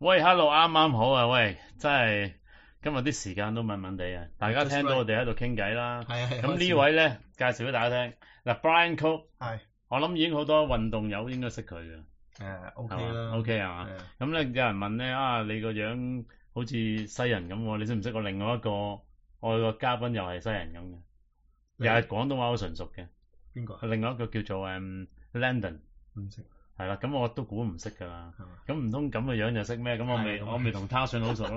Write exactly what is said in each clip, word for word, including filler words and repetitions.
喂 ，hello，啱啱好啊！喂，真係今日啲時間都悶悶地啊！大家聽到我哋喺度傾偈啦。 係啊係。 咁呢位咧，介紹俾大家聽。嗱 ，Brian Cook 係。 我諗已經好多運動友應該識佢嘅。 誒 ，OK 啦。 OK 係嘛？咁咧有人問咧啊，你個樣好似西人咁喎，你識唔識我另外一個我個嘉賓又係西人咁嘅？又係廣東話好純熟嘅。 邊個？ 另外一個叫做誒 Landon。 唔識。 係啦，咁我都估唔識㗎啦。咁唔通咁嘅樣就識咩？咁我未我未同他信好熟咯。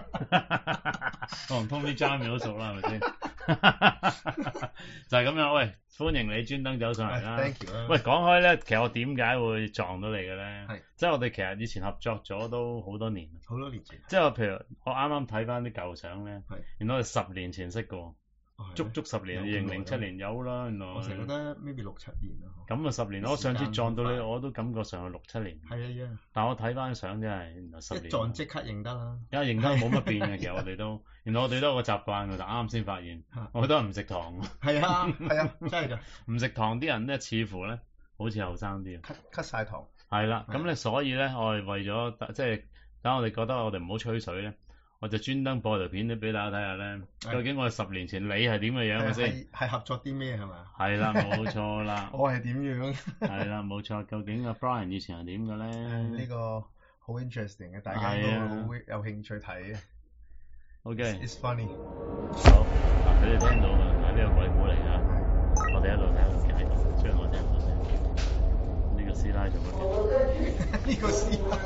我同 Tony Jam 好熟啦，係咪先？就係咁樣。喂，歡迎你專登走上嚟啦。 Thank you 啦。 喂，講開咧，其實我點解會撞到你嘅咧？ 係。即係我哋其實以前合作咗都好多年。 好多年前。 即係譬如我啱啱睇翻啲舊相咧， 係。 原來我哋十年前識過。足足十年，二零零七年有啦，原來。 我成日覺得 maybe 六七年啦。 咁啊十年，我上次撞到你，我都感覺上係六七年。 係啊， 但我睇翻相真係原來十年。 一撞即刻認得啦。 因為認得冇乜變嘅，其實我哋都，原來我哋都有個習慣㗎，就啱啱先發現，我都係唔食糖。 係啊係啊，真係㗎。 唔食糖啲人咧，似乎咧好似後生啲。 cut cut 曬糖。 係啦，咁咧所以咧，我係為咗即係等我哋覺得我哋唔好吹水咧。我就專登播條片咧俾大家睇下咧，究竟我哋十年前你係點嘅樣嘅先？ 係合作啲咩係嘛？係啦，冇錯啦。 我係點樣？ 係啦，冇錯。究竟阿 Brian 以前係點嘅咧？ 呢個好 interesting 嘅，大家都好有興趣睇嘅。OK。It's funny。 好，嗱，佢哋聽到嘅係呢個鬼故嚟㗎，我哋喺度睇緊解讀，雖然我聽唔到聲。呢個師奶做乜嘅？ 呢個師奶。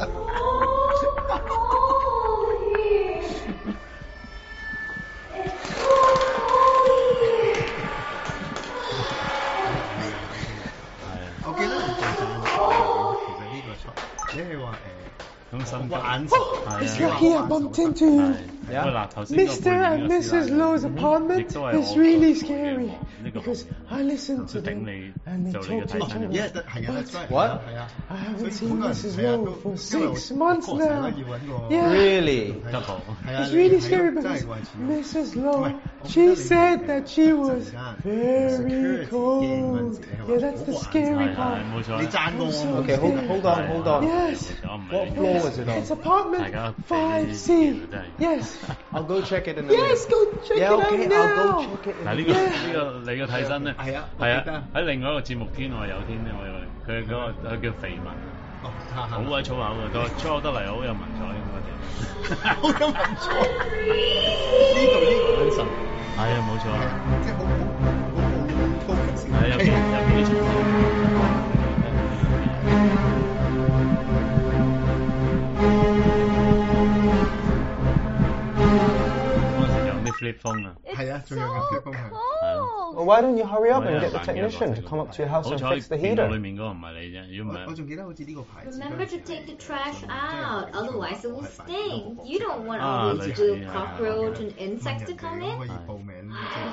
我記得你最近其實呢個錯，你係話誒咁深刻。 Is you here bumped into Mister and Missus Lowe's apartment? It's really scary because I listened to them and they talked to each other. What? I haven't seen Missus Lowe for six months now. Yeah. Really? It's really scary because Missus Lowe, she said that she was very cold. Yeah, that's the scary part. Okay, hold, hold on, hold on. Yes. What floor was it on? It's apartment five C. Yes. I'll go check it in a Yes, go check yeah, it okay, out now. I'll go check it. 嗱呢個呢個你個替身咧， 係啊， 係啊，喺另外一個節目天我有天咧，我以為佢嗰個佢叫肥文，好鬼粗口嘅，佢粗口得嚟好有文采咁嗰啲， 好有文采。呢度呢個眼神， 係啊冇錯， 即係好好好好 focus。 係有幾有幾出色。flip phone 啊， 係啊，仲有個 flip phone 係。 Well, why don't you hurry up and get the technician to come up to your house and fix the heater? 裏面嗰個唔係你啫，如果唔係。 我仲記得好似呢個牌子。 Remember to take the trash out, otherwise it will stink. You don't want all these little cockroach and insects to come in. 可以報名，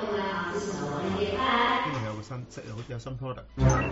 跟住有個新，即係好似有新 product。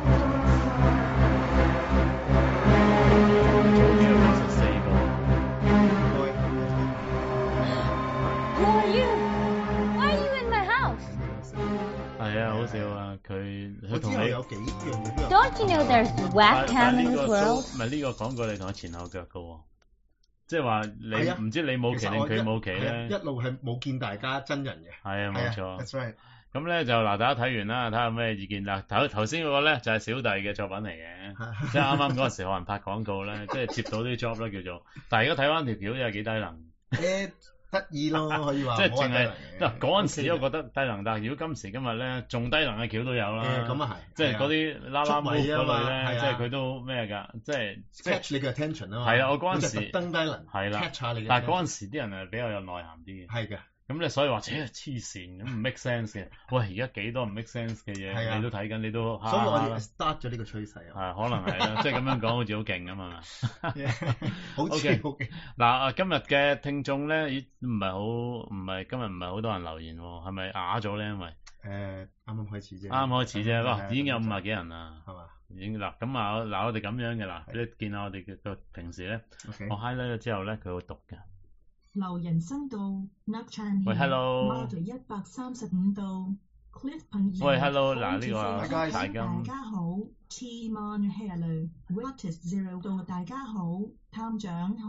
Who are you? Why are you in my house? 係啊，好笑啊！佢佢同你。 Don't you know there's webcam in this world? 唔係呢個講過你同我前後腳嘅喎，即係話你唔知你冇騎定佢冇騎咧， 一路係冇見大家真人嘅。 係啊，冇錯。 That's right。 咁咧就嗱，大家睇完啦，睇下有咩意見啦。頭頭先嗰個咧就係小弟嘅作品嚟嘅，即係啱啱嗰陣時可能拍廣告咧，即係接到啲 job 咧叫做。但係而家睇翻條橋又幾低能。 誒得意咯，可以話。即係淨係嗱嗰陣時我覺得低能，但係如果今時今日咧仲低能嘅橋都有啦。 咁啊係。即係嗰啲啦啦 move 嗰類咧，即係佢都咩㗎？即係 catch 你嘅 attention 啊嘛。 係啊，我嗰陣時特登低能。 係啦。 catch 下你嘅。 但係嗰陣時啲人係比較有內涵啲嘅。 係嘅。 咁你所以話，扯黐線咁唔 make sense 嘅。喂，而家幾多唔 make sense 嘅嘢，你都睇緊，你都所以我哋 start 咗呢個趨勢啊。 係，可能係啦，即係咁樣講好似好勁啊嘛。 好似好勁。 嗱，今日嘅聽眾咧，咦唔係好，唔係今日唔係好多人留言喎，係咪啞咗咧？因為誒啱啱開始啫。 啱開始啫，哇！已經有五十幾人啦。 係嘛？ 已經嗱咁啊嗱，我哋咁樣嘅嗱，你見下我哋嘅個平時咧，我 highlight 咗之後咧，佢會讀嘅。 劉人生道 Nutchan 喂 hello ，Model 一百三十五度 Cliff 朋友， 喂 hello 嗱呢個大大家好 T-Mon Hello Rotus Zero 度大家好，探長好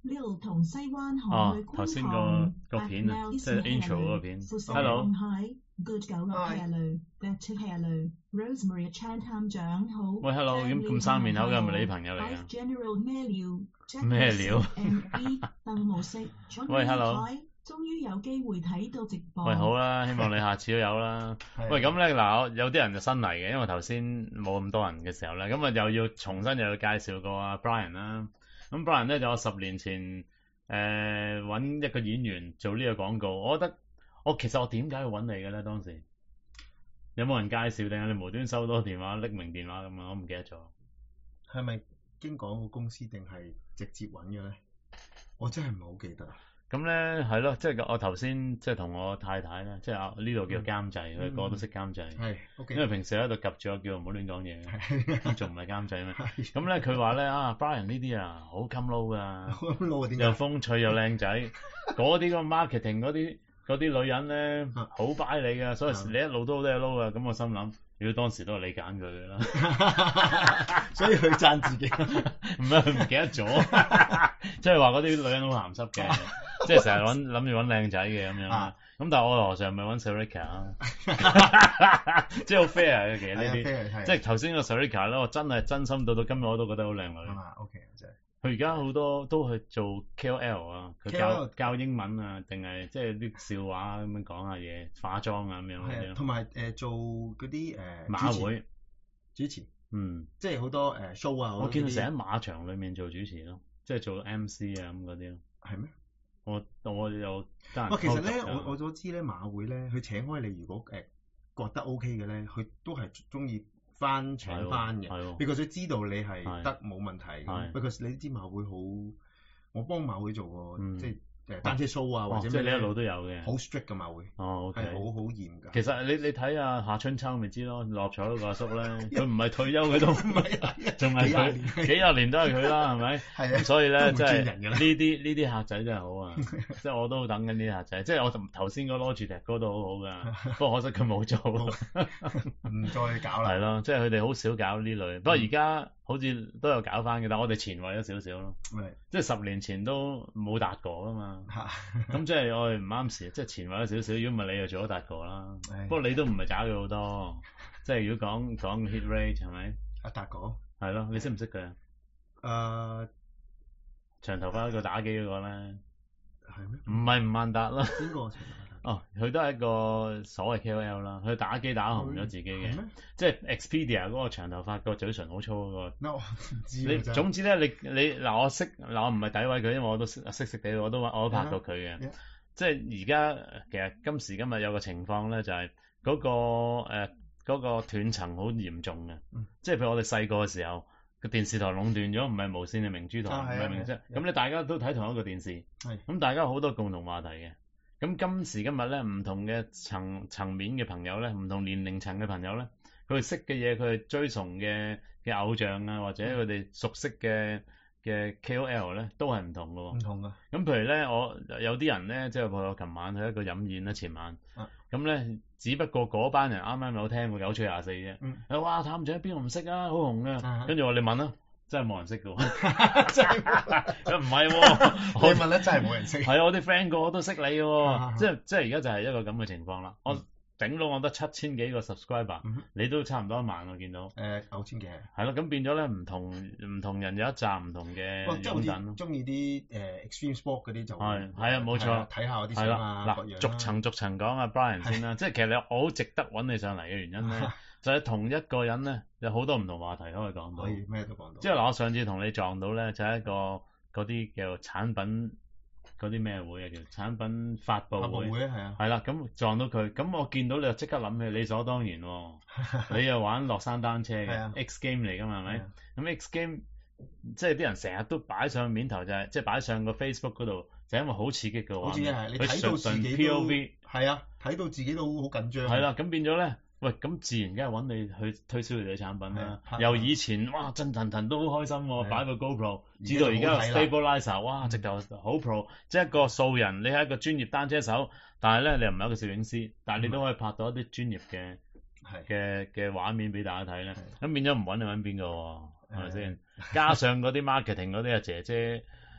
Lil 同西灣哦河去頭先觀塘個個片啊，即係 intro 嗰個片。Hello。 Good 九六 Hello Better Hello Rosemary Chan 探長好。 喂 ，Hello，咁咁生面口嘅係咪你朋友嚟㗎？ General 咩料？ 咩料？ 鄧無色。 喂 ，Hello。 終於有機會睇到直播。 喂，好啦，希望你下次都有啦。喂，咁咧嗱，有啲人就新嚟嘅，因為頭先冇咁多人嘅時候咧，咁啊又要重新又要介紹過阿 Brian 啦。咁 Brian 咧就我十年前誒揾、呃、一個演員做呢個廣告，我覺得我其實我點解要揾你嘅咧？當時有冇人介紹定係你無端收多電話匿名電話咁啊？我唔記得咗。係咪經廣告公司定係直接揾嘅咧？我真係唔係好記得。 咁咧係咯，即係我頭先即係同我太太咧，即係啊呢度叫監製，佢、嗯、個個都識監製。係、okay，因為平時喺度及住我，叫我唔好亂講嘢，仲唔係監製咩？咁咧佢話咧啊 Brian 呢啲啊好襟撈㗎，又風趣又靚仔，嗰啲個 marketing 嗰啲嗰啲女人咧好 buy 你㗎，所以你一路都好多嘢撈㗎。咁我心諗，如果當時都係你揀佢㗎啦， 所以佢讚自己， 唔係佢唔記得咗，即係話嗰啲女人好鹹濕嘅。即係成日揾諗住揾靚仔嘅咁樣，咁、啊、但係我何嘗咪揾 Sarika 啊？即係好 fair 嘅其實呢啲，即係頭先個 Sarika 咧，我真係真心到到今日我都覺得好靚女。 係嘛 ？OK， 真係。 佢而家好多都去做 K O L 啊，佢教教英文啊，定係即係啲笑話咁樣講下嘢，化妝啊咁樣嗰啲。 同埋誒做嗰啲誒馬會主持， 嗯， 即係好多誒 show 啊。 我見佢成日喺馬場裡面做主持咯，即係做 M C 啊咁嗰啲咯。 係咩？ 我我又得。 哇，其實咧，我我所知咧，馬會咧，佢請開你，如果誒、呃、覺得 OK 嘅咧，佢都係中意翻請翻嘅。係喎。because 佢知道你係得冇問題。係。because 你知馬會好，我幫馬會做過，嗯、即係。誒單車 show 啊，或者咩、哦、即係你一路都有嘅，好 strict 㗎馬會，哦 OK，係好好嚴㗎。其實你你睇下夏春秋咪知咯，六合彩嗰個阿叔咧，佢唔係退休佢都唔係，仲係佢幾廿年都係佢啦，係咪？係啊。所以咧，即係呢啲呢啲客仔真係好啊，即係我都等緊呢啲客仔，即係我頭先嗰 Logitech 嗰度好好㗎，不過可惜佢冇做，唔再搞啦。係咯，即係佢哋好少搞呢類，不過而家好似都有搞翻嘅，但係我哋前衞咗少少咯，即係十年前都冇達過㗎嘛。咁即係我哋唔啱時，即係前位咗少少，如果唔係你又做咗達哥啦。不過你都唔係找佢好多，即係如果講講 hit rate 係咪？阿達哥係咯，你識唔識佢？誒，長頭髮一個打機嗰個咧，係咩？唔係吳孟達啦。邊個？哦，佢都係一個所謂 K O L 啦，佢打機打紅咗自己嘅，即係 Expedia 嗰個長頭髮個嘴唇好粗嗰個。No， 唔知你總之咧，你你嗱我識嗱我唔係詆毀佢，因為我都識識識地，我都我都拍過佢嘅。Yeah. Yeah. 即係而家其實今時今日有個情況咧，就係、是、嗰、嗰個誒嗰、呃嗰個斷層好嚴重嘅。Mm. 即係譬如我哋細個嘅時候，個電視台壟斷咗，唔係無線嘅明珠台，唔係明啫。咁你大家都睇同一個電視，咁、yeah. 大家好多共同話題嘅。咁今時今日咧，唔同嘅層層面嘅朋友咧，唔同年齡層嘅朋友咧，佢哋識嘅嘢，佢哋追崇嘅嘅偶像啊，或者佢哋熟悉嘅嘅 K O L 咧，都係唔同嘅喎。唔同㗎。咁譬如咧，我有啲人咧，即係我琴晚去一個飲宴啦，前晚。咁、啊、咧，只不過嗰班人啱啱有聽過九吹廿四啫。嗯。哇！探長邊個唔識啊？好紅啊！跟住我你問啦。真係冇人識嘅喎，真係唔係喎，你問咧真係冇人識。係啊，我啲 friend 個個都識你嘅喎，即係即係而家就係一個咁嘅情況啦。我頂到我得七千幾個 subscriber，、嗯、你都差唔多一萬我見到。誒九千幾。係咯，咁變咗咧，唔同唔同人有一紮唔同嘅擁躉咯。中意啲誒 extreme sport 嗰啲就係係啊，冇錯。睇下我啲相啊，各樣啦。嗱，逐層逐層講阿 Brian 先啦，即係其實你好值得揾你上嚟嘅原因咧。就係同一個人咧，有好多唔同話題可以講到。可以咩都講到。即係嗱，我上次同你撞到咧，就係、是、一個嗰啲叫產品嗰啲咩會啊，叫產品發佈會。發佈會係啊。係啦，咁撞到佢，咁我見到你就即刻諗起理所當然喎、哦。你又玩落山單車嘅，X game 嚟㗎嘛係咪？咁 X game 即係啲人成日都擺上面頭就係、是，即係擺上個 Facebook 嗰度，就因為好刺激嘅喎。好似係，你睇到自己都 P O V 係啊，睇到自己都好緊張。係啦，咁變咗咧。喂，咁自然梗係揾你去推銷你哋產品啦。由以前哇震騰騰都好開心喎，擺個 GoPro，至到而家 Stabilizer，哇直頭好 Pro，即係一個素人，你係一個專業單車手，但係咧你又唔係一個攝影師，但係你都可以拍到一啲專業嘅嘅嘅畫面俾大家睇咧。咁變咗唔揾你揾邊個喎？係咪先？加上嗰啲 marketing 嗰啲啊姐姐。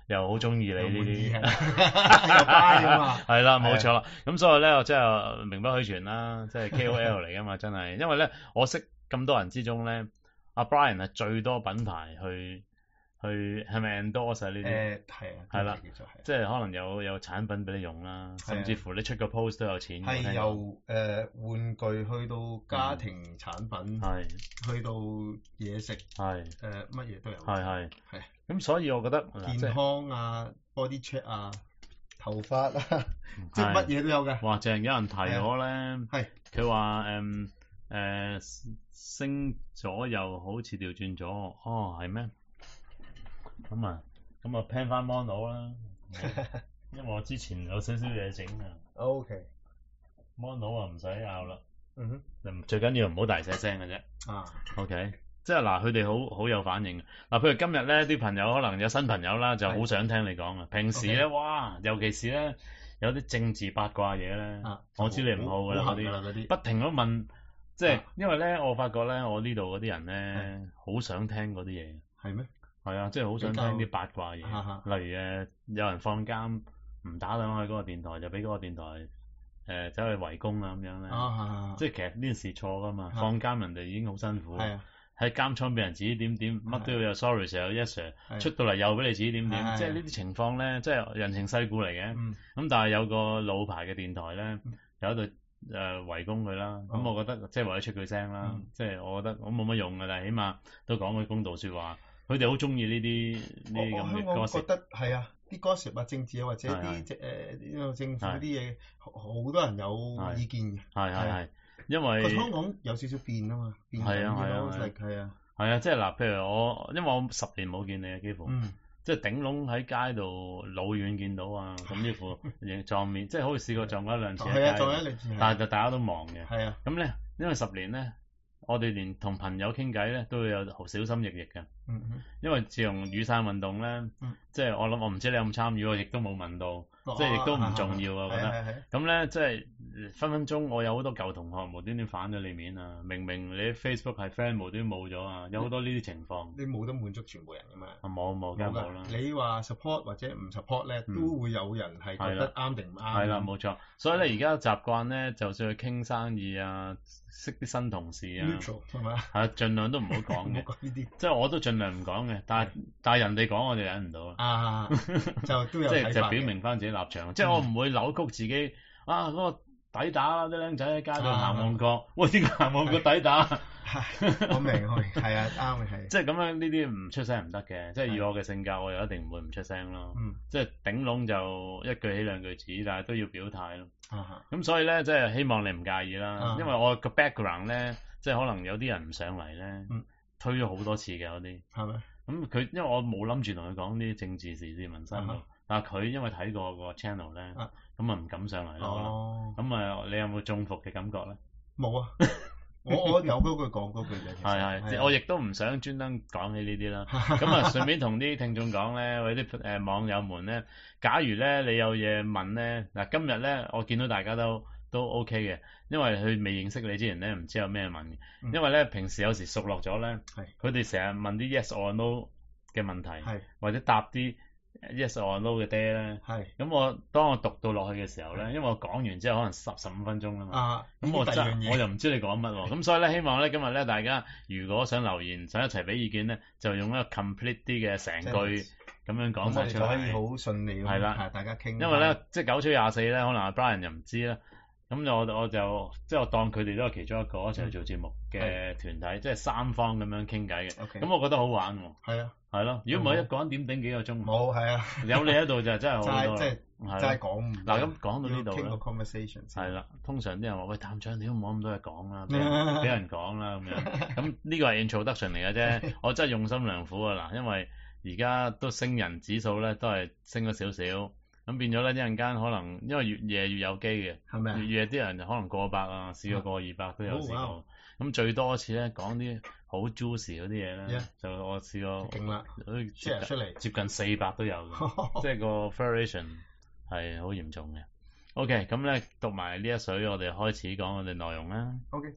又好中意你呢啲， 係係啦，冇錯啦。咁所以咧，我真係名不虛傳啦，即係 K O L 嚟噶嘛，真係。因為咧，我識咁多人之中咧，阿 Brian 係最多品牌去去係咪 endorse 呢啲？ 誒係啊， 係啦，即係可能有有產品俾你用啦，甚至乎你出個 post 都有錢。 係由誒玩具去到家庭產品，係去到嘢食，係誒乜嘢都有。係係係。 咁所以我覺得健康啊、body check 啊、頭髮啊，即係乜嘢都有嘅。 哇！正有人提我咧，係佢話誒誒升咗又好似調轉咗，哦係咩？咁啊咁啊 plan 翻 mono 啦，因為我之前有少少嘢整啊。OK，mono 啊唔使拗啦。嗯哼，最緊要唔好大細聲嘅啫。啊 ，OK。即係嗱，佢哋好好有反應嗱，譬如今日咧，啲朋友可能有新朋友啦，就好想聽你講啊。平時咧，哇，尤其是咧有啲政治八卦嘢咧，我知你唔好㗎啦嗰啲，不停咁問，即係因為咧，我發覺咧，我呢度嗰啲人咧，好想聽嗰啲嘢。係咩？係啊，即係好想聽啲八卦嘢，例如誒有人放監唔打電話去嗰個電台，就俾嗰個電台誒走去圍攻啊咁樣咧。即係其實呢件事錯㗎嘛，放監人哋已經好辛苦。喺監倉俾人指指點點，乜都要有 sorry 成日有 yes sir，出到嚟又俾你指指點點，即係呢啲情況咧，即係人情世故嚟嘅。咁、嗯、但係有個老牌嘅電台咧，有喺度誒圍攻佢啦。咁、嗯、我覺得即係為咗出句聲啦，嗯、即係我覺得我冇乜用㗎，但係起碼都講句公道説話。佢哋好中意呢啲呢啲咁嘅歌。我覺得係啊，啲歌詞啊、政治啊或者啲誒呢個政府啲嘢，好多人有意見嘅。係係係。因為香港有少少變啊嘛，變緊嘅咯，係啊，係啊，即係嗱，譬如我，因為我十年冇見你啊，幾乎，嗯、即係頂籠喺街度老遠見到啊，咁幾乎撞面，即係好似試過撞過一兩次喺街，啊，撞一兩次，但係就大家都忙嘅，係啊，咁咧，因為十年咧，我哋連同朋友傾偈咧都會有好小心翼翼嘅，嗯、因為自從雨傘運動咧，嗯、即係我諗我唔知你有冇參與，我亦都冇問到。即係亦都唔重要啊，我覺得。咁咧，即係分分鐘我有好多舊同學無端端反咗你面啊！明明你喺 Facebook 係 friend，無端冇咗啊！有好多呢啲情況。你冇得滿足全部人㗎嘛？冇冇，梗係冇啦。你話 support 或者唔 support 咧，都會有人係覺得啱定唔啱。係啦，冇錯。所以咧，而家習慣咧，就算去傾生意啊，識啲新同事啊，係嘛？係啊，盡量都唔好講嘅。唔好講呢啲。即係我都盡量唔講嘅，但係但係人哋講我就忍唔到啊！就都有睇法嘅。即係就表明翻自己立場，即係我唔會扭曲自己啊！嗰個抵打啦，啲僆仔喺街度行旺角，喂，點解行旺角抵打？我明，我明，係啊，啱嘅係。即係咁樣呢啲唔出聲唔得嘅，即係以我嘅性格，我又一定唔會唔出聲咯。即係頂籠就一句起兩句止，但係都要表態咯。咁所以咧，即係希望你唔介意啦，因為我個 background 咧，即係可能有啲人唔上嚟咧，推咗好多次嘅嗰啲。係咪？咁佢因為我冇諗住同佢講啲政治時事民生咯。但係佢因為睇過個 channel 咧，咁啊唔敢上嚟咯。咁啊，你有冇中伏嘅感覺咧？冇啊，我我有嗰句講嗰句嘅。係係，我亦都唔想專登講起呢啲啦。咁啊，順便同啲聽眾講咧，或者啲誒網友們咧，假如咧你有嘢問咧，嗱今日咧我見到大家都都 OK 嘅，因為佢未認識你之前咧，唔知有咩問嘅。因為咧平時有時熟落咗咧，佢哋成日問啲 yes or no 嘅問題，或者答啲yes or no 嘅爹咧，係咁我當我讀到落去嘅時候咧，因為我講完之後可能十十五分鐘啊嘛，咁我真我就唔知你講乜喎，咁所以咧希望咧今日咧大家如果想留言想一齊俾意見咧，就用一個 complete 啲嘅成句咁樣講晒出嚟，可以好順利係啦，大家傾。因為咧即係九吹廿四咧，可能阿 Brian 又唔知啦，咁就我我就即係我當佢哋都係其中一個一齊去做節目嘅團體，即係三方咁樣傾偈嘅，咁我覺得好玩喎。係啊。係咯，如果唔係一個人點頂幾個鐘？冇，係啊，有你喺度就真係好多。即係即係講嗱，咁講到呢度咧，傾個 conversation。係啦，通常啲人話喂，探長你都冇咁多嘢講啦，俾人講啦咁樣。咁呢個係 introduction 嚟嘅啫，我真係用心良苦啊嗱，因為而家都升人指數咧，都係升咗少少，咁變咗咧一陣間可能因為越夜越有機嘅，係咪？越夜啲人就可能過百啊，試過過二百都有試過。咁最多一次咧講啲好 juicy 嗰啲嘢咧，就我試過，勁啦，接出嚟接近四百都有嘅，即係個 variation 係好嚴重嘅。OK，咁咧讀埋呢一水，我哋開始講我哋內容啦。OK。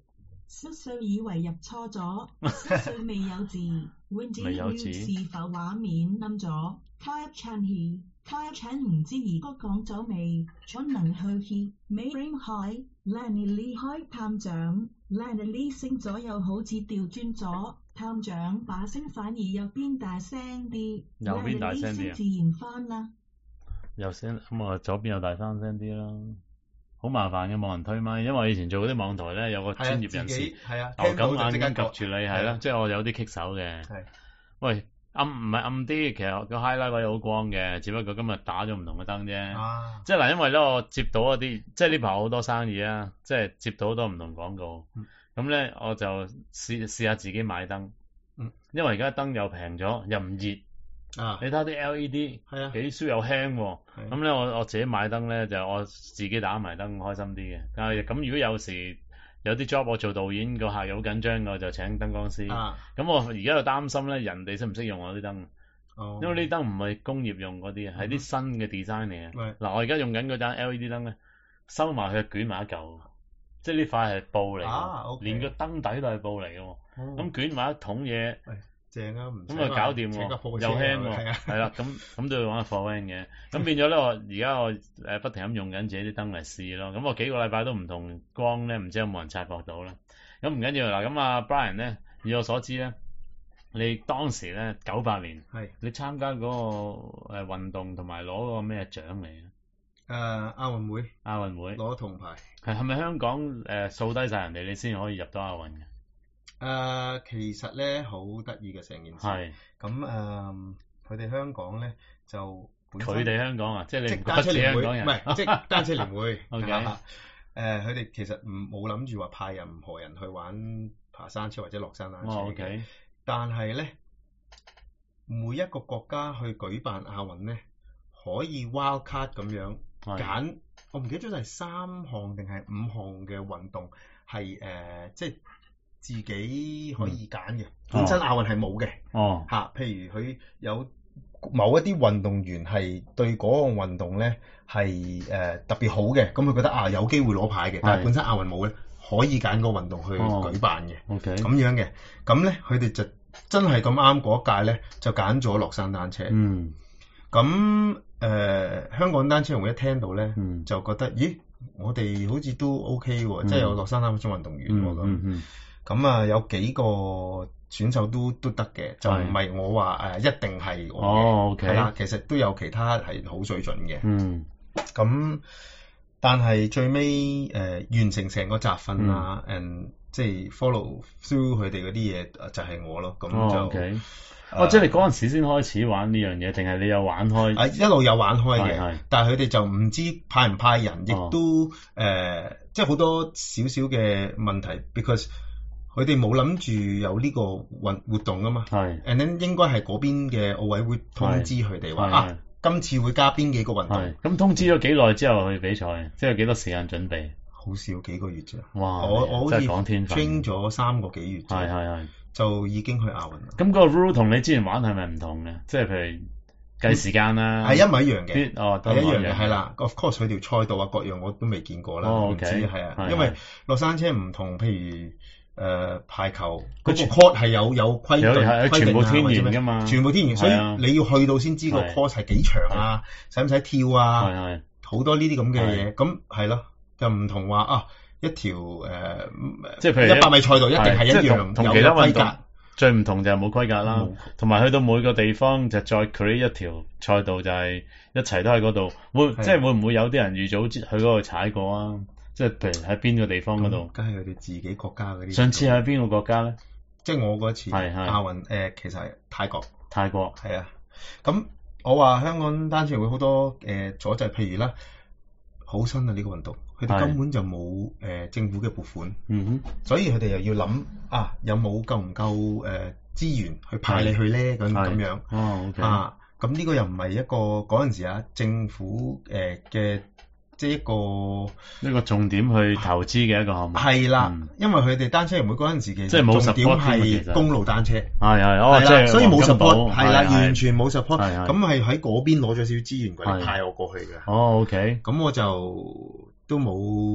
小歲以為入錯咗，小歲未有字 ，Wendy U 是否畫面冧咗 ？Kyle Chan he，Kyle Chan 唔知兒歌講咗未？可能去 he，Mayrim High，Lenny Lee 開探長 ，Lenny Lee 升咗又好似調轉咗，探長把聲反而右邊大聲啲， 右邊大聲啲啊！ 自然翻啦。 右聲咁啊，左邊又大翻聲啲啦。好麻煩嘅，冇人推咪，因為我以前做嗰啲網台咧，有個專業人士，牛咁眼睛及住你，係啦，即係我有啲棘手嘅。喂，暗唔係暗啲，其實個 highlight 位好光嘅，只不過今日打咗唔同嘅燈啫。啊、即係嗱，因為咧我接到一啲，即係呢排好多生意啊，即係接到好多唔同廣告。咁咧、嗯、我就試試下自己買燈，嗯、因為而家燈又平咗，又唔熱。啊！你睇下啲 L E D，係啊，幾舒又輕喎。咁咧，我我自己買燈咧，就我自己打埋燈，開心啲嘅。但係咁，如果有時有啲 job 我做導演，個客又好緊張嘅，我就請燈光師。啊！咁我而家又擔心咧，人哋識唔識用我啲燈？哦。因為呢燈唔係工業用嗰啲，係啲新嘅 design 嚟嘅。嗱，我而家用緊嗰盞 L E D 燈咧，收埋佢捲埋一嚿，即係呢塊係布嚟嘅，連個燈底都係布嚟嘅。咁捲埋一桶嘢。正啊，唔咁啊搞掂喎，又輕喎，係啦，咁咁都要玩下貨 van 嘅，咁變咗咧，我而家我誒不停咁用緊自己啲燈嚟試咯，咁我幾個禮拜都唔同光咧，唔知有冇人察覺到啦。咁唔緊要啦，咁啊 Brian 咧，以我所知咧，你當時咧九八年，係你參加嗰個誒運動同埋攞個咩獎嚟嘅？ 誒亞運會， 亞運會攞銅牌， 係係咪香港誒掃低晒人哋，你先可以入到亞運嘅？ 誒、呃、其實咧好得意嘅成件事，係咁誒，佢哋、呃、香港咧就佢哋香港啊，即係你唔單車聯會， 唔係即係單車聯會。 O K， 誒佢哋其實唔冇諗住話派任何人去玩爬山車或者落山單車嘅，哦 okay、但係咧每一個國家去舉辦亞運咧，可以 wild card 咁樣揀，的我唔記得咗係三項定係五項嘅運動係誒、呃、即係。自己可以揀嘅，嗯、本身亞運係冇嘅，嚇、哦啊，譬如佢有某一啲運動員係對嗰個運動咧係誒特別好嘅，咁佢覺得啊有機會攞牌嘅，是但係本身亞運冇咧，可以揀個運動去舉辦嘅，咁、哦 okay、樣嘅，咁咧佢哋就真係咁啱嗰一屆咧就揀咗落山單車，嗯，咁誒、呃、香港單車會一聽到咧、嗯、就覺得咦我哋好似都 OK 喎，嗯、即係有落山單車運動員喎咁。嗯嗯咁啊，有幾個選手都都得嘅，就唔係我話誒一定係我嘅，係啦，其實都有其他係好水準嘅。嗯。咁，但係最尾誒完成成個集訓啊，誒即係 follow through 佢哋嗰啲嘢就係我咯。咁就 ，OK。哦，即係你嗰陣時先開始玩呢樣嘢，定係你有玩開？ 啊，一路有玩開嘅，但係佢哋就唔知派唔派人，亦都誒，即係好多少少嘅問題 ，because。佢哋冇諗住有呢個運活動啊嘛，係，and then 應該係嗰邊嘅奧委會通知佢哋話啊，今次會加邊幾個運動， 咁通知咗幾耐之後去比賽，即係幾多時間準備？ 好少幾個月啫， 哇！ 我我好似講天分 train 咗三個幾月，係係係，就已經去亞運啦。 咁個 rule 同你之前玩係咪唔同嘅？即係譬如計時間啦， 係一模一樣嘅， 哦， 係一樣嘅，係啦。Of course 佢條賽道啊各樣我都未見過啦，唔知係啊，因為落山車唔同，譬如。誒、呃、排球嗰個 court 係有有規定，規定全部天然㗎嘛， 全部天然，所以你要去到先知個 course 係幾長啊，使唔使跳啊，好多呢啲咁嘅嘢，咁係咯，就唔同話啊一條誒，呃、 即係譬如一百米賽道一定係一樣， 同其他運動最唔同就係冇規格啦，同埋、嗯、去到每個地方就再 create 一條賽道，就係一齊都喺嗰度，會即係會唔會有啲人預早去嗰度踩過啊？即係譬如喺邊個地方嗰度？ 梗係佢哋自己國家嗰啲。 上次喺邊個國家咧？ 即係我嗰次亞運誒，其實係泰國。 泰國係啊，咁我話香港單車會好多誒阻滯，譬如啦，好新啊呢個運動，佢哋根本就冇誒政府嘅撥款，嗯哼，所以佢哋又要諗啊，有冇夠唔夠誒資源去派你去咧？咁咁樣哦，OK 啊，咁呢個又唔係一個嗰陣時啊政府誒嘅。即係一個呢個重點去投資嘅一個項目。 係啦，因為佢哋單車聯會嗰陣時其實重點係公路單車。 係係，哦，即係所以冇 support，係啦，完全冇 support。咁係喺嗰邊攞咗少少資源過嚟派我過去嘅。 哦，OK。 咁我就都冇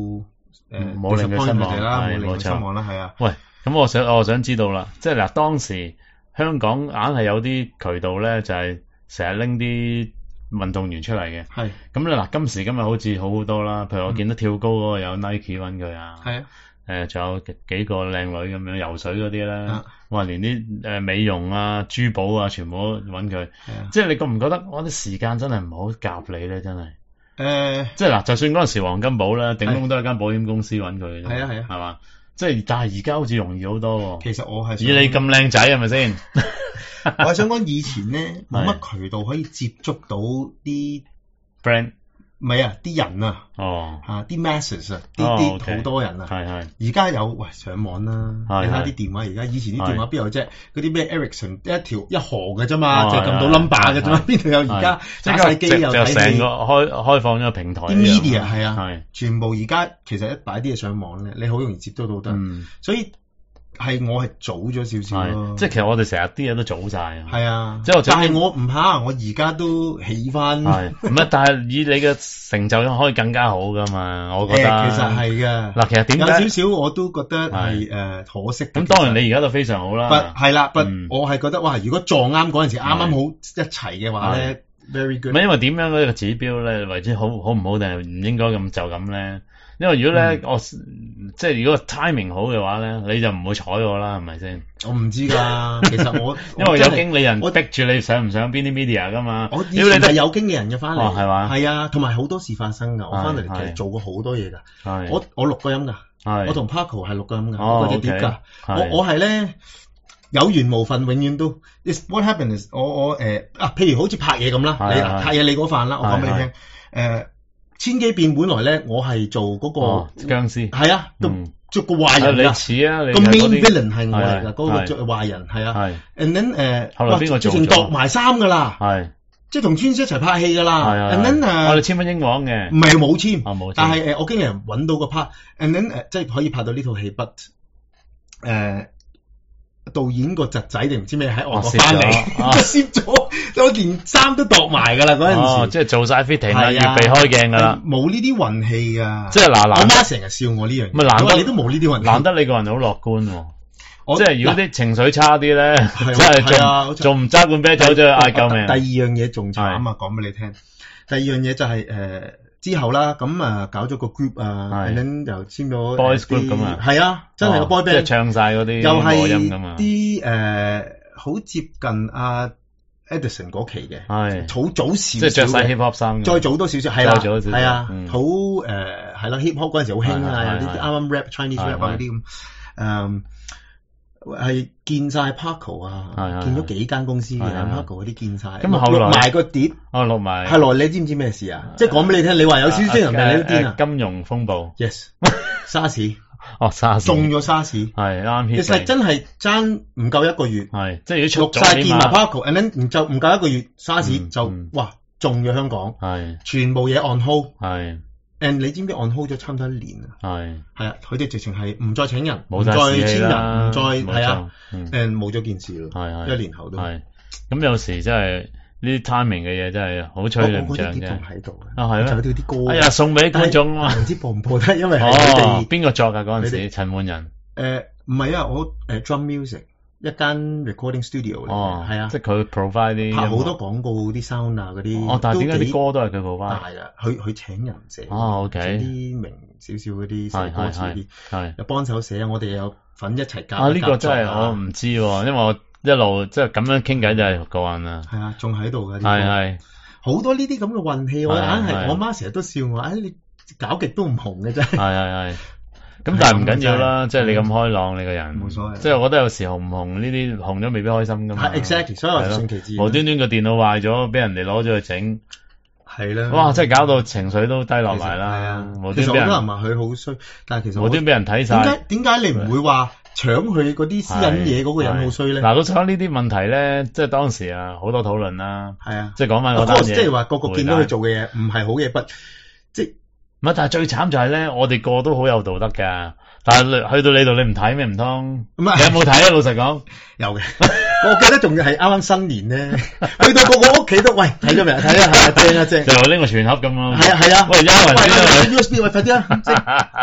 誒冇令佢失望啦，冇令佢失望啦，係啊。 喂，咁我想我想知道啦，即係嗱當時香港硬係有啲渠道咧，就係成日拎啲運動員出嚟嘅。係。咁咧嗱，今時今日好似好好多啦，譬如我見到跳高嗰個有 Nike 揾佢啊。係啊。誒，仲有幾個靚女咁樣游水嗰啲咧，哇！連啲誒美容啊、珠寶啊，全部都揾佢。即係你覺唔覺得我啲時間真係唔好夾你咧？真係。誒，即係嗱，就算嗰陣時黃金寶咧，頂多都係間保險公司揾佢嘅。係啊係啊，係嘛？即係但係而家好似容易好多喎。其實我係以你咁靚仔係咪先？ 我係想講以前咧冇乜渠道可以接觸到啲 friend。 唔係啊，啲人啊，哦，嚇啲 masses 啊，啲啲好多人啊，係係。而家有喂上網啦，你睇下啲電話，而家以前啲電話邊有啫？嗰啲咩 Ericsson 一條一行嘅啫嘛，就撳到 number 嘅啫嘛，邊度有而家打晒機又睇戲？就成個開開放咗個平台。啲 media 係啊，係全部而家其實一擺啲嘢上網咧，你好容易接觸到得，所以。係我係早咗少少咯， 即係其實我哋成日啲嘢都早晒啊。 係啊，即係但係我唔怕，我而家都起翻。係唔係？但係以你嘅成就可以更加好噶嘛？我覺得。 誒，其實係嘅。 嗱，其實點解有少少我都覺得係誒可惜。 咁當然你而家都非常好啦。 不係啦，不我係覺得哇！如果撞啱嗰陣時啱啱好一齊嘅話咧 ，very good。 唔係因為點樣嗰個指標咧，為之好好唔好定係唔應該咁就咁咧？因為如果咧、嗯、我即係如果 timing 好嘅話咧，你就唔會睬我啦，係咪先？ 我唔知㗎，其實我因為有經理人我逼住你上唔上邊啲 media 㗎嘛。 我以前係有經理人嘅翻嚟， 係嘛？ 係啊，同埋好多事發生㗎。我翻嚟其實做過好多嘢㗎。我我錄過音㗎，我同 Paco 係錄過音㗎，嗰隻碟㗎。我我係咧有緣無份，永遠都。What happened is 我我誒、呃、啊，譬如好似拍嘢咁啦，你拍嘢你嗰飯啦，我講俾你聽誒。千機變本來咧，我係做嗰個僵屍，係啊， 做個壞人啊，你似啊， 個 main villain 係我嚟㗎，嗰個做壞人係啊。and then 誒， 後來邊個做咗？ 直情度埋衫㗎啦，係，即係同村師一齊拍戲㗎啦。and then 誒， 我哋簽翻英皇嘅， 唔係冇簽， 冇簽， 但係誒，我經理人揾到個 part，and then 誒，即係可以拍到呢套戲，but 誒。導演個侄仔定唔知咩喺外國翻嚟，攝咗，我件衫都度埋噶啦嗰陣時， 即係做晒 fitting 啦，預備開鏡噶啦， 冇呢啲運氣噶， 即係嗱嗱， 我媽成日笑我呢樣嘢，難得你都冇呢啲運氣， 難得你個人好樂觀，即係如果啲情緒差啲咧，真係仲仲唔揸罐啤酒咗去嗌救命。 第二樣嘢仲慘啊，講俾你聽，第二樣嘢就係誒。之後啦，咁啊搞咗個 group 啊，咁樣又簽咗 boys group 咁啊， 係啊，真係個 boy band， 即係唱晒嗰啲又係啲誒好接近阿 Edison 嗰期嘅，係好早少少， 即係着晒 hip hop 衫， 再早多少少，係啦，係啊，好誒係啦 hip hop 嗰陣時好興啊，有啲啱啱 rap Chinese rap 啊嗰啲咁，誒係見晒 Paco 啊，見咗幾間公司嘅 Paco 嗰啲見晒，咁錄埋個碟， 哦錄埋， 係來你知唔知咩事啊？即係講俾你聽，你話有少少精神病你都癲啊！ 金融風暴 ，yes，沙士， 哦沙士， 中咗沙士， 係啱 hit， 其實真係爭唔夠一個月， 係即係如果錄晒見埋 Paco，and then 唔就唔夠一個月，沙士就哇中咗香港，係全部嘢 on hold，係。誒，你知唔知 on hold 咗差唔多一年啊？係係啊，佢哋直情係唔再請人，唔再簽人，唔再係啊，誒冇咗件事咯。係係一年後都係。咁有時真係呢啲 timing 嘅嘢真係好吹唔漲嘅。仲喺度啊，係咩？仲有啲歌。哎呀，送俾觀眾啊！唔知播唔播得？因為係佢哋邊個作㗎嗰陣時？陳奐仁。 誒唔係啊，我誒 drum music。一間 recording studio 嚟嘅，係啊， 即係佢 provide 啲拍好多廣告啲 sound 啊嗰啲， 哦，但係點解啲歌都係佢 provide？ 係啊，佢佢請人寫， 哦 OK， 啲名少少嗰啲寫歌詞啲，係又幫手寫，我哋有份一齊夾。 啊，呢個真係我唔知喎，因為我一路即係咁樣傾偈就係過癮啦。 係啊，仲喺度嘅， 係係好多呢啲咁嘅運氣，我硬係我媽成日都笑我，誒你搞極都唔紅嘅真係。係係係。咁但係唔緊要啦，即係你咁開朗，你個人冇所謂。即係我覺得有時紅唔紅呢啲紅咗未必開心噶嘛。係 exactly，所以我順其自然。 無端端個電腦壞咗，俾人哋攞咗去整， 係啦。 哇！真係搞到情緒都低落埋啦。係啊，無端其實好多人話佢好衰，但係其實無端俾人睇晒。 點解點解你唔會話搶佢嗰啲私隱嘢嗰個人好衰咧？ 嗱，老實講呢啲問題咧，即係當時啊好多討論啦。係啊，即係講翻嗰單嘢。 即係話個個見到佢做嘅嘢唔係好嘢，不即係唔係？但係最慘就係咧，我哋個都好有道德㗎。但係去到你度你唔睇咩唔通？你有冇睇啊？老實講， 有嘅。我記得仲要係啱啱新年咧，去到個個屋企都喂睇咗未？睇啊，係啊，正啊正。 就拎個全盒咁咯。 係啊係啊。 喂，因為喂 U S B 喂快啲啊！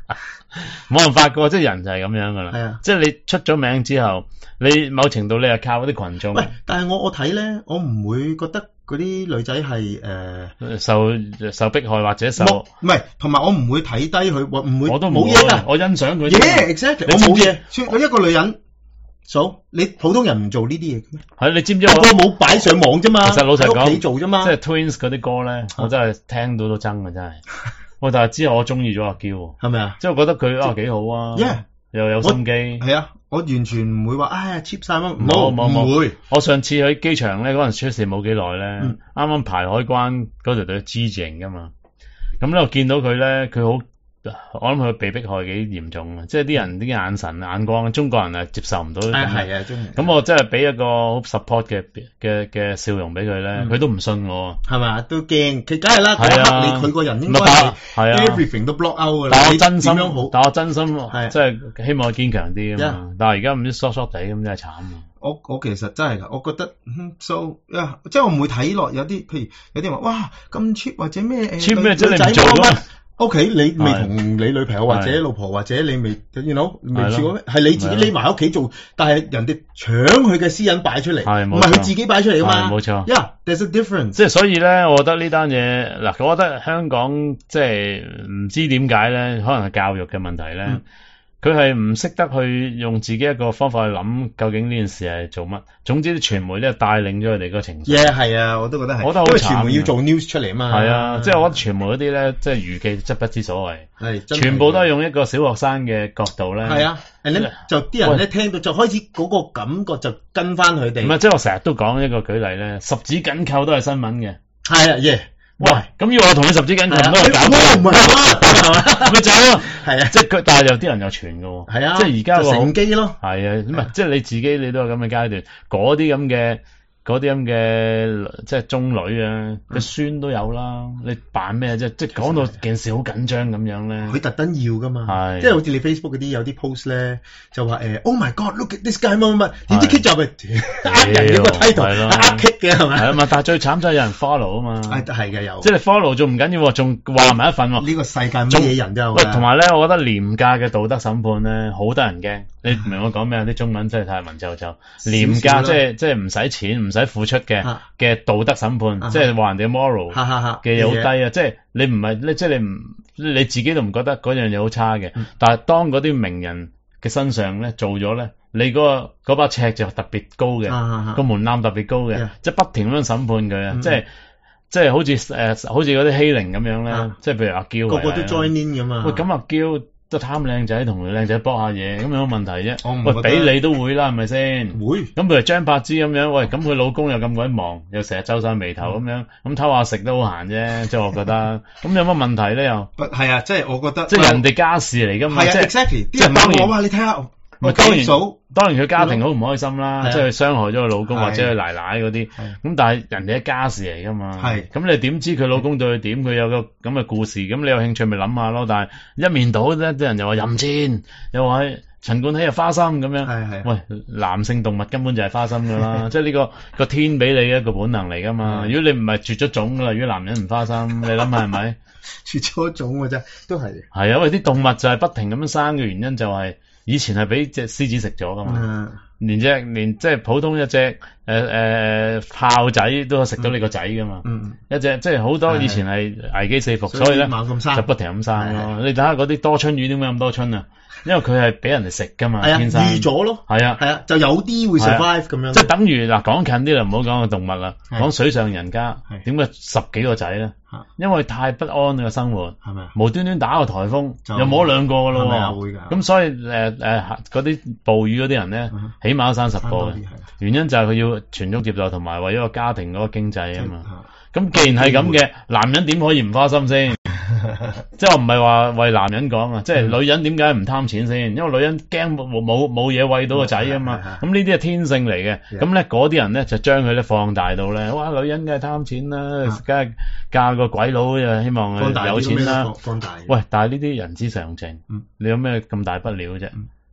冇辦法噶，即係人就係咁樣噶啦。 係啊， 即係你出咗名之後，你某程度你係靠嗰啲群眾。 喂，但係我我睇咧，我唔會覺得嗰啲女仔係誒受受迫害或者受唔係，同埋我唔會睇低佢，我唔會我都冇嘢㗎， 我欣賞佢。 Yeah, exactly，我冇嘢。我一個女人，數你普通人唔做呢啲嘢嘅咩？ 係你知唔知我冇擺上網啫嘛？ 其實老實講， 喺屋企做啫嘛。 即係 Twins 嗰啲歌咧，我真係聽到都憎嘅真係。喂，但係之後我中意咗阿嬌， 係咪啊？ 即係我覺得佢啊幾好啊， yeah, 又有心機。 係啊，我完全唔會話唉 cheap 晒乜， 冇冇唔會。 我上次喺機場咧嗰陣出事冇幾耐咧，啱啱排海關嗰條隊 G 字型噶嘛，咁咧我見到佢咧，佢好。我諗佢被迫害幾嚴重啊！即係啲人啲眼神眼光，中國人係接受唔到。 係係啊， 咁我真係俾一個好 support 嘅嘅嘅笑容俾佢咧，佢都唔信我。 係咪？都驚，佢梗係啦。係啊，你佢個人應該係 everything 都 block out 㗎啦。 但我真心， 好但我真心即係希望佢堅強啲啊嘛。但係而家唔知疏疏地咁，真係慘啊！ 我我其實真係㗎，我覺得 so 啊，即係我唔會睇落有啲，譬如有啲人話哇咁 cheap 或者咩誒咩即係你唔做乜？O K， 你未同你女朋友或者老婆或者你未，you know，未試過咩？係你自己匿埋喺屋企做，但係人哋搶佢嘅私隱擺出嚟，唔係佢自己擺出嚟噶嘛？ 冇錯。 Yeah，there's a difference。 即係所以咧，我覺得呢單嘢嗱，我覺得香港即係唔知點解咧，可能係教育嘅問題咧。嗯佢係唔識得去用自己一個方法去諗，究竟呢件事係做乜？總之啲傳媒咧帶領咗佢哋個情緒。 yeah 係啊，我都覺得係。我覺得好慘。因為傳媒要做 news 出嚟啊嘛。 係啊，即係我覺得傳媒嗰啲咧，即係娛記則不知所謂。 係。 全部都係用一個小學生嘅角度咧。 係啊，誒就啲人咧聽到就開始嗰個感覺就跟翻佢哋。 唔係，即係我成日都講一個舉例咧，十指緊扣都係新聞嘅。 係啊，yeah。 喂，咁要我同你十指緊扣都係搞錯， 唔係啊， 咪就係咯， 係啊， 即係佢，但係有啲人又傳噶喎， 係啊， 即係而家個乘機咯， 係啊，唔係即係你自己你都有咁嘅階段，嗰啲咁嘅嗰啲咁嘅即係中女啊，佢孫都有啦，你扮咩啫？即係講到件事好緊張咁樣咧， 佢特登要噶嘛， 係， 即係好似你 Facebook 嗰啲有啲 post 咧，就話誒 ，Oh my God，look at this guy 乜乜乜，點知 kick 就係呃人嘅個 title，呃 kick 嘅係咪？ 係啊嘛，但係最慘就係有人 follow 啊嘛， 係係嘅有， 即係你 follow 仲唔緊要，仲話埋一份喎。 呢個世界乜嘢人都有。 喂，同埋咧，我覺得廉價嘅道德審判咧，好得人驚。你唔明我講咩？啲中文真係太文縐縐。廉價即係即係唔使錢、唔使付出嘅嘅道德審判，即係話人哋 moral 嘅嘢好低啊！即係你唔係，即係你唔你自己都唔覺得嗰樣嘢好差嘅。但係當嗰啲名人嘅身上咧做咗咧，你嗰個嗰把尺就特別高嘅，個門檻特別高嘅，即係不停咁樣審判佢啊！即係即係好似誒，好似嗰啲欺凌咁樣咧，即係譬如阿嬌， 個個都 join in 咁嘛。 喂，咁阿嬌都貪靚仔同女靚仔搏下嘢，咁有乜問題啫？喂，俾你都會啦，係咪先？ 會。咁譬如張柏芝咁樣，喂，咁佢老公又咁鬼忙，又成日皺晒眉頭咁樣，咁偷下食都好閒啫，即係我覺得。咁有乜問題咧？又係啊，即係我覺得， 即係人哋家事嚟噶嘛。 係啊，exactly。啲人問我話，你睇下。 咪當然，當然佢家庭好唔開心啦，即係傷害咗佢老公或者佢奶奶嗰啲。咁但係人哋一家事嚟噶嘛。係。咁你點知佢老公對佢點？佢有個咁嘅故事，咁你有興趣咪諗下咯。但係一面倒咧，啲人又話淫賤，又話陳冠希又花心咁樣。係係。喂，男性動物根本就係花心噶啦，即係呢個個天俾你嘅一個本能嚟噶嘛。如果你唔係絕咗種噶啦，如果男人唔花心，你諗下係咪？ 絕咗種嘅啫，都係。 係啊，因為啲動物就係不停咁樣生嘅原因就係。以前係俾隻獅子食咗噶嘛，嗯、連隻連即係普通一隻誒誒豹仔都食到你個仔噶嘛，嗯、一隻即係好多以前係危機四伏，所以咧就不停咁生咯。你睇下嗰啲多春魚點解咁多春啊？因為佢係俾人哋食噶嘛，天生預咗咯。係啊係啊，就有啲會 survive 咁樣。 即係等於嗱，講近啲啦，唔好講個動物啦，講水上人家，點解十幾個仔咧？因為太不安嘅生活，係咪啊？無端端打個颱風，又冇咗兩個噶咯喎。咁所以誒誒嗰啲捕魚嗰啲人咧，起碼都生十個嘅。原因就係佢要傳宗接代，同埋為咗個家庭嗰個經濟啊嘛。咁既然係咁嘅，男人點可以唔花心先？即係我唔係話為男人講啊，即係女人點解唔貪錢先？因為女人驚冇冇冇嘢餵到個仔啊嘛。咁呢啲係天性嚟嘅。咁咧嗰啲人咧就將佢咧放大到咧，哇！女人梗係貪錢啦，梗係嫁個鬼佬就希望有錢啦。放大。喂，但係呢啲人之常情，你有咩咁大不了啫？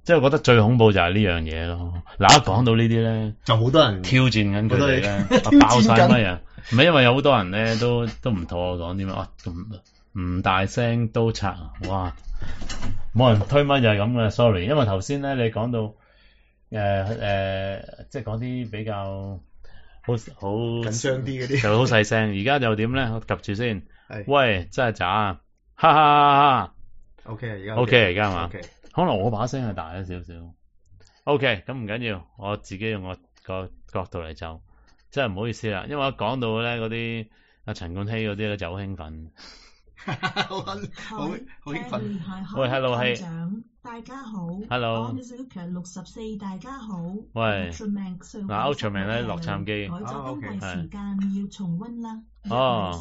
即係我覺得最恐怖就係呢樣嘢咯。嗱，一講到呢啲咧， 就好多人挑戰緊佢哋咧，爆晒乜人？唔係因為有好多人咧都都唔妥我講啲咩啊，唔大聲都拆啊！哇，冇人推乜就係咁嘅 sorry。因為頭先咧你講到誒誒、呃呃，即係講啲比較好好緊張啲嗰啲， 就好細聲。而家就點咧？我及住先。喂，真係渣啊！哈哈哈哈 ！OK 而家 OK 而家係嘛？ OK 可能我把聲係大咗少少。OK， 咁唔緊要，我自己用我個角度嚟就，真係唔好意思啦。因為我講到咧嗰啲阿陳冠希嗰啲咧就好興奮， 好好好興奮。 喂 ，Hello 係， 大家好 ，Hello， 六十四大家好。 喂，嗱 Ultraman 咧洛杉磯， 改咗登記時間要重溫啦。 哦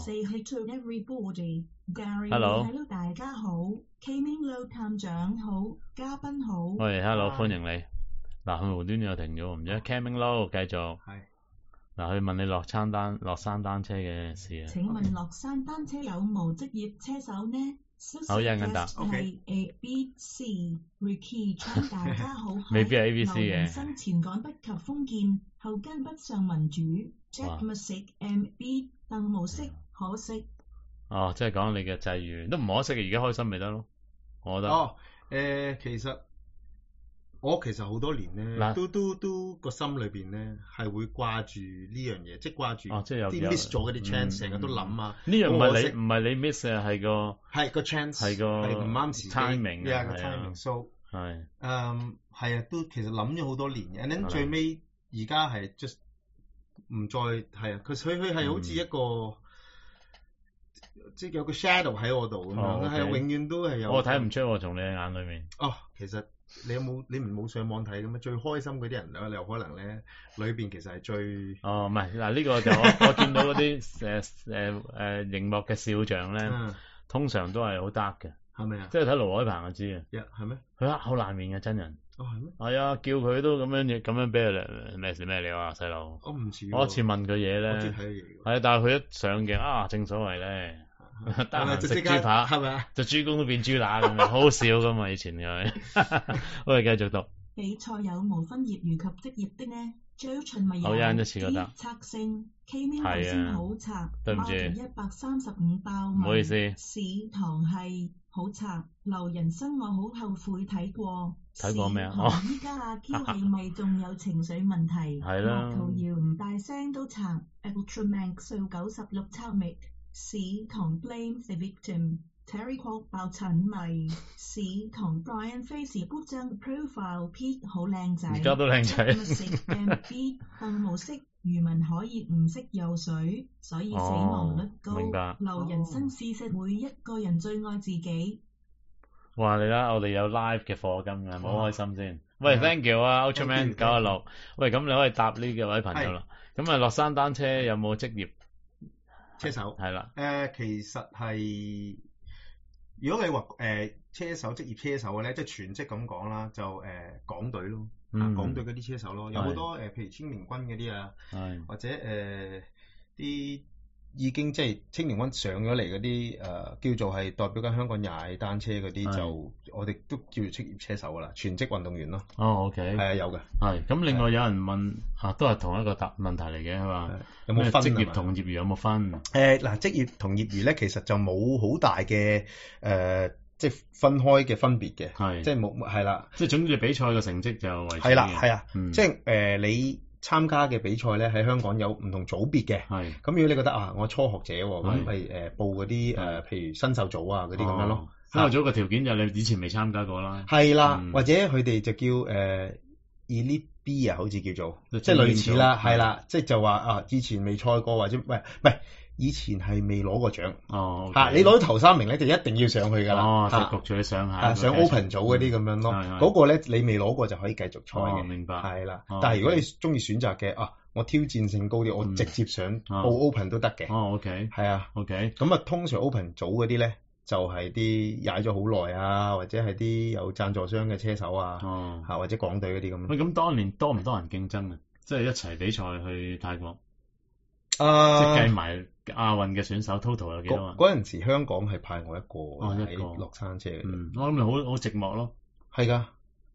，Hello，Hello 大家好 ，Kaming Low 探長好，嘉賓好。 喂 ，Hello 歡迎你。嗱，佢無端端又停咗，唔知 Kaming Low 繼續。係。嗱，佢問你落山單落山單車嘅事啊。 請問落山單車有冇職業車手呢？ 好，有人答。 係 A B C Ricky 大家好。 未必係 A B C 嘅。 人生前趕不及封建，後跟不上民主。Jack Music M B 鄧無色可惜。 哦，即係講你嘅際遇都唔可惜嘅，而家開心咪得咯。我覺得。 哦，誒、呃，其實。我其實好多年咧，都都都個心裏邊咧係會掛住呢樣嘢，即係掛住啲 miss 咗嗰啲 chance，成日都諗啊。 呢樣唔係你唔係你 miss 啊，係個係個 chance，係個係唔啱時機 timing 啊，個 timing，so 係誒係啊，都其實諗咗好多年嘅，and then 最尾而家係 just 唔再係啊，佢佢佢係好似一個即係有個 shadow 喺我度咁樣，係永遠都係有。 我睇唔出喎，從你嘅眼裏面。 哦，其實。你有冇你唔冇上網睇咁啊？最開心嗰啲人咧，你有可能咧裏邊其實係最哦，唔係嗱呢個就我我見到嗰啲誒誒誒熒幕嘅笑像咧，嗯、通常都係好 dark 嘅， 係咪啊？ 即係睇盧海鵬就知啊， 係咩？ 佢黑口爛面嘅真人。 哦，係咩？ 係啊，叫佢都咁樣嘢，咁樣俾佢咩事咩料啊，細路。 我唔似。 我一次問佢嘢咧，係啊，但係佢一上鏡啊，正所謂咧。得閒食豬扒，係咪啊？就豬公都變豬乸咁樣，好好笑噶嘛！以前佢，我哋繼續讀。 比賽有無分業餘及職業的呢？最循咪有啲策勝 K 面頭先好拆， 對唔住， 一百三十五爆米， 唔好意思。 史堂係好拆，留人生我好後悔睇過。 睇過咩啊？ 哦，依家阿 Q 係咪仲有情緒問題？ 係啦。 陶瑤唔大聲都拆 ，Ultraman 數九十六抄未。史同 blame the victim，Terry Kwok 爆陳迷，史同 Brian Facebook 張 profile P 好靚仔， 而家都靚仔。 M B 鄧無色漁民可以唔識游水，所以死亡率高。 明白。 留人生事實，每一個人最愛自己。 哇！你睇我哋有 live 嘅課金㗎，好開心先。喂 ，thank you 啊 ，Ultraman 九一六。喂，咁你可以答呢幾位朋友啦。咁啊，落山單車有冇職業？ 車手係啦， 誒、呃、其實係如果你話誒、呃、車手職業車手嘅咧，即係全職咁講啦，就誒、呃、港隊咯，嗯、啊港隊嗰啲車手咯，有好多誒、呃、譬如青年軍嗰啲啊，或者誒啲。呃已經即係青年軍上咗嚟嗰啲誒，叫做係代表緊香港踩單車嗰啲，就我哋都叫做職業車手噶啦，全職運動員咯。 哦 OK，係啊，有嘅。係咁，另外有人問啊，都係同一個答問題嚟嘅，係嘛？ 有冇分？職業同業餘有冇分？ 誒嗱，職業同業餘咧，其實就冇好大嘅誒，即係分開嘅分別嘅。係，即係冇係啦。即係總之比賽嘅成績就為主嘅。係啦，係啊，即係誒你。參加嘅比賽咧喺香港有唔同組別嘅，係咁如果你覺得啊，我初學者喎，咁咪誒報嗰啲誒，譬如新秀組啊嗰啲咁樣咯。新秀組嘅條件就係你以前未參加過啦。係啦，或者佢哋就叫誒 Elite B 啊，好似叫做，即係類似啦，係啦，即係就話啊，以前未賽過或者唔係唔係。以前係未攞過獎，哦，嚇你攞到頭三名咧，就一定要上去㗎啦，哦，就焗住你上下，上 Open 組嗰啲咁樣咯，嗰個咧你未攞過就可以繼續賽嘅，明白，係啦，但係如果你中意選擇嘅啊，我挑戰性高啲，我直接上報 Open 都得嘅，哦 OK，係啊 OK，咁啊通常 Open 組嗰啲咧就係啲踩咗好耐啊，或者係啲有贊助商嘅車手啊，哦，嚇或者港隊嗰啲咁。喂，咁當年多唔多人競爭啊？即係一齊比賽去泰國。啊！即係計埋亞運嘅選手 total 有幾多啊？嗰陣時香港係派我一個喺落山車嘅。嗯，我諗你好好寂寞咯。係㗎，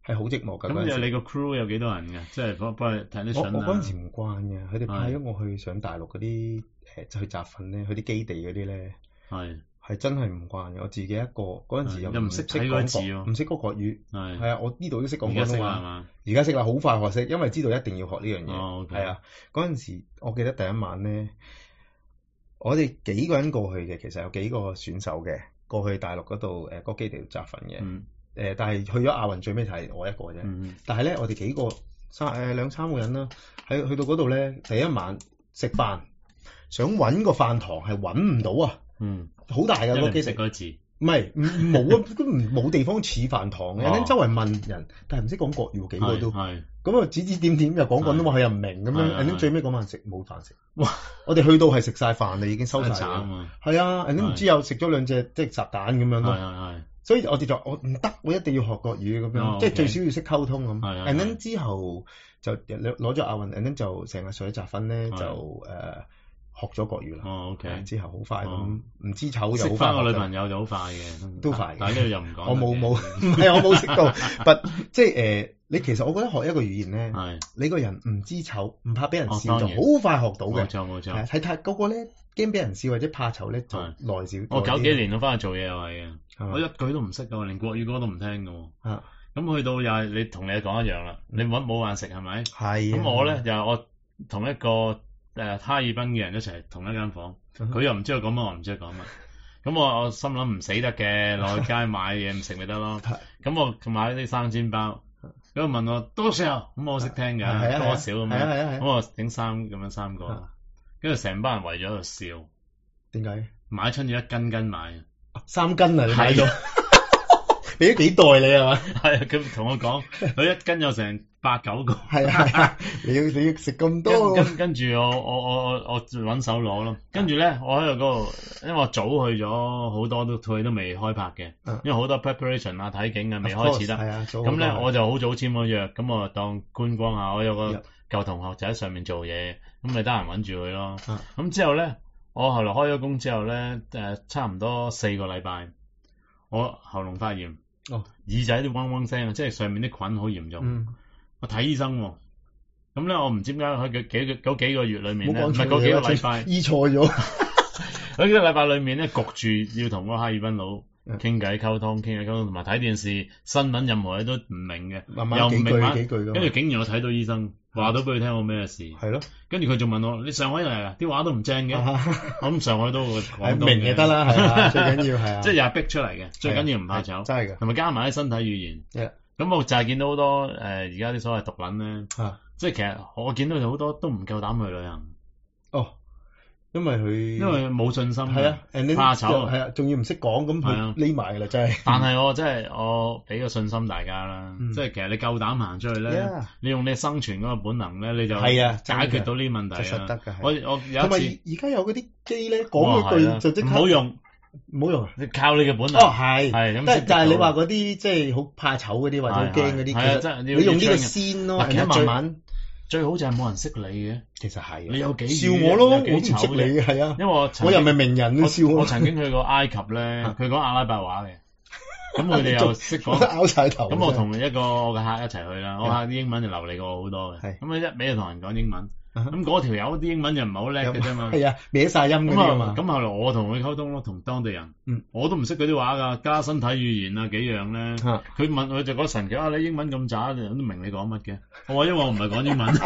係好寂寞㗎。 咁就你個 crew 有幾多人㗎？即係幫幫佢睇啲相啊。 我我嗰陣時唔慣嘅，佢哋派咗我去上大陸嗰啲誒去集訓咧，去啲基地嗰啲咧。係。係真係唔慣嘅，我自己一個嗰陣時又唔識睇嗰字喎，唔識嗰國語。係係啊，我呢度都識講廣東話。而家識啦，好快學識，因為知道一定要學呢樣嘢。哦，係啊，嗰陣時我記得第一晚咧，我哋幾個人過去嘅，其實有幾個選手嘅過去大陸嗰度誒嗰基地度集訓嘅。嗯。誒，但係去咗亞運最尾就係我一個啫。嗯。但係咧，我哋幾個三誒兩三個人啦，喺去到嗰度咧，第一晚食飯，想揾個飯堂係揾唔到啊。嗯。好大㗎嗰基地，食嗰字，唔係冇啊，都唔冇地方似飯堂嘅，你周圍問人，但係唔識講國語，幾個都，咁啊指指點點又講廣東話，佢又唔明咁樣，人哋最尾嗰晚食冇飯食，哇！我哋去到係食晒飯啦，已經收晒啦，係啊，人哋唔知又食咗兩隻即係雜蛋咁樣咯，所以我哋就我唔得，我一定要學國語咁樣，即係最少要識溝通咁，人哋之後就攞咗亞運，人哋就成日上去集訓咧就誒。學咗國語啦，哦 OK，之後好快咁，唔知醜就好快。識翻個女朋友就好快嘅，都快。但係呢度又唔講。我冇冇，唔係我冇識到，不即係誒，你其實我覺得學一個語言咧，係你個人唔知醜，唔怕俾人笑就好快學到嘅。冇錯冇錯。係睇嗰個咧，驚俾人笑或者怕醜咧就耐少。我九幾年都翻去做嘢又係嘅，我一句都唔識㗎，連國語歌都唔聽㗎。啊，咁去到又係你同你講一樣啦，你揾冇飯食係咪？係。咁我咧又係我同一個。誒哈爾濱嘅人一齊同一間房，佢又唔知我講乜，我唔知佢講乜。咁我我心諗唔死得嘅，落去街買嘢唔食咪得咯。咁我買啲生煎包，咁佢問我多少，咁我識聽㗎，多少咁樣。咁我整三咁樣三個，跟住成班人圍咗喺度笑。點解？買親要一斤斤買，三斤啊！你買咗，俾咗幾袋你係嘛？係啊，佢同我講，佢一斤有成八九個，係啊，你要你要食咁多，跟跟住我我我我我揾手攞咯，跟住咧我喺度嗰度，因為我早去咗好多都佢都未開拍嘅，因為好多 preparation 啊體檢啊未開始得，咁咧我就好早簽咗約，咁我當觀光下，我有個舊同學就喺上面做嘢，咁咪得閒揾住佢咯，咁之後咧我後來開咗工之後咧誒差唔多四個禮拜，我喉嚨發炎，耳仔都嗡嗡聲，即係上面啲菌好嚴重。我睇醫生喎，咁咧我唔知點解喺幾幾嗰幾個月裏面咧，唔係嗰幾個禮拜醫錯咗，喺幾個禮拜裏面咧焗住要同嗰個哈爾濱佬傾偈溝通，傾偈溝通，同埋睇電視新聞，任何嘢都唔明嘅，又唔明白，跟住竟然我睇到醫生，話到俾佢聽我咩事，係咯，跟住佢仲問我你上海人嚟啊，啲話都唔正嘅，我諗上海都會講明嘅得啦，係啊，最緊要係啊，即係又係逼出嚟嘅，最緊要唔怕醜，真係嘅，同埋加埋啲身體語言。咁我就係見到好多誒而家啲所謂毒撚咧，啊、即係其實我見到佢好多都唔夠膽去旅行。哦，因為佢因為冇信心，係啊，怕醜，係啊，仲要唔識講，咁佢匿埋㗎啦，真係。但係我真係我俾個信心大家啦，嗯、即係其實你夠膽行出去咧，嗯、你用你生存嗰個本能咧，你就係啊解決到呢啲問題啊。得㗎，我我有一次同埋而家有嗰啲機咧，講一句就即刻唔好用。唔好用啊！你靠你嘅本能。哦，係，係咁。但係你話嗰啲即係好怕醜嗰啲或者好驚嗰啲，其實你用呢個先咯，然後慢慢最好就係冇人識你嘅。其實係。你有幾笑我咯？我都唔識你嘅，係啊。因為我我又唔係名人，你笑我。我曾經去過埃及咧，佢講阿拉伯話嘅，咁佢哋又識講，拗晒頭。咁我同一個我嘅客一齊去啦，我客啲英文就流利過我好多嘅。咁啊一味就同人講英文。咁嗰條友啲英文就唔係好叻嘅啫嘛，係啊，歪晒音嗰啲啊嘛。咁後來我同佢溝通咯，同當地人，嗯，我都唔識嗰啲話㗎，加身體語言啊幾樣咧。佢問佢就講神奇啊，你英文咁渣，我都明你講乜嘅。我話因為我唔係講英文，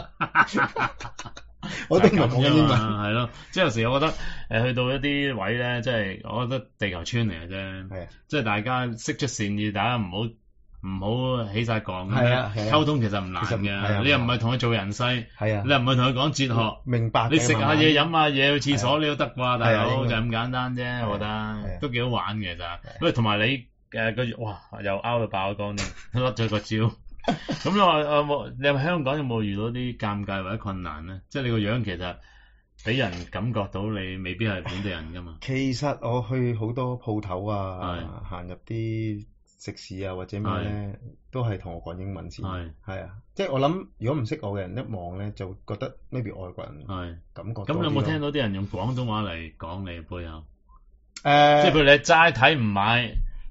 我都唔係講英文，係咯。即係有時我覺得誒去到一啲位咧，即係我覺得地球村嚟嘅啫，係啊，即係大家釋出善意，大家唔好。唔好起晒槓嘅，溝通其實唔難嘅。你又唔係同佢做人世，你又唔係同佢講哲學。明白。你食下嘢飲下嘢去廁所你都得啩，大佬就咁簡單啫。我覺得都幾好玩嘅咋。不過同埋你誒個哇又拗到爆缸添，甩咗個招。咁你話有冇？你喺香港有冇遇到啲尷尬或者困難咧？即係你個樣其實俾人感覺到你未必係本地人噶嘛。其實我去好多鋪頭啊，行入啲食肆啊或者咩咧，都係同我講英文先，係係啊，即係我諗，如果唔識我嘅人一望咧，就覺得 maybe 外國人係感覺。咁你有冇聽到啲人用廣東話嚟講你背後？誒，即係譬如你齋睇唔買，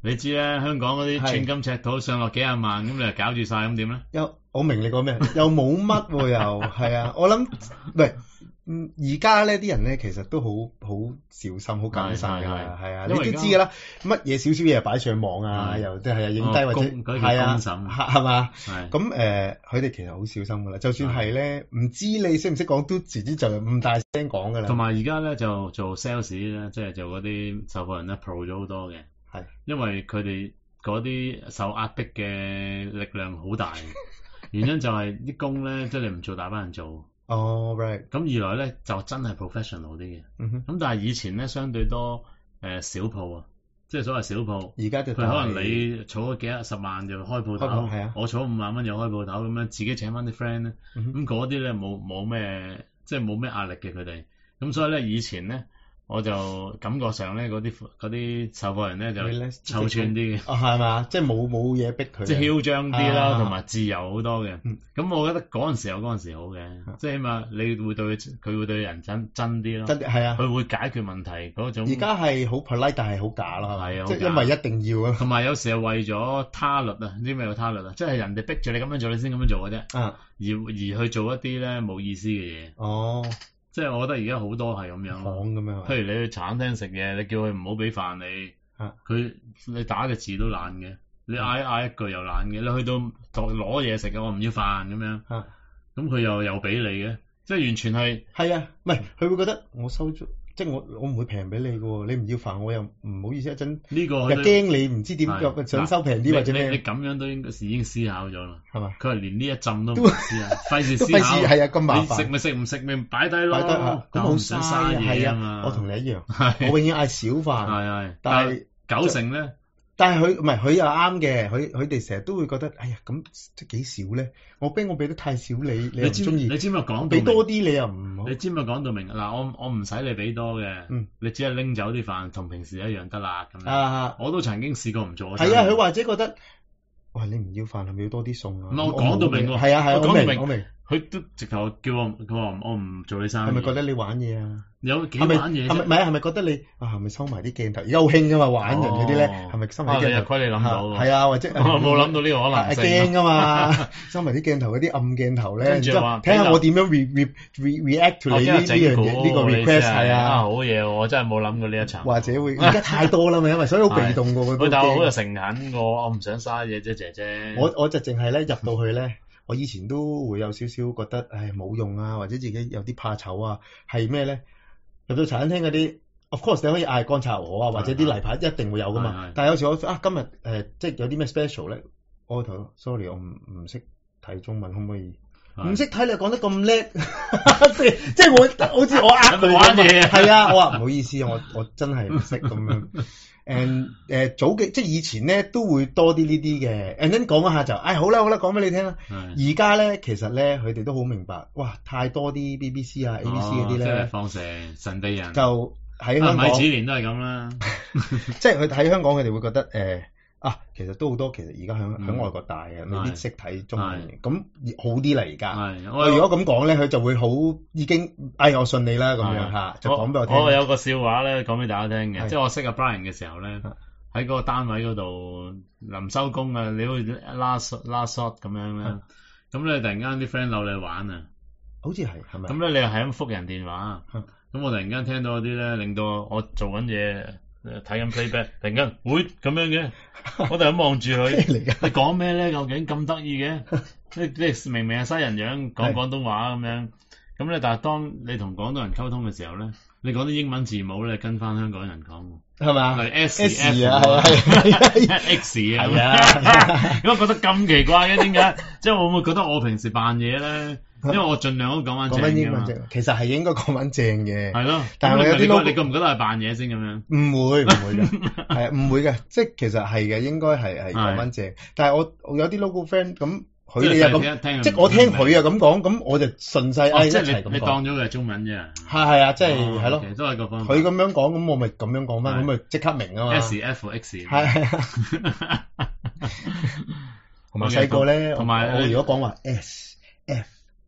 你知啦，香港嗰啲寸金尺土上落幾廿萬，咁你又搞住晒，咁點咧？ 又我明你講咩，又冇乜喎，又係啊！我諗喂。嗯，而家咧啲人咧其實都好好小心、好謹慎㗎啦，係啊，你都知㗎啦，乜嘢少少嘢擺上網啊，又即係影低或者係啊，係嘛？咁誒，佢哋其實好小心㗎啦，就算係咧，唔知你識唔識講都自己就咁大聲講㗎啦。 同埋而家咧就做 sales 咧，即係做嗰啲售貨人咧 pro 咗好多嘅，係，因為佢哋嗰啲受壓迫嘅力量好大，原因就係啲工咧，即係你唔做，大班人做。 哦、oh, right。 咁二來咧就真係 professional 啲嘅。咁、嗯、但係以前咧相對多誒、呃、小鋪啊，即係所謂小鋪。 而家就佢可能你儲咗幾多十萬就開鋪頭，啊、我儲五萬蚊又開鋪頭咁樣，自己請翻啲 friend 咧，咁嗰啲咧冇冇咩，即係冇咩壓力嘅佢哋。咁所以咧以前咧。我就感覺上咧，嗰啲嗰啲售貨人咧就臭串啲嘅， 哦係嘛，即係冇冇嘢逼佢， 即係囂張啲啦，同埋、啊、自由好多嘅。咁、嗯、我覺得嗰陣時有嗰陣時好嘅，啊、即係起碼你會對佢會對人真真啲咯，真係啊，佢會解決問題嗰種。而家係好 polite，但係好假咯，係啊，即係因為一定要啊。同埋有時係為咗他律啊，唔知咩叫他律啊？即係人哋逼住你咁樣做，你先咁樣做嘅啫。啊，而而去做一啲咧冇意思嘅嘢。哦。即係我覺得而家好多係咁樣咯，譬如你去茶餐廳食嘢，你叫佢唔好俾飯你，佢、啊、你打嘅字都懶嘅，你嗌嗌一句又懶嘅，你去到攞嘢食嘅，我唔要飯咁樣，咁佢、啊、又又俾你嘅，即係完全係係啊，唔係佢會覺得我收咗。即係我我唔會平俾你嘅喎，你唔要飯我又唔好意思一陣，呢個又驚你唔知點想收平啲或者咩？你咁樣都應該是已經思考咗啦，係嘛？佢係連呢一浸都唔知啊，費事思考，係啊咁麻煩。食咪食唔食咪擺低咯，咁好嘥嘢啊嘛。我同你一樣，我永遠嗌少飯，係係，但係九成咧。但係佢唔係佢又啱嘅，佢佢哋成日都會覺得，哎呀咁即係幾少咧？我俾我俾得太少你，你又唔中意。你知唔知講到俾多啲你又唔好？你知唔知講到明嗱？我我唔使你俾多嘅，嗯、你只係拎走啲飯，同平時一樣得啦咁樣。啊、我都曾經試過唔做。係啊，佢或者覺得，哇！你唔要飯係咪要多啲餸啊？唔係我講到明喎，係啊係啊，我講到明我明。佢都直頭叫我，佢話我唔做你生意。係咪覺得你玩嘢啊？有幾玩嘢啫？係咪唔係啊？係咪覺得你啊？係咪收埋啲鏡頭？而家好興噶嘛，玩人嗰啲咧，係咪收埋啲鏡頭？啊，虧你諗到。係啊，或者我冇諗到呢個可能性。驚噶嘛，收埋啲鏡頭嗰啲暗鏡頭咧，然之後睇下我點樣 re re re react to 你呢呢樣嘢呢個 request 係啊。好嘢喎！我真係冇諗過呢一層。或者會而家太多啦嘛，因為所以好被動㗎。佢但係我好有誠懇㗎，我唔想嘥嘢啫，姐姐。我我就淨係咧入到去咧。我以前都會有少少覺得，唉冇用啊，或者自己有啲怕醜啊，係咩咧？入到茶餐廳嗰啲 ，of course 你可以嗌乾炒河啊，或者啲例牌一定會有噶嘛。但係有時我啊今日誒、呃、即係有啲咩 special 咧，我頭 sorry 我唔唔識睇中文，可唔可以？唔識睇你講得咁叻，即係即係我好似我呃佢玩嘢，係啊，我話唔好意思，我我真係唔識咁樣。誒誒早嘅即係以前咧都會多啲呢啲嘅，and then 講一下就，唉好啦好啦，講俾你聽啦。而家咧其實咧佢哋都好明白，哇太多啲 B B C 啊 A B C 嗰啲咧，即係放蛇神秘人，就喺香港。米芝蓮都係咁啦，即係佢喺香港佢哋會覺得誒。啊，其實都好多，其實而家喺喺外國大嘅，未必識睇中文嘅，咁好啲啦而家。我如果咁講咧，佢就會好已經，哎，我信你啦咁樣嚇，就講俾我聽。我有個笑話咧，講俾大家聽嘅，即係我識阿 Brian 嘅時候咧，喺嗰個單位嗰度臨收工啊，你好似 last last shot 咁樣咧，咁咧突然間啲 friend 溜你玩啊，好似係係咪？咁咧你又係咁覆人電話，咁我突然間聽到啲咧，令到我做緊嘢。睇緊 playback，突然間會咁樣嘅，我突然望住佢，你講咩咧？究竟咁得意嘅？即即明明係西人樣講廣東話咁樣，咁咧但係當你同廣東人溝通嘅時候咧，你講啲英文字母咧跟翻香港人講，係嘛？係 S F 啊，係 X 啊，係啊，咁我覺得咁奇怪嘅，點解？即係我會唔會覺得我平時扮嘢咧？因為我盡量都講翻正嘅嘛，其實係應該講翻正嘅。係咯，但係有啲 logo 你覺唔覺得係扮嘢先咁樣？唔會唔會嘅，係唔會嘅，即係其實係嘅，應該係係講翻正。但係我我有啲 logo friend 咁，佢哋又咁，即係我聽佢又咁講，咁我就順勢一齊咁講。你當咗佢係中文啫。係係啊，即係係咯，都係個方法。佢咁樣講，咁我咪咁樣講翻，咁咪即刻明啊嘛。S F X 係啊，同埋細個咧，同埋我如果講話 S F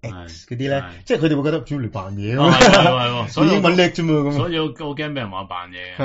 X 嗰啲咧，即係佢哋會覺得專嚟扮嘢咯，係喎，所以英文叻啫嘛，咁所以好驚俾人話扮嘢。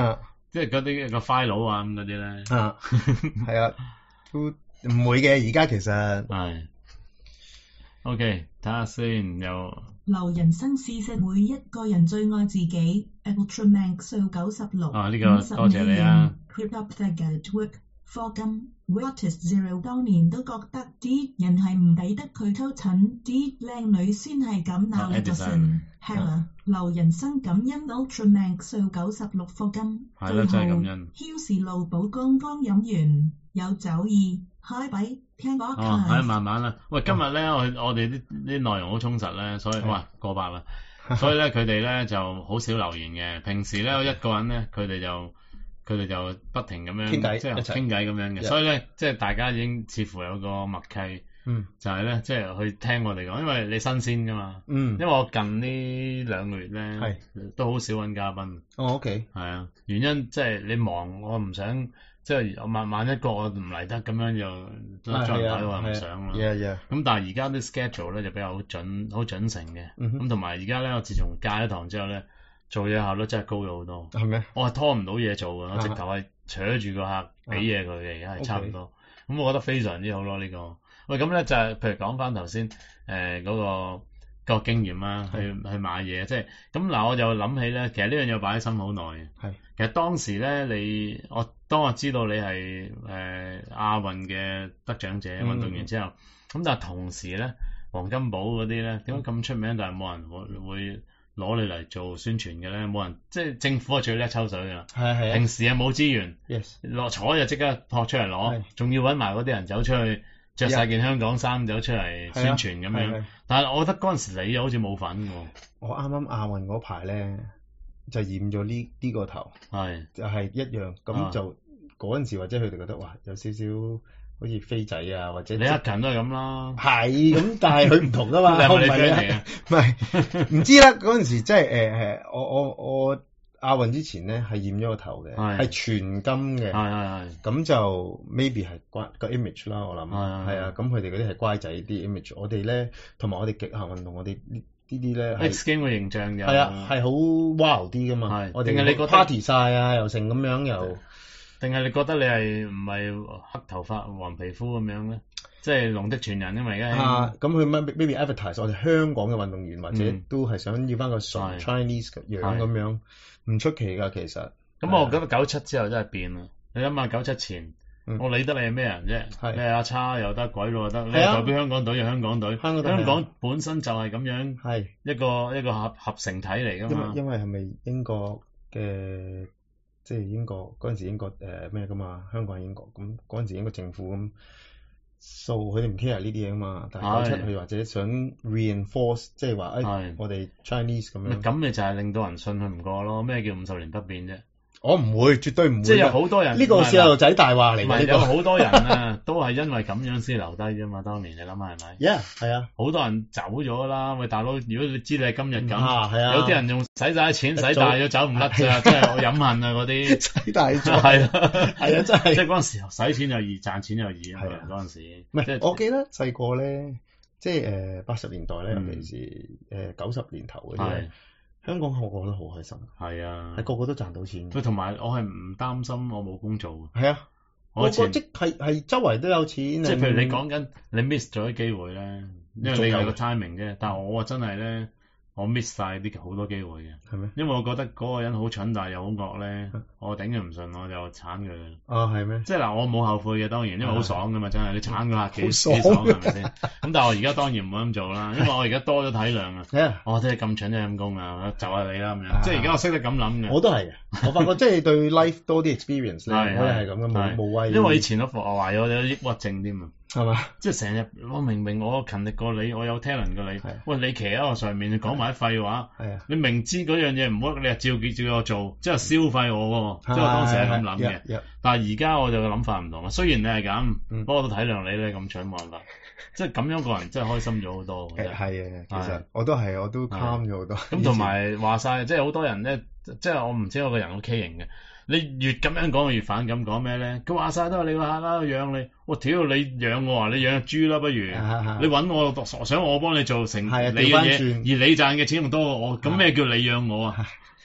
即係嗰啲個 file 啊咁嗰啲咧。 啊，係啊，都唔會嘅。而家其實係。OK， 睇下先又。 留人生事實，每一個人最愛自己。Ultraman 數九十六。 啊，呢、這個多謝你啊。 Crypt up the good work， 課金。Watters Zero 當年都覺得啲人係唔抵得佢偷襯，啲靚女先係咁鬧你就信。係啦，留人生感恩 Ultraman 數九十六課金。 係咯，真係感恩。 Hills 路寶剛剛飲完，有酒意，開筆聽歌。 哦，係慢慢啦。喂，今日咧我我哋啲啲內容好充實咧，所以哇過百啦。所以咧佢哋咧就好少留言嘅。平時咧我一個人咧，佢哋就。佢哋就不停咁樣傾偈， 即係傾偈咁樣嘅，所以咧，即係大家已經似乎有個默契，嗯，就係咧，即係去聽我哋講，因為你新鮮噶嘛，嗯，因為我近呢兩個月咧，係都好少揾嘉賓， 哦 ，OK， 係啊，原因即係你忙，我唔想即係萬萬一個我唔嚟得咁樣又再睇話唔想啦，咁但係而家啲 schedule 咧就比較好準，好準成嘅，咁同埋而家咧，我自從戒咗堂之後咧。做嘢效率真係高咗好多，係咩？我係拖唔到嘢做嘅，我直頭係扯住個客俾嘢佢嘅，而家係差唔多。咁、okay. 我覺得非常之好咯呢、呢個。喂，咁咧就係、是、譬如講翻頭先誒嗰個、嗰個經驗啦，去去買嘢，即係咁嗱，我就諗起咧，其實呢樣嘢擺喺心好耐嘅。係，其實當時咧，你我當我知道你係誒、呃、亞運嘅得獎者、運動員之後，咁、嗯、但係同時咧，黃金寶嗰啲咧，點解咁出名，但係冇人會會攞你嚟做宣傳嘅咧，冇人即係政府係最叻抽水㗎，係係。平時係冇資源，落彩就即刻撲出嚟攞，仲要揾埋嗰啲人走出去着晒件香港衫走出嚟宣傳咁樣。但係我覺得嗰陣時你又好似冇份喎。 我啱啱亞運嗰排咧就染咗呢呢個頭，係就係一樣咁就嗰陣時或者佢哋覺得哇有少少。好似飛仔啊，或者李克勤都係咁啦。 係咁，但係佢唔同噶嘛。你係咪你 friend 嚟啊？唔係，唔知啦。嗰陣時即係誒誒，我我我亞運之前咧係染咗個頭嘅，係全金嘅。係係係。咁就 maybe 係乖個 image 啦，我諗。係係啊，咁佢哋嗰啲係乖仔啲 image，我哋咧同埋我哋極限運動，我哋呢呢啲咧 X game 嘅形象又係啊，係好 wild 啲噶嘛。係。我哋定係你覺得 party 晒啊，又成咁樣又。 定係你覺得你係唔係黑頭髮黃皮膚咁樣咧？即係龍的傳人，因為而家啊，咁佢 maybe advertise 我哋香港嘅運動員，或者都係想要翻個純 Chinese 嘅樣咁樣，唔出奇㗎其實。 咁我覺得九七之後真係變啦。你諗下九七前，我理得你係咩人啫？你係阿叉又得，鬼佬又得，你係代表香港隊就香港隊。香港本身就係咁樣，係一個一個合合成體嚟㗎嘛。 因為係咪英國嘅？即係英國嗰陣時，英國誒咩噶嘛？香港係英國咁嗰陣時，英國政府咁掃佢哋唔 care 呢啲嘢啊嘛。但係九七佢或者想 reinforce，即係話誒我哋 Chinese 咁樣。 咁咪就係令到人信佢唔過咯。咩叫五十年不變啫？ 我唔會，絕對唔會。 即係有好多人呢個細路仔大話嚟嘅。 有好多人啊，都係因為咁樣先留低啫嘛。當年你諗下係咪 ？Yeah， 係啊。 好多人走咗啦。喂，大佬，如果你知你係今日咁，有啲人用使晒啲錢，使大咗走唔甩咋，真係我飲恨啊嗰啲。使大咗。係啊，係啊，真係。即係嗰陣時使錢又易，賺錢又易啊！嗰陣時。 唔係，我記得細個咧，即係誒八十年代咧，尤其是誒九十年頭嗰啲。香港個個都好開心，係啊，係個個都賺到錢。 佢同埋我係唔擔心我冇工做。 係啊，我個職係係周圍都有錢。即係譬如你講緊你 miss 咗啲機會咧，因為你有個 timing 啫。但係我真係咧，我 miss 晒啲好多機會嘅。係咩？因為我覺得嗰個人好蠢，但係又好惡咧，我頂佢唔順，我就鏟佢。 啊，係咩？ 即係嗱，我冇後悔嘅，當然，因為好爽噶嘛，真係你鏟個客幾幾爽係咪先？咁但係我而家當然唔會咁做啦，因為我而家多咗體諒啊。我真係咁蠢真係陰公啊，就係你啦咁樣。即係而家我識得咁諗嘅。 我都係嘅，我發覺即係對 life 多啲 experience 咧，我係咁嘅，冇冇威。 因為以前都我懷疑我有抑鬱症添啊。 係嘛？ 即係成日我明明我勤力過你，我有 talent 過你。喂，你騎喺我上面講埋啲廢話。係啊。你明知嗰樣嘢唔 work，你又照佢照我做，即係消費我喎。即係我當時係咁諗嘅。但係而家我就諗法唔同啦。雖然你係咁，不過我都體諒你咧咁蠢冇辦法。即係咁樣個人真係開心咗好多。 係啊，其實我都係，我都 calm 咗好多。 咁同埋話晒，即係好多人咧，即係我唔知我個人好畸形嘅。你越咁樣講，越反感。講咩咧？佢話晒都係你個客啦，養你。我屌你養我啊！你養隻豬啦，不如你揾我，想我幫你做成你嘅嘢，而你賺嘅錢仲多過我。咁咩叫你養我啊？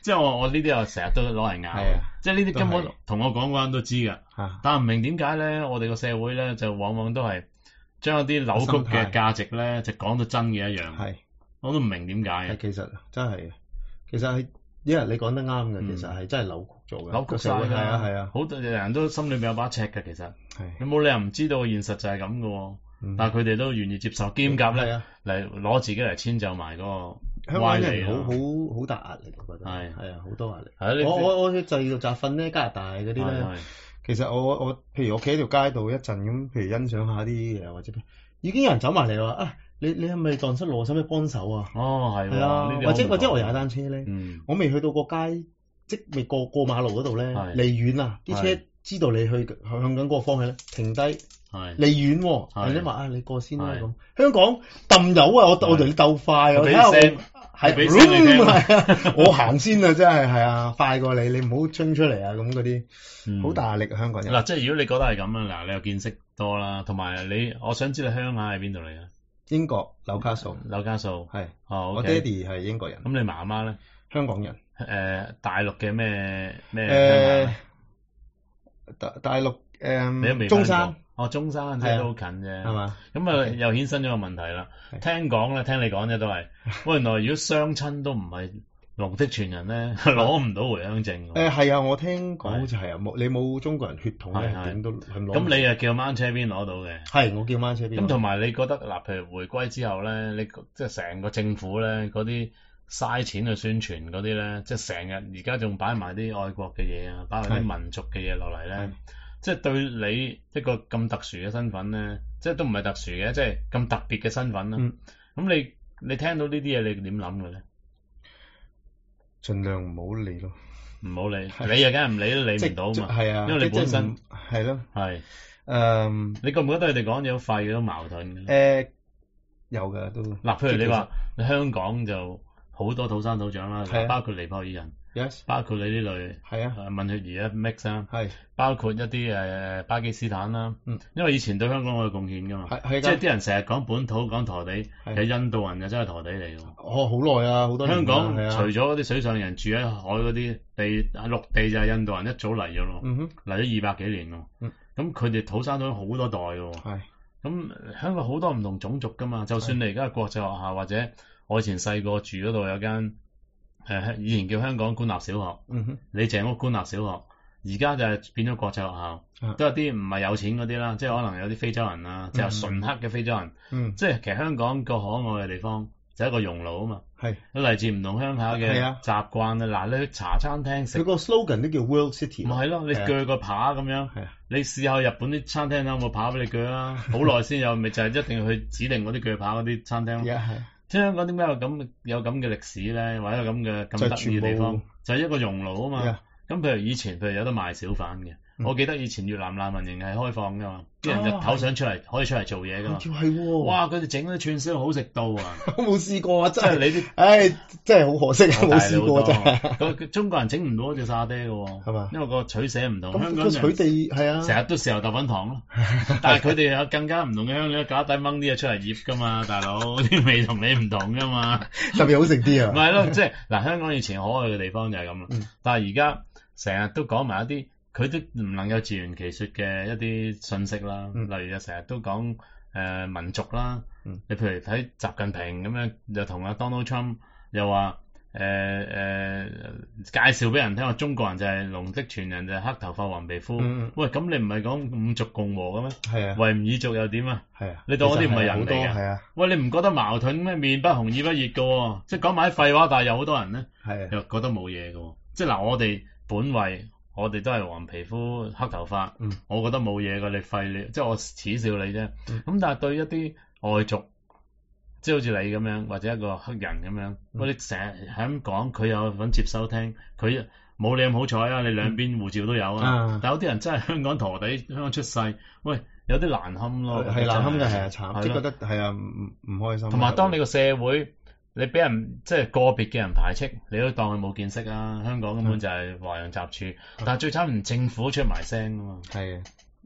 即係我我呢啲我成日都攞嚟拗，即係呢啲根本同我講嗰人都知㗎，但係唔明點解咧？我哋個社會咧就往往都係將有啲扭曲嘅價值咧就講到真嘅一樣，係我都唔明點解嘅。 其實真係，其實係因為你講得啱嘅，其實係真係扭曲咗嘅， 扭曲晒㗎，係啊係啊，好多人都心裏面有把尺嘅，其實你冇理由唔知道現實就係咁嘅喎。但係佢哋都願意接受兼夾咧，嚟攞自己嚟遷就埋嗰個歪理咯。 好好好大壓力，我覺得係係啊，好多壓力。我我我去製造集訓咧，加拿大嗰啲咧，其實我我譬如我企喺條街度一陣咁，譬如欣賞下啲嘢或者已經有人走埋嚟話啊，你你係咪蕩失路，使唔使幫手啊？ 哦，係。係啊， 或者或者我踩單車咧，我未去到個街，即未過過馬路嗰度咧，離遠啊，啲車知道你去向緊嗰個方向咧，停低。係離遠喎，人哋話啊，你過先啦咁。香港揼油啊，我我同你鬥快啊，睇下我係俾聲你聽啊，我行先啊，真係係啊，快過你，你唔好衝出嚟啊咁嗰啲，好大壓力啊香港人。 嗱，即係如果你覺得係咁啊，嗱，你又見識多啦，同埋你，我想知道鄉下喺邊度嚟啊？ 英國紐卡素。紐卡素係。哦， 我爹哋係英國人。 咁你媽媽咧？ 香港人。 誒，大陸嘅咩咩鄉下？ 大大陸誒中山。 哦，中山即係都好近啫，係嘛？咁啊，又衍生咗個問題啦。聽講咧，聽你講啫都係，喂，原來如果雙親都唔係龍的傳人咧，攞唔到回鄉證。 誒係啊，我聽講好似係啊，冇你冇中國人血統咧，點都係攞。 咁你啊叫掹車邊攞到嘅？ 係，我叫掹車邊。 咁同埋你覺得嗱，譬如回歸之後咧，你即係成個政府咧嗰啲嘥錢去宣傳嗰啲咧，即係成日而家仲擺埋啲愛國嘅嘢啊，擺埋啲民族嘅嘢落嚟咧。即係對你一個咁特殊嘅身份咧，即係都唔係特殊嘅，即係咁特別嘅身份啦。咁、嗯、你你聽到呢啲嘢，你點諗嘅咧？ 盡量唔好理咯， 唔好理。你又梗係唔理都理唔到嘛。係啊，因為你本身係咯。 係。誒、 嗯， 你覺唔覺得佢哋講嘢好廢都矛盾嘅？ 誒、呃，有嘅都。嗱， 譬如你話你香港就好多土生土長啦，包括尼泊爾人。 Yes. 包括你呢類係啊， 混血兒啊 mix 啊， 係包括一啲誒巴基斯坦啦， 嗯， 因為以前對香港有貢獻噶嘛， 係即係啲人成日講本土講陀地，其實印度人就真係陀地嚟㗎。 哦，好耐啊，好多年。 香港除咗嗰啲水上人住喺海嗰啲地，陸地就係印度人一早嚟咗咯， 嗯哼， 嚟咗二百幾年咯， 嗯， 咁佢哋土生咗好多代㗎喎， 係， 咁香港好多唔同種族㗎嘛，就算你而家係國際學校或者我以前細個住嗰度有間。誒，以前叫香港官立小學， 嗯哼， 李鄭屋官立小學，而家就係變咗國際學校，嗯、都有啲唔係有錢嗰啲啦，即係可能有啲非洲人啊，即係純黑嘅非洲人， 嗯， 即係其實香港個可愛嘅地方就係一個熔爐啊嘛， 係， 嚟自唔同鄉下嘅習慣啊，嗱，你去茶餐廳食， 佢個 slogan 都叫 World City， 唔係咯，你鋸個扒咁樣， 係啊， 你試下日本啲餐廳有冇扒俾你鋸啊？好耐先有，咪就係一定要去指定嗰啲鋸扒嗰啲餐廳， 係。 即係香港點解有咁有咁嘅歷史咧，或者有咁嘅咁得意嘅地方，就係、是、一個熔爐啊嘛。咁、yeah. 譬如以前譬如有得賣小販嘅，嗯、我記得以前越南難民營係開放噶嘛，啲、啊、人日頭想出嚟可以出嚟做嘢噶嘛。 係喎， 哇！佢哋整嗰啲串燒好食到啊！ 我冇試過啊，真係你啲， 唉，真係好可惜啊，冇試過真係。 中國人整唔到嗰隻沙爹嘅喎，係嘛？因為個取捨唔同。 咁香港佢哋係啊， 成日都豉油豆粉糖咯，但係佢哋有更加唔同嘅香料，架底掹啲嘢出嚟醃噶嘛，大佬啲味同你唔同噶嘛， 特別好食啲啊。 唔係咯，即係嗱，香港以前可愛嘅地方就係咁啦，嗯、但係而家成日都講埋一啲。佢都唔能夠自圓其說嘅一啲信息啦，嗯、例如就成日都講誒、呃、民族啦，嗯、你譬如睇習近平咁樣，又同阿 Donald Trump 又話誒誒介紹俾人聽話中國人就係龍的傳人，就係、是、黑頭髮黃皮膚。嗯、喂，咁你唔係講五族共和嘅咩？係啊，維吾爾族又點啊？係啊，你當嗰啲唔係人嚟嘅？係啊，喂，你唔覺得矛盾咩？面不紅耳不熱嘅喎，即係講埋啲廢話，但係有好多人咧，係、啊、又覺得冇嘢嘅喎，即係嗱，我哋本位。我哋都係黃皮膚黑頭髮，嗯、我覺得冇嘢㗎，你廢你，即係我恥笑你啫。咁、嗯、但係對一啲外族，即係好似你咁樣，或者一個黑人咁樣，我哋成日係咁講，佢有份接收聽，佢冇你咁好彩啊！你兩邊護照都有啊，嗯、但係有啲人真係香港陀地，香港出世，喂，有啲難堪咯， 係難堪嘅，係啊，慘，即係覺得係啊，唔唔開心。 同埋當你個社會。你俾人即係個別嘅人排斥，你都當佢冇見識啊！香港根本就係華洋雜處，嗯、但係最慘唔政府出埋聲啊嘛。 係，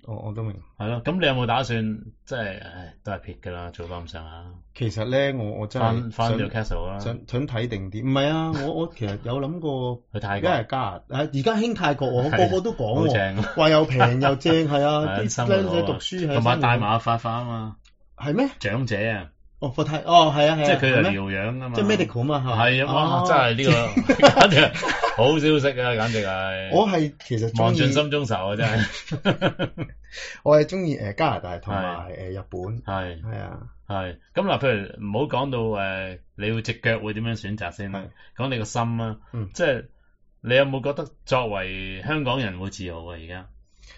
我我都明。 係咯，咁你有冇打算即係唉都係撇㗎啦，做到咁上下？ 其實咧，我我真係翻翻 Newcastle 啦， 想想睇定啲。唔係啊，我我其實有諗過去泰國。 而家係加拿大，而家興泰國喎，個個都講喎， 話又平又正，係啊，啲僆仔讀書同埋大麻發發啊嘛。 係咩？ 長者啊！ 哦，佛泰哦，係啊係啊， 即係佢係療養啊嘛， 即係 medical 啊嘛， 係啊，哇！真係呢個簡直好消息啊，簡直係。我係其實望盡心中愁啊，真係。 我係中意誒加拿大同埋誒日本。 係係啊， 係。咁嗱，譬如唔好講到誒，你會隻腳會點樣選擇先？講你個心啊，即係你有冇覺得作為香港人會自豪啊？而家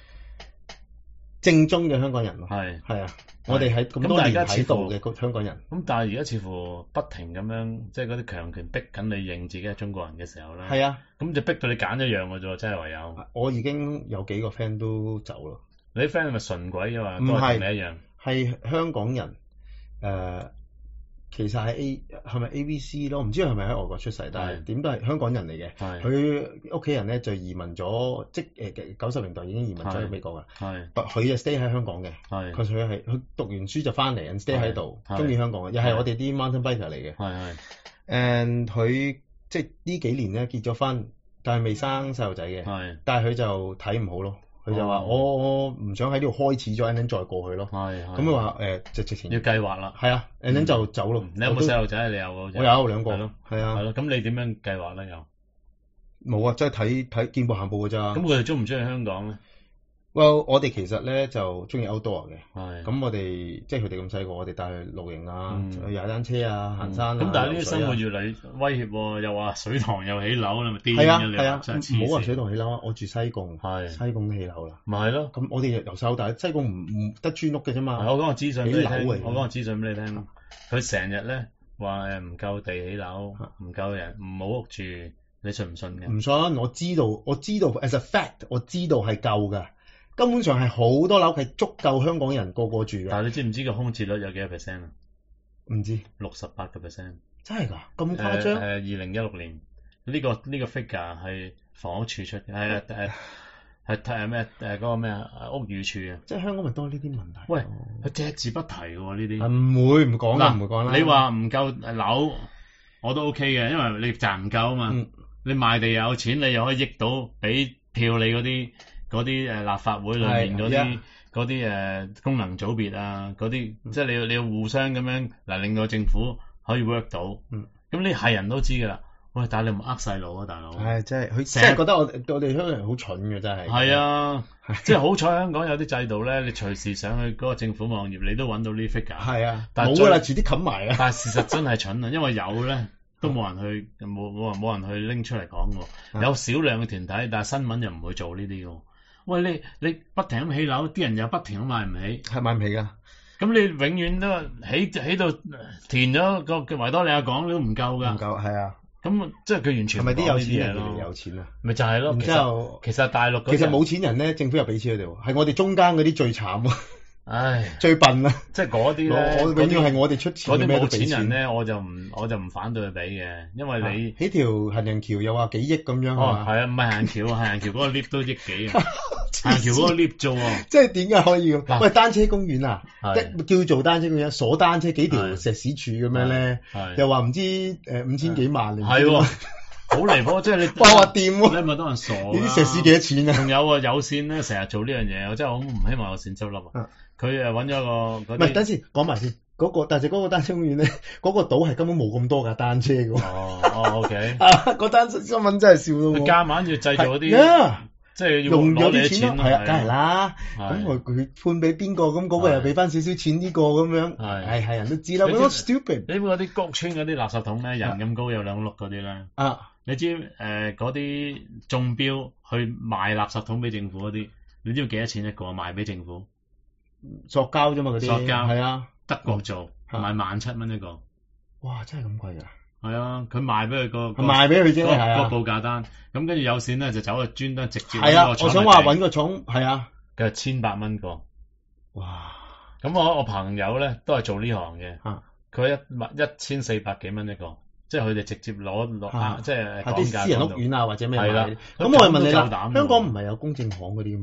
正宗嘅香港人咯， 係係啊。我哋喺咁多年喺度嘅香港人， 咁但係而家似乎不停咁樣，即係嗰啲強權逼緊你認自己係中國人嘅時候咧， 係啊， 咁就逼到你揀一樣嘅啫，真係唯有。 我已經有幾個 friend 都走咯。 你啲 friend 係咪純鬼嘅嘛？ 唔係， 都係同你一樣， 係香港人。誒、呃，其實係 A 係咪 A B C 咯？唔知係咪喺外國出世，但係點都係香港人嚟嘅。佢屋企人咧就移民咗，即誒九十年代已經移民咗去美國㗎。係，佢就 stay 喺香港嘅。係，佢佢係佢讀完書就翻嚟 stay 喺度，中意香港嘅，又係我哋啲 mountain biker 嚟嘅。係係。誒，佢即係呢幾年咧結咗婚，但係未生細路仔嘅。係，但係佢就睇唔好咯。佢就話：我我唔想喺呢度開始咗 and then 再過去咯。係係。咁佢話誒，就直情要計劃啦。係啊 and then 就走咯。 你有冇細路仔？你有我有兩個。係咯。係啊。 係咯。咁你點樣計劃咧？又冇啊！即係睇睇見步行步㗎咋。咁佢哋中唔中意香港咧？ Well，我哋其實咧就中意 outdoor 嘅。 係。 咁我哋即係佢哋咁細個，我哋帶去露營啊，去踩單車啊，行山啊。 咁但係呢啲生活越嚟威脅喎，又話水塘又起樓，你咪癲嘅你。係啊係啊，唔好話水塘起樓啊！我住西貢，係西貢都起樓啦。 咪係咯。 咁我哋由細到大，西貢唔唔得磚屋嘅啫嘛。 我講個資訊俾你聽。我講個資訊俾你聽。佢成日咧話誒唔夠地起樓，唔夠人，唔好屋住，你信唔信嘅？ 唔信，我知道，我知道 as a fact，我知道係夠㗎。根本上係好多樓係足夠香港人個個住嘅。 但係你知唔知個空置率有幾多 percent 啊？ 唔知。 六十八個 percent。 真係㗎？咁誇張？誒， 二零一六年呢個呢個 figure 係房屋處出嘅，係誒係誒咩誒嗰個咩啊屋宇署啊。 即係香港咪多呢啲問題？ 喂，佢隻字不提喎呢啲。 唔會唔講啦，唔會講啦。 你話唔夠樓，我都 OK 嘅，因為你賺唔夠啊嘛。你賣地又有錢，你又可以益到俾票你嗰啲。嗰啲誒立法會裏面嗰啲嗰啲誒功能組別啊，嗰啲、嗯、即係你要你要互相咁樣嗱，令到政府可以 work 到。嗯，咁你係人都知㗎啦。喂，但係你唔呃細路啊，大佬。係，真係佢成日覺得我我哋香港人好蠢嘅，真係。係啊，即係好彩香港有啲制度咧，你隨時上去嗰個政府網頁，你都揾到呢 figure。係啊，冇㗎啦，遲啲冚埋啊。但係事實真係蠢啊，因為有咧。都冇人去，冇冇人冇人去拎出嚟講喎。有少量嘅團體，但係新聞又唔會做呢啲喎。喂，你你不停咁起樓，啲人又不停咁買唔起，係買唔起㗎。咁你永遠都起起到填咗個維多利亞港都唔夠㗎。唔夠，係啊。咁即係佢完全係咪啲有錢人佢哋有錢啊？咪就係咯。然之後其實大陸其實冇錢人咧，政府又俾錢佢哋喎，係我哋中間嗰啲最慘喎。唉，最笨啦！即係嗰啲咧，我永遠係我哋出錢，嗰啲冇錢人咧，我就唔我就唔反對佢俾嘅，因為你起條行人橋又話幾億咁樣哦，係啊，唔係行人橋，行人橋嗰個 lift 都億幾啊，行人橋嗰個 lift 啫喎，即係點解可以？喂，單車公園啊，即叫做單車公園，鎖單車幾條石屎柱咁樣咧，又話唔知誒五千幾萬嚟，係喎，好離譜，即係你話掂喎，你咪當人傻？呢啲石屎幾多錢啊？仲有啊，有線咧成日做呢樣嘢，我真係好唔希望有線執笠啊！佢誒揾咗個，唔係等先講埋先，嗰、嗰個但係嗰個單車公園咧，嗰、嗰個島係根本冇咁多架單車嘅喎。哦哦，OK。啊，嗰單新聞真係笑到我。夾硬要製造嗰啲，yeah, 即係用咗啲錢咯。係啊，梗係啦。咁佢佢判俾邊個，咁嗰個又俾翻少少錢呢個咁樣。係係係人都知啦。好 stupid。你嗰啲谷村嗰啲垃圾桶咧，人咁高有兩碌嗰啲咧。啊。你知誒嗰啲中標去賣垃圾桶俾政府嗰啲，你知要幾多錢一個賣俾政府？塑膠啫嘛，嗰啲塑膠係啊，德國做賣萬七蚊一個，哇，真係咁貴㗎？係啊，佢賣俾佢個賣俾佢啫，係啊，個報價單，咁跟住有線咧就走去專登直接係啊，我想話揾個廠係啊，佢係千八蚊個，哇！咁我我朋友咧都係做呢行嘅，佢一一千四百幾蚊一個，即係佢哋直接攞攞即係啲私人屋苑啊或者咩係啦。咁我係問你啦，香港唔係有公證行嗰啲咩？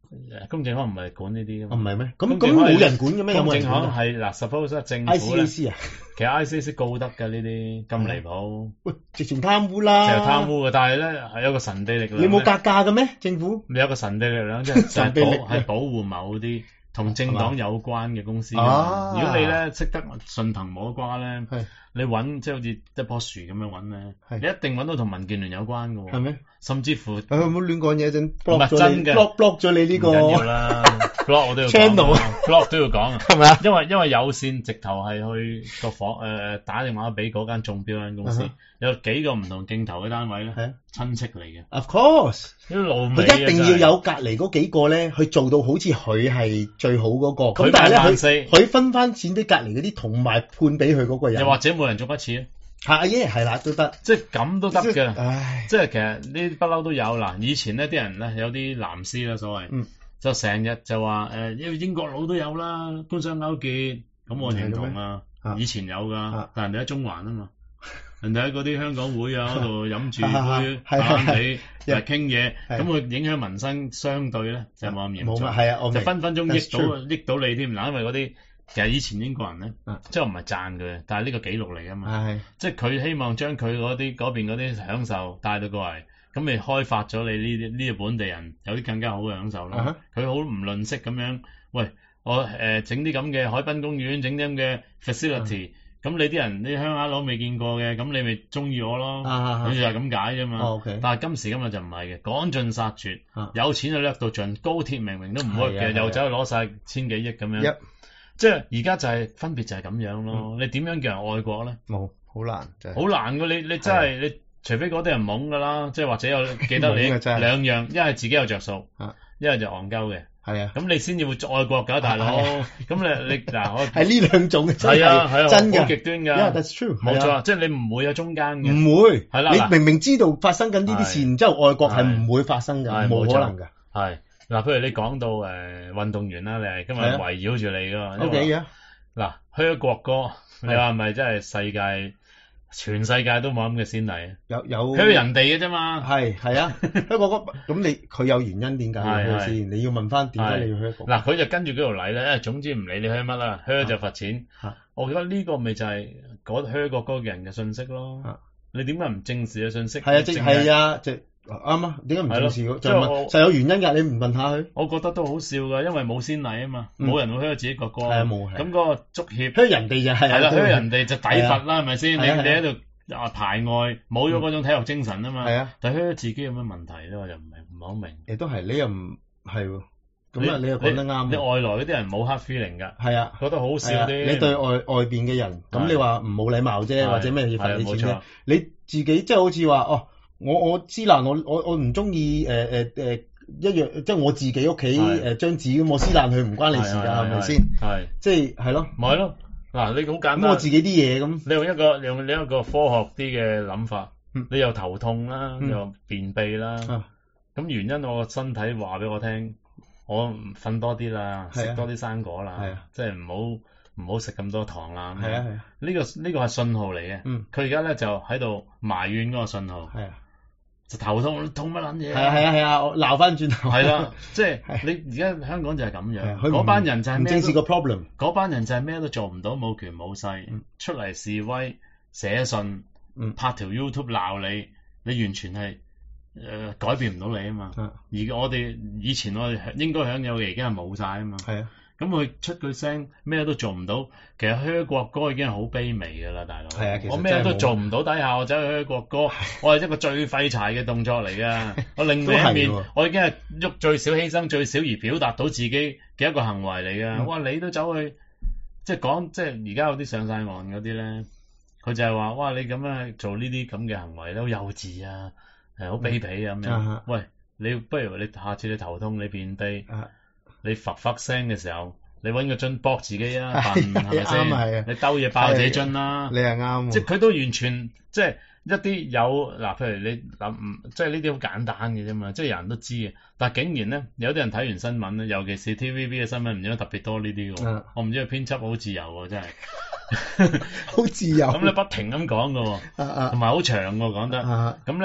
公證行唔係管呢啲㗎嘛？ 唔係咩？咁咁冇人管嘅咩？ 公證行係嗱 ，suppose 政府 I C A C 啊， 其實 I C A C 告得㗎呢啲咁離譜。 喂，直情貪污啦！ 就係貪污嘅，但係咧係有個神秘力量。 你冇格價嘅咩？政府咪有個神秘力量，即係就係保係保護某啲同政黨有關嘅公司㗎嘛。如果你咧識得順藤摸瓜咧，你揾即係好似一棵樹咁樣揾咧，你一定揾到同民建聯有關嘅喎。係咩？甚至乎， 佢唔好亂講嘢陣 block 咗你 block block 咗你呢個。 唔緊要啦 ，block 我都要 channel，block 都要講啊，係咪啊？因為因為有線直頭係去個房誒打電話俾嗰間中標間公司，有幾個唔同競投嘅單位咧，親戚嚟嘅。 Of course， 啲老味佢一定要有隔離嗰幾個咧，去做到好似佢係最好嗰個。咁但係咧，佢佢分翻錢俾隔離嗰啲，同埋判俾佢嗰個人。 又或者每人做一次啊？ 係耶，係啦，都得， 即係咁都得嘅。唉，即係其實呢不嬲都有啦。以前呢啲人咧有啲藍絲啦，所謂，嗯、就成日就話誒，因為英國佬都有啦，官商勾結，咁我認同啊。以前有㗎，啊、但係人哋喺中環啊嘛，人哋喺嗰啲香港會啊嗰度飲住杯打你嚟傾嘢，咁佢影響民生相對咧就冇咁嚴重， 係啊， 就分分鐘益到益到你添嗱，因為嗰啲。其實以前英國人咧，啊、即係我唔係讚佢，但係呢個記錄嚟㗎嘛。係，即係佢希望將佢嗰啲嗰邊嗰啲享受帶到過嚟，咁咪開發咗你呢啲呢個本地人有啲更加好嘅享受咯。佢好唔吝嗇咁樣，喂，我誒整啲咁嘅海濱公園，整啲咁嘅 facility，咁、啊、你啲人啲鄉下佬未見過嘅，咁你咪中意我咯。好似係咁解啫嘛。哦 okay、但係今時今日就唔係嘅，趕盡殺絕，啊、有錢就掠到盡，高鐵明明都唔 work 嘅，又走去攞晒千幾億咁樣。即係而家就係、是、分別就係咁樣咯，嗯、你點樣叫人愛國咧？ 冇，好難， 好難㗎！你你真係的你，除非嗰啲人懵㗎啦，即係或者有記得你兩樣，一係自己有着數，一係就戇鳩嘅。係啊，咁你先至會愛國㗎，大佬。咁你你嗱，我係呢兩種嘅， 係啊係啊， 真嘅， 好極端㗎。 Yeah, that's true。 冇錯，即係你唔會有中間嘅。 唔會。係啦，你明明知道發生緊呢啲事，然之後愛國係唔會發生㗎，冇可能㗎。 係嗱，譬如你講到誒運動員啦，你係今日圍繞住你㗎。 O K 嘅。嗱， 噓國歌，你話係咪真係世界全世界都冇咁嘅先例啊？ 有有噓人哋嘅啫嘛。係係啊，噓國歌咁你佢有原因點解要噓先？你要問翻點解你要噓國歌？ 嗱，佢就跟住嗰條例咧，誒總之唔理你噓乜啦，噓就罰錢。我覺得呢個咪就係嗰噓國歌嘅人嘅信息咯。你點解唔正視嘅信息？ 係啊，即係啊，即啱啊！點解唔重視？就問實有原因㗎，你唔問下佢？ 我覺得都好笑㗎，因為冇先例啊嘛，冇人會噓自己國歌。係啊，冇。咁嗰個足協噓人哋就係係啦，噓人哋就抵罰啦，係咪先？你你喺度啊排外，冇咗嗰種體育精神啊嘛。係啊。但係噓自己有咩問題咧？我就唔係唔係好明。 亦都係，你又唔係喎？咁啊，你又講得啱。 你外來嗰啲人冇 hard feeling 㗎。係啊。覺得好笑啲。 你對外外邊嘅人，咁你話唔冇禮貌啫，或者咩要罰你錢啫？你自己即係好似話哦。我我知啦，我我我唔中意誒誒誒一樣，即係我自己屋企誒張紙咁，我撕爛佢唔關你事㗎，係咪先？係，即係係咯， 咪係咯。嗱，你好簡單。 咁我自己啲嘢咁， 你用一個用你一個科學啲嘅諗法，你又頭痛啦，又便秘啦，咁原因我個身體話俾我聽，我瞓多啲啦，食多啲生果啦，即係唔好唔好食咁多糖啦。係啊係啊，呢個呢個係信號嚟嘅。嗯，佢而家咧就喺度埋怨嗰個信號。係啊。就頭痛，痛乜撚嘢？係啊係啊係啊！我鬧翻轉頭。係啦，即係你而家香港就係咁樣。嗰班人就係咩？正視個 problem。嗰班人就係咩都做唔到，冇權冇勢，出嚟示威、寫信、拍條 YouTube 鬧你，你完全係誒改變唔到你啊嘛。而我哋以前我哋應該享有嘅，而家係冇晒啊嘛。係啊。咁佢出句聲咩都做唔到，其實噓國歌已經係好卑微㗎啦，大佬。係啊，其實我咩都做唔到底下，我走去噓國歌，我係一個最廢柴嘅動作嚟㗎。我另外一面，我已經係喐最少犧牲最少而表達到自己嘅一個行為嚟㗎。嗯、哇！你都走去即係講，即係而家有啲上晒岸嗰啲咧，佢就係話：哇！你咁樣做呢啲咁嘅行為咧，好幼稚啊，係好卑鄙啊咁樣。嗯、喂，你不如你下次你頭痛你便秘。嗯你發發聲嘅時候，你揾個樽搏自己啊，笨係咪先？你兜嘢爆自己樽啦， 你係啱。 即係佢都完全即係一啲有嗱，譬如你諗，即係呢啲好簡單嘅啫嘛，即係人都知嘅。但係竟然咧，有啲人睇完新聞咧，尤其是 T V B 嘅新聞，唔知點解特別多呢啲嘅。嗯、我唔知佢編輯好自由喎，真係。 好自由。 咁你不停咁講嘅喎，同埋好長喎講得。咁咧、啊。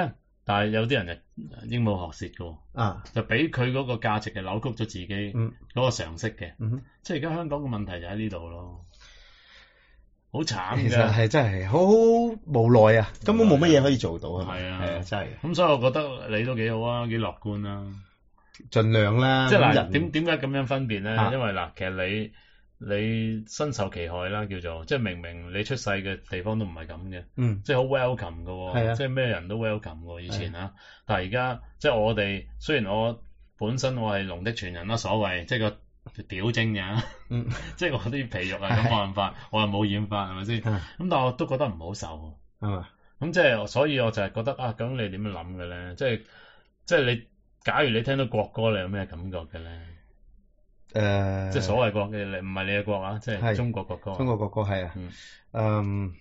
但係有啲人就鸚鵡學舌嘅喎， 啊， 就俾佢嗰個價值係扭曲咗自己嗰個常識嘅， 嗯、 即係而家香港嘅問題就喺呢度咯，好慘嘅。 其實係真係好無奈啊，根本冇乜嘢可以做到啊。 係啊， 係啊，真係。 咁所以我覺得你都幾好啊，幾樂觀啊， 盡量啦。 即係嗱，點點解咁樣分別咧？啊、因為嗱，其實你。你身受其害啦，叫做即係明明你出世嘅地方都唔係咁嘅， 嗯， 即係好 welcome 嘅喎， 啊、 即係咩人都 welcome 喎，以前啊，但係而家即係我哋雖然我本身我係龍的傳人啦，所謂即係個表精嘅， 嗯， 即係我啲皮肉啊咁冇辦法，我又冇染髮係咪先？咁、嗯、但係我都覺得唔好受， 係嘛？ 咁即係所以我就係覺得啊，咁你點樣諗嘅咧？即係即係你假如你聽到國歌，你有咩感覺嘅咧？ 誒，呃、 即係所謂國嘅，唔係你嘅國啊，即係中國國歌。 中國國歌係啊， 嗯， 嗯，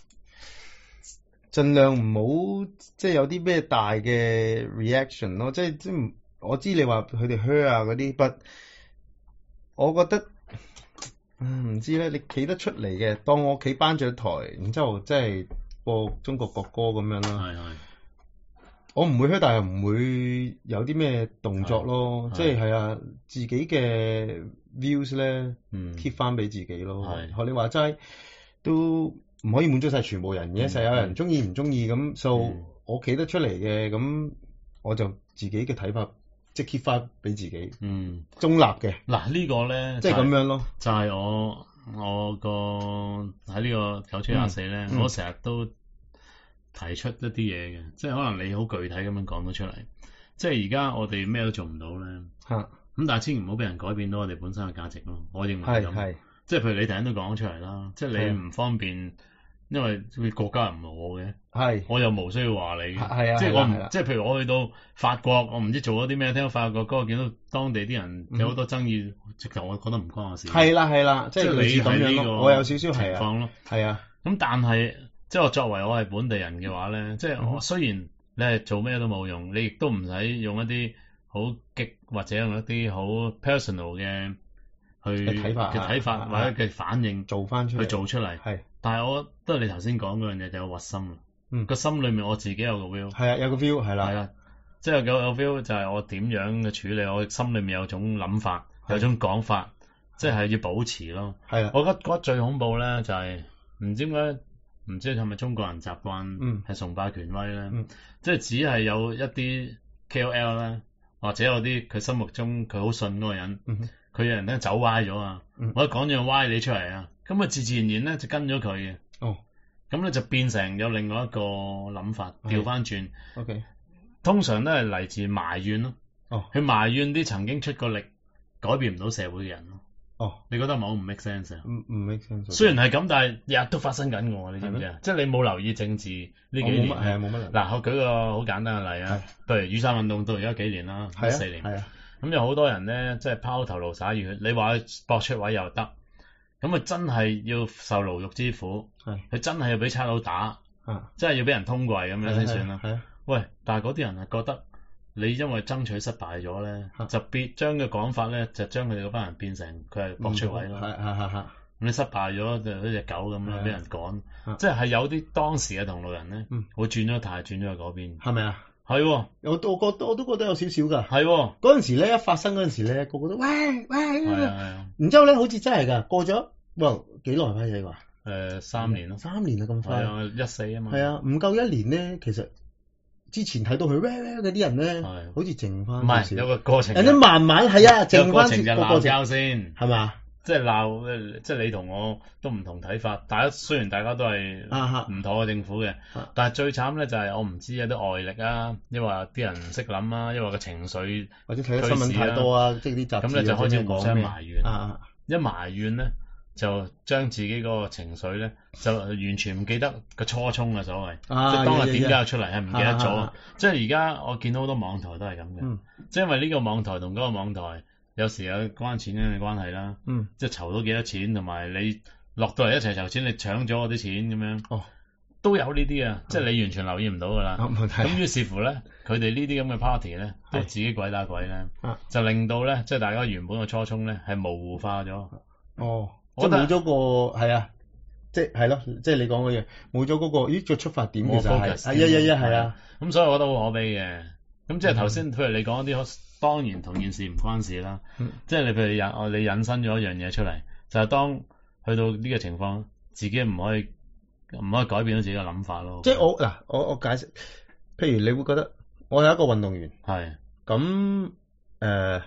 盡量唔好即係有啲咩大嘅 reaction 咯，即係即係我知你話佢哋 hurt 啊嗰啲，不，我覺得，嗯，唔知咧，你企得出嚟嘅，當我企頒獎台，然之後即係播中國國歌咁樣啦。 係係。 我唔會 hurt，但係唔會有啲咩動作咯，即係係啊，自己嘅 views 咧 keep 翻俾自己咯。學你話齋都唔可以滿足晒全部人嘅，實有人中意唔中意咁，so 我企得出嚟嘅，咁我就自己嘅睇法即係 keep 翻俾自己， 嗯， 中立嘅。 嗱呢個咧即係咁樣咯， 就係我我個喺呢個九七廿四咧，我成日都提出一啲嘢嘅，即係可能你好具體咁樣講到出嚟，即係而家我哋咩都做唔到咧，嚇咁、啊、但係千祈唔好俾人改變到我哋本身嘅價值咯。我認為係咁，即係譬如你突然都講出嚟啦，即係你唔方便，因為國家唔係我嘅，係我又冇需要話你嘅，即係我唔即係譬如我去到法國，我唔知做咗啲咩，聽到法國歌，我見到當地啲人有好多爭議，嗯、直頭我覺得唔關我事。係啦係啦，即係你係呢個我有少少情況咯，係啊，咁但係。即係我作為我係本地人嘅話咧，即係我雖然你係做咩都冇用，你亦都唔使用一啲好激或者用一啲好 personal 嘅去嘅睇法或者嘅反應做翻出嚟去做出嚟。係，但係我都係你頭先講嗰樣嘢就有核心啦。嗯，個心裏面我自己有個 view。係啊，有個 view 係啦。係啦，即係有有 view 就係我點樣嘅處理，我心裏面有種諗法，有種講法，即係要保持咯。係啊，我覺得覺得最恐怖咧就係唔知點解。唔知係咪中國人習慣係崇拜權威咧？嗯、即係只係有一啲 K O L 咧，或者有啲佢心目中佢好信嗰個人，佢有人咧走歪咗啊！嗯、我一講咗歪理出嚟啊，咁啊自自然然咧就跟咗佢嘅。哦，咁咧就變成有另外一個諗法，調翻轉。O K，通常都係嚟自埋怨咯。哦，佢埋怨啲曾經出過力改變唔到社會嘅人咯。哦，你覺得冇唔 make sense 啊？唔唔 make sense。雖然係咁，但係日日都發生緊嘅，你知唔知啊？即係你冇留意政治呢幾年。係啊，冇乜。嗱，我舉個好簡單嘅例啊，譬如雨傘運動到而家幾年啦，一四年。係啊。咁有好多人咧，即係拋頭顱灑熱血。你話佢搏出位又得，咁啊真係要受牢獄之苦。係。佢真係要俾差佬打。啊。真係要俾人通櫃咁樣先算啦。係啊。喂，但係嗰啲人係覺得。你因為爭取失敗咗咧，啊、就變將嘅講法咧，就將佢哋嗰班人變成佢係搏出位咯。係係係係。咁你失敗咗就好似隻狗咁啦，俾人趕。啊、即係係有啲當時嘅同路人咧，嗯、會轉咗態，轉咗去嗰邊。係咪啊？係喎，我我覺得我都覺得有少少㗎。係喎，嗰陣時咧一發生嗰陣時咧，個個都喂喂。係啊係啊。然之後咧，好似真係㗎，過咗哇幾耐啊？你話？誒三年咯。三年啊咁快。係啊，一四啊嘛。係啊，唔夠一年咧，其實。之前睇到佢 rap rap 嗰啲人咧，好似靜翻，唔係有個過程，人哋慢慢係啊，靜翻個過程就鬧交先，係嘛？即係鬧，即係你同我都唔同睇法。大家雖然大家都係唔妥嘅政府嘅，但係最慘咧就係我唔知有啲外力啊，抑或啲人唔識諗啊，抑或個情緒或者睇啲新聞太多啊，即係啲雜誌咁咧就開始互相埋怨，一埋怨咧。就將自己嗰個情緒咧，就完全唔記得個初衷啊，所謂，啊、即係當日點解出嚟係唔記得咗啊！即係而家我見到好多網台都係咁嘅，嗯、即係因為呢個網台同嗰個網台有時有關錢嘅關係啦，嗯、即係籌到幾多錢，同埋你落到嚟一齊籌錢，你搶咗我啲錢咁樣，哦、都有呢啲啊！即係你完全留意唔到噶啦。咁、嗯、於是乎咧，佢哋呢啲咁嘅 party 咧，都自己鬼打鬼咧，啊、就令到咧，即係大家原本嘅初衷咧係模糊化咗。哦。即係冇咗個係啊即係係咯，即係你講嗰樣，冇咗嗰個，咦個出發點其實係係一一一係啊， 咁所以我覺得好可悲嘅。咁即係頭先，譬如你講啲，當然同件事唔關事啦。嗯、即係你譬如引我你引申咗一樣嘢出嚟，就係、是、當去到呢個情況，自己唔可以唔可以改變到自己嘅諗法咯。 即係我嗱，我我解釋，譬如你會覺得我係一個運動員，係咁誒。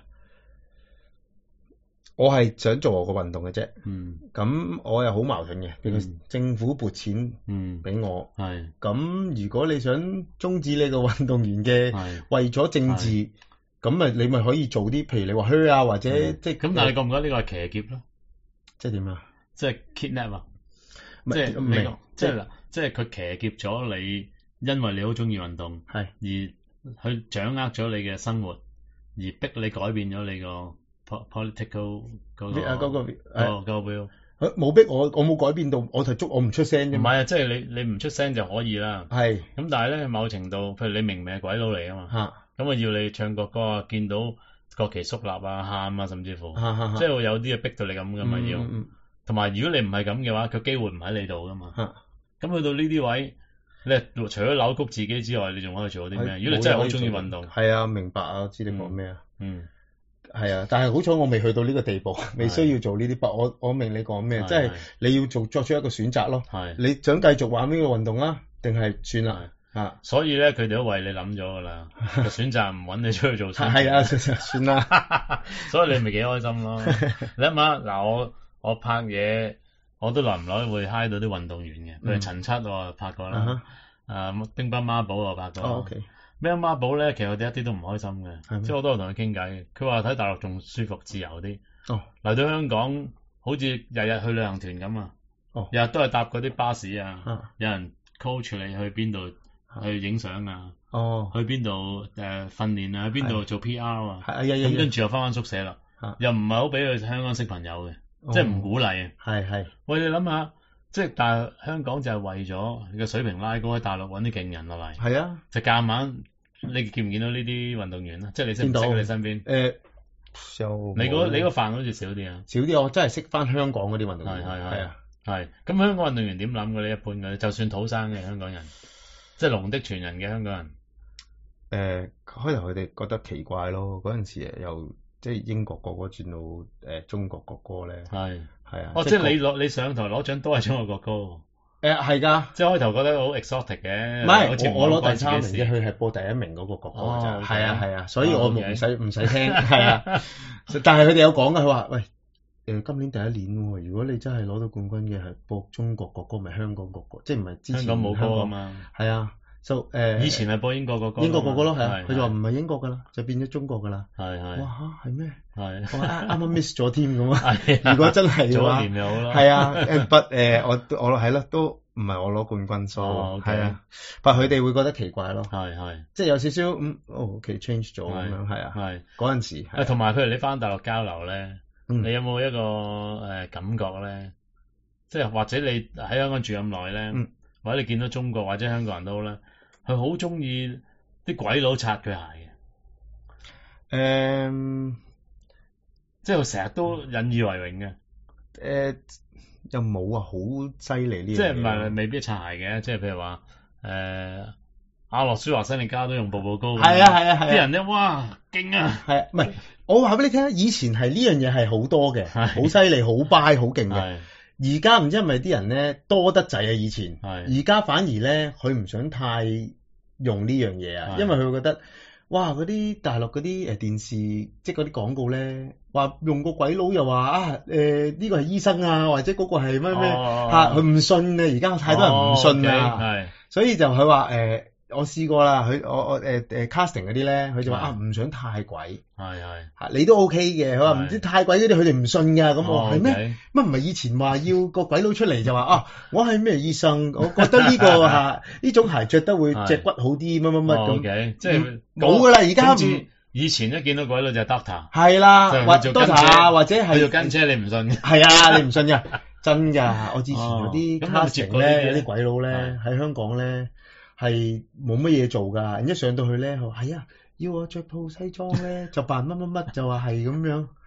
我係想做我個運動嘅啫，嗯，咁我又好矛盾嘅，譬如政府撥錢，嗯，俾我，係，咁如果你想終止你個運動員嘅，係，為咗政治，咁咪你咪可以做啲，譬如你話靴啊，或者即係，咁但係你覺唔覺得呢個係騎劫咯？ 即係點啊？ 即係 kidnap 啊？即係你，即係嗱，即係佢騎劫咗你，因為你好中意運動，係，而去掌握咗你嘅生活，而逼你改變咗你個。political 嗰個啊嗰個哦嗰個 will，佢冇逼我，我冇改變到，我就捉我唔出聲啫。唔係啊，即係你你唔出聲就可以啦。係。咁但係咧，某程度，譬如你明明係鬼佬嚟啊嘛，嚇，咁啊要你唱國歌啊，見到國旗肅立啊，喊啊，甚至乎，即係會有啲嘢逼到你咁噶嘛要。同埋如果你唔係咁嘅話，個機會唔喺你度噶嘛。嚇。咁去到呢啲位，你除咗扭曲自己之外，你仲可以做啲咩？如果你真係好中意運動，係啊，明白啊，知你講咩啊？嗯。係啊，但係好彩我未去到呢個地步，未需要做呢啲。不，我我明你講咩，即係你要做作出一個選擇咯。係，你想繼續玩呢個運動啊，定係算啦嚇。所以咧，佢哋都為你諗咗㗎啦，選擇唔揾你出去做。係啊，算啦。所以你咪幾開心咯？你諗下嗱，我我拍嘢，我都耐唔耐會嗨到啲運動員嘅，譬如陳七我拍過啦，誒乒乓孖寶我拍過。哦，OK。咩孖寶咧？其實我哋一啲都唔開心嘅，即係我都有同佢傾偈。佢話睇大陸仲舒服自由啲。哦，嚟到香港好似日日去旅行團咁啊。哦，日日都係搭嗰啲巴士啊。啊，有人 coach 你去邊度去影相啊。哦，去邊度誒訓練啊？去邊度做 P R 啊？係啊，咁跟住又翻返宿舍啦。又唔係好俾佢香港識朋友嘅，即係唔鼓勵。係係。喂，你諗下。即係，但係香港就係為咗個水平拉高，喺大陸揾啲勁人落嚟。係啊，就夾硬。你見唔見到呢啲運動員啊？即係你識唔識你身邊？誒，就你嗰你個飯好似少啲啊？少啲，我真係識翻香港嗰啲運動員。係係係啊，係。咁香港運動員點諗嘅咧？一般嘅，就算土生嘅香港人，即係龍的傳人嘅香港人。誒，開頭佢哋覺得奇怪咯，嗰陣時又即係英國國歌轉到誒中國國歌咧。係。係啊，哦，即係你攞你上台攞獎都係中國國歌。誒，係噶，即係開頭覺得好 exotic 嘅。唔係，我我攞第三名啫，佢係播第一名嗰個國歌咋。係啊係啊，所以我唔使唔使聽。係啊，但係佢哋有講噶，佢話喂，誒，今年第一年喎，如果你真係攞到冠軍嘅係播中國國歌，咪香港國歌，即係唔係之前香港冇歌啊嘛。係啊。就誒，以前係播英國個歌，英國個歌咯，係啊，佢就話唔係英國噶啦，就變咗中國噶啦。係係。哇嚇，係咩？係。我啱啱 miss 咗添咁啊！如果真係嘅話，早年咪好咯。係啊，誒不誒，我我係咯，都唔係我攞冠軍，所以係啊，不過佢哋會覺得奇怪咯。係係。即係有少少嗯，哦，OK change 咗咁樣，係啊。係。嗰陣時。誒，同埋譬如你翻大陸交流咧，你有冇一個誒感覺咧？即係或者你喺香港住咁耐咧，或者你見到中國或者香港人都好啦。佢好中意啲鬼佬擦佢鞋嘅，誒、嗯，即係佢成日都引以為榮嘅，誒、呃，又冇啊，好犀利呢樣嘢，即係唔係未必擦鞋嘅，即係譬如話，誒、呃，阿諾舒華辛力加都用步步高，係啊係啊係啊，啲人咧哇勁啊，係啊，唔係，我話俾你聽，以前係呢樣嘢係好多嘅，好犀利，好 buy，好勁嘅。而家唔知係咪啲人咧多得滯啊？以前，而家反而咧佢唔想太用呢樣嘢啊，因為佢會覺得，哇嗰啲大陸嗰啲誒電視，即係嗰啲廣告咧，話用個鬼佬又話啊誒呢個係醫生啊，或者嗰個係咩咩嚇，佢唔信啊！而家太多人唔信啊，所以就佢話誒。我試過啦，佢我我誒誒 casting 嗰啲咧，佢就話啊唔想太鬼，係係嚇你都 OK 嘅，佢話唔知太鬼嗰啲佢哋唔信㗎，咁我係咩？乜唔係以前話要個鬼佬出嚟就話啊我係咩醫生，我覺得呢個嚇呢種鞋着得會隻骨好啲乜乜乜咁，即係冇㗎啦，而家唔以前一見到鬼佬就係 doctor， 係啦，或 doctor 或者係做跟車你唔信，係啊你唔信㗎，真㗎，我之前有啲 casting 咧有啲鬼佬咧喺香港咧。係冇乜嘢做㗎，一上到去咧，佢話係啊，要我着套西裝咧，就扮乜乜乜，就話係咁樣，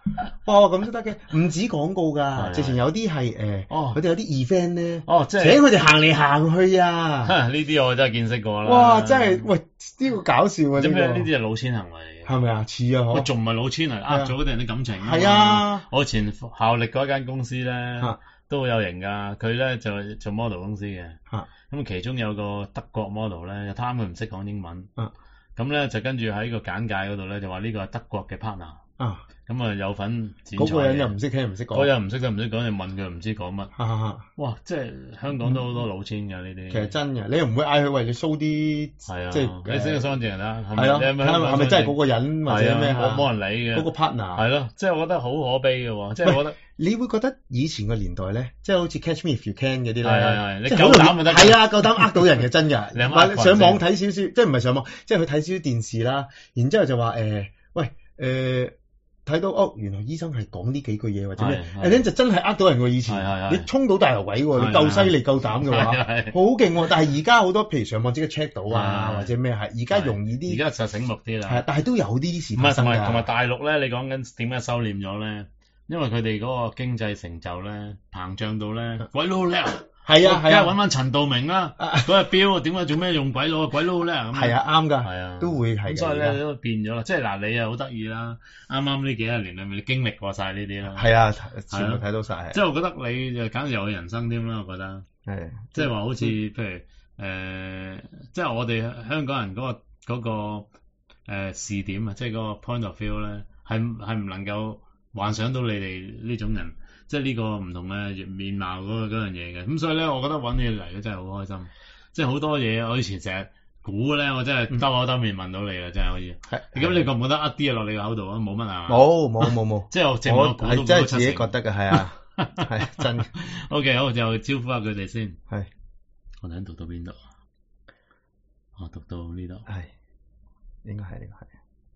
哇，咁都得嘅，唔止廣告㗎，直情有啲係誒， 哦， 佢哋有啲 event 咧， 哦，即係請佢哋行嚟行去啊！ 呢啲我真係見識過啦。 哇，真係喂，呢個搞笑啊！呢個呢啲係老千行為嚟嘅， 係咪啊？似啊， 我仲唔係老千嚟，呃咗嗰啲人啲感情。 係啊， 我以前效力嗰間公司咧，都好有型㗎。佢咧就做 model 公司嘅，咁其中有個德國 model 咧，又貪佢唔識講英文，咁咧就跟住喺個簡介嗰度咧就話呢個係德國嘅 partner。啊，咁啊有份剪彩嘅，嗰個人又唔識聽唔識講，嗰個人唔識得唔識講，你問佢唔知講乜。哇！即係香港都好多老千㗎呢啲。其實真嘅，你又唔會嗌佢為你 show 啲，係啊，即係你識個雙人啦，係咯，係咪真係嗰個人或者咩？冇冇人理嘅。嗰個 partner 係咯，即係我覺得好可悲嘅喎，即係我覺得你會覺得以前個年代咧，即係好似 Catch Me If You Can 嗰啲咧，係係係，你夠膽就得。係啊，夠膽呃到人嘅真㗎。你上網睇少少，即係唔係上網，即係佢睇少少電視啦，然之後就話誒，喂誒。睇到哦，原來醫生係講呢幾句嘢或者咩，誒咧就真係呃到人喎！以前你衝到大頭位喎，你夠犀利夠膽嘅話，好勁喎！但係而家好多譬如上網即刻 check 到啊，或者咩係而家容易啲，而家就醒目啲啦。係，但係都有啲事發生㗎。唔係同埋同埋大陸咧，你講緊點解收斂咗咧？因為佢哋嗰個經濟成就咧膨脹到咧鬼佬叻。係啊係啊，揾翻陳道明啦，嗰日標點解做咩用鬼佬啊？鬼佬咧咁。係啊，啱㗎。係啊，都會係。咁所以咧都變咗啦，即係嗱，你又好得意啦，啱啱呢幾十年裏面你經歷過晒呢啲啦。係啊，全部睇到晒。即係我覺得你就簡直有人生添啦，我覺得。係。即係話好似譬如誒，即係我哋香港人嗰個嗰個誒視點啊，即係嗰個 point of view 咧，係係唔能夠幻想到你哋呢種人。即係呢個唔同嘅面貌嗰嗰樣嘢嘅，咁所以咧，我覺得揾你嚟咧真係好開心。即係好多嘢，我以前成日估咧，我真係兜口兜面問到你啦，真係可以。係。咁你覺唔覺得呃啲嘢落你個口度啊？冇乜啊？冇冇冇冇。即係我淨我估都真係自己覺得嘅，係啊，係真嘅。OK，好，就招呼下佢哋先。係。我哋讀到邊度？我讀到呢度。係。應該係呢個係。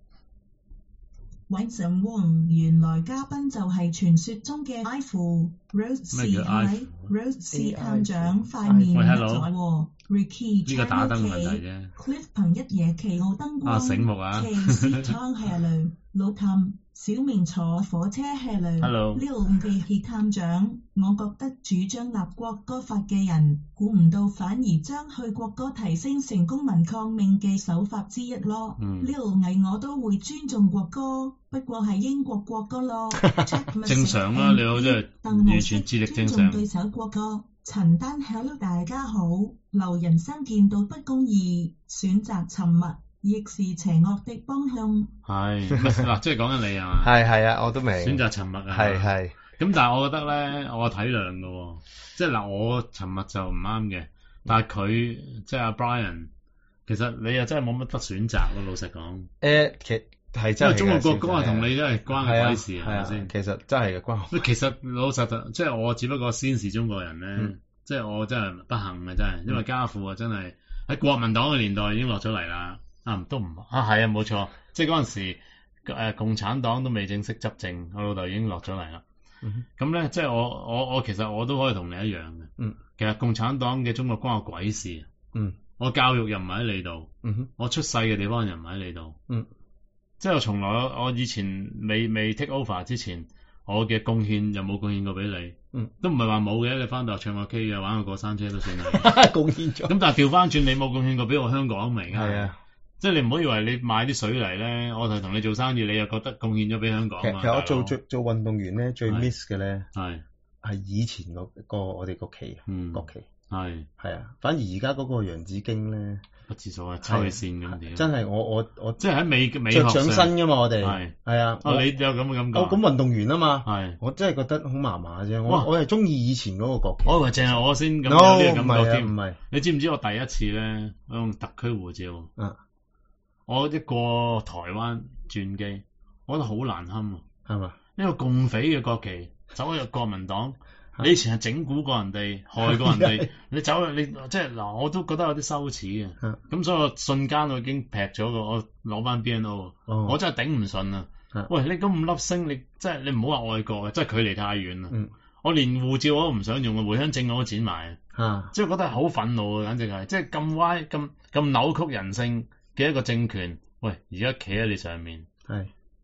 晚上喎，原來嘉賓就係傳說中嘅 I F U Rose 是喺 Rose 是探長塊面咗喎 ，Ricky 唱到企 ，Cliff 憑一夜奇奧燈光，騎士唱下嚟，老譚小明坐火車下嚟，呢度嘅係探長，我覺得主張立國歌法嘅人，估唔到反而將去國歌提升成公民抗命嘅手法之一咯。呢度藝我都會尊重國歌。不過係英國國歌咯， 正常啦，你好，即係完全智力正常。尊重對手國歌，陳丹 hello 大家好，留人生見到不公義，選擇沉默，亦是邪惡的幫兇。係嗱，即係講緊你啊嘛。係係啊，我都明。選擇沉默啊。係係。咁但係我覺得咧，我體諒嘅喎，即係嗱，我沉默就唔啱嘅，但係佢即係阿 Brian，其實你又真係冇乜得選擇咯，老實講。誒，其係真係，因為中國國歌係同你真係關你鬼事係咪先？其實真係嘅關。其實老實就即係我只不過先是中國人咧，即係我真係不幸嘅真係，因為家父啊真係喺國民黨嘅年代已經落咗嚟啦。啊，都唔啊係啊，冇錯，即係嗰陣時誒共產黨都未正式執政，我老豆已經落咗嚟啦。咁咧，即係我我我其實我都可以同你一樣嘅。嗯。其實共產黨嘅中國關我鬼事。嗯。我教育又唔喺你度。嗯哼。我出世嘅地方又唔喺你度。嗯。即係我從來我以前未未 take over 之前，我嘅貢獻又冇貢獻過俾你，嗯，都唔係話冇嘅，你翻到唱個 K 嘅，玩個過山車都算係貢獻咗。咁但係調翻轉，你冇貢獻過俾我香港明啊？係啊，即係你唔好以為你買啲水泥咧，我係同你做生意，你又覺得貢獻咗俾香港啊？其實我做做做運動員咧，最 miss 嘅咧係係以前嗰個我哋國旗，嗯，國旗係係啊，反而而家嗰個洋紫荊咧。不知所謂，抽起線咁點？真係我我我即係喺美美學上着上身噶嘛，我哋係係啊。哦，你有咁嘅感覺？我咁運動員啊嘛，係我真係覺得好麻麻啫。我我係中意以前嗰個國旗。我以為淨係我先咁有呢個感覺添。唔係，你知唔知我第一次咧，我用特區護照。嗯。我一過台灣轉機，我覺得好難堪啊。係嘛？呢個共匪嘅國旗走入國民黨。你以前係整蠱過人哋，害過人哋，你走你即係嗱，我都覺得有啲羞恥嘅。咁所以我瞬間我已經劈咗個，我攞翻 B N O，哦、我真係頂唔順啊！喂，你咁五粒星，你即係你唔好話愛國啊，真係距離太遠啦。嗯、我連護照我都唔想用啊，回鄉證我都剪埋，啊、即係覺得好憤怒啊！簡直係，即係咁歪、咁咁扭曲人性嘅一個政權。喂，而家企喺你上面，係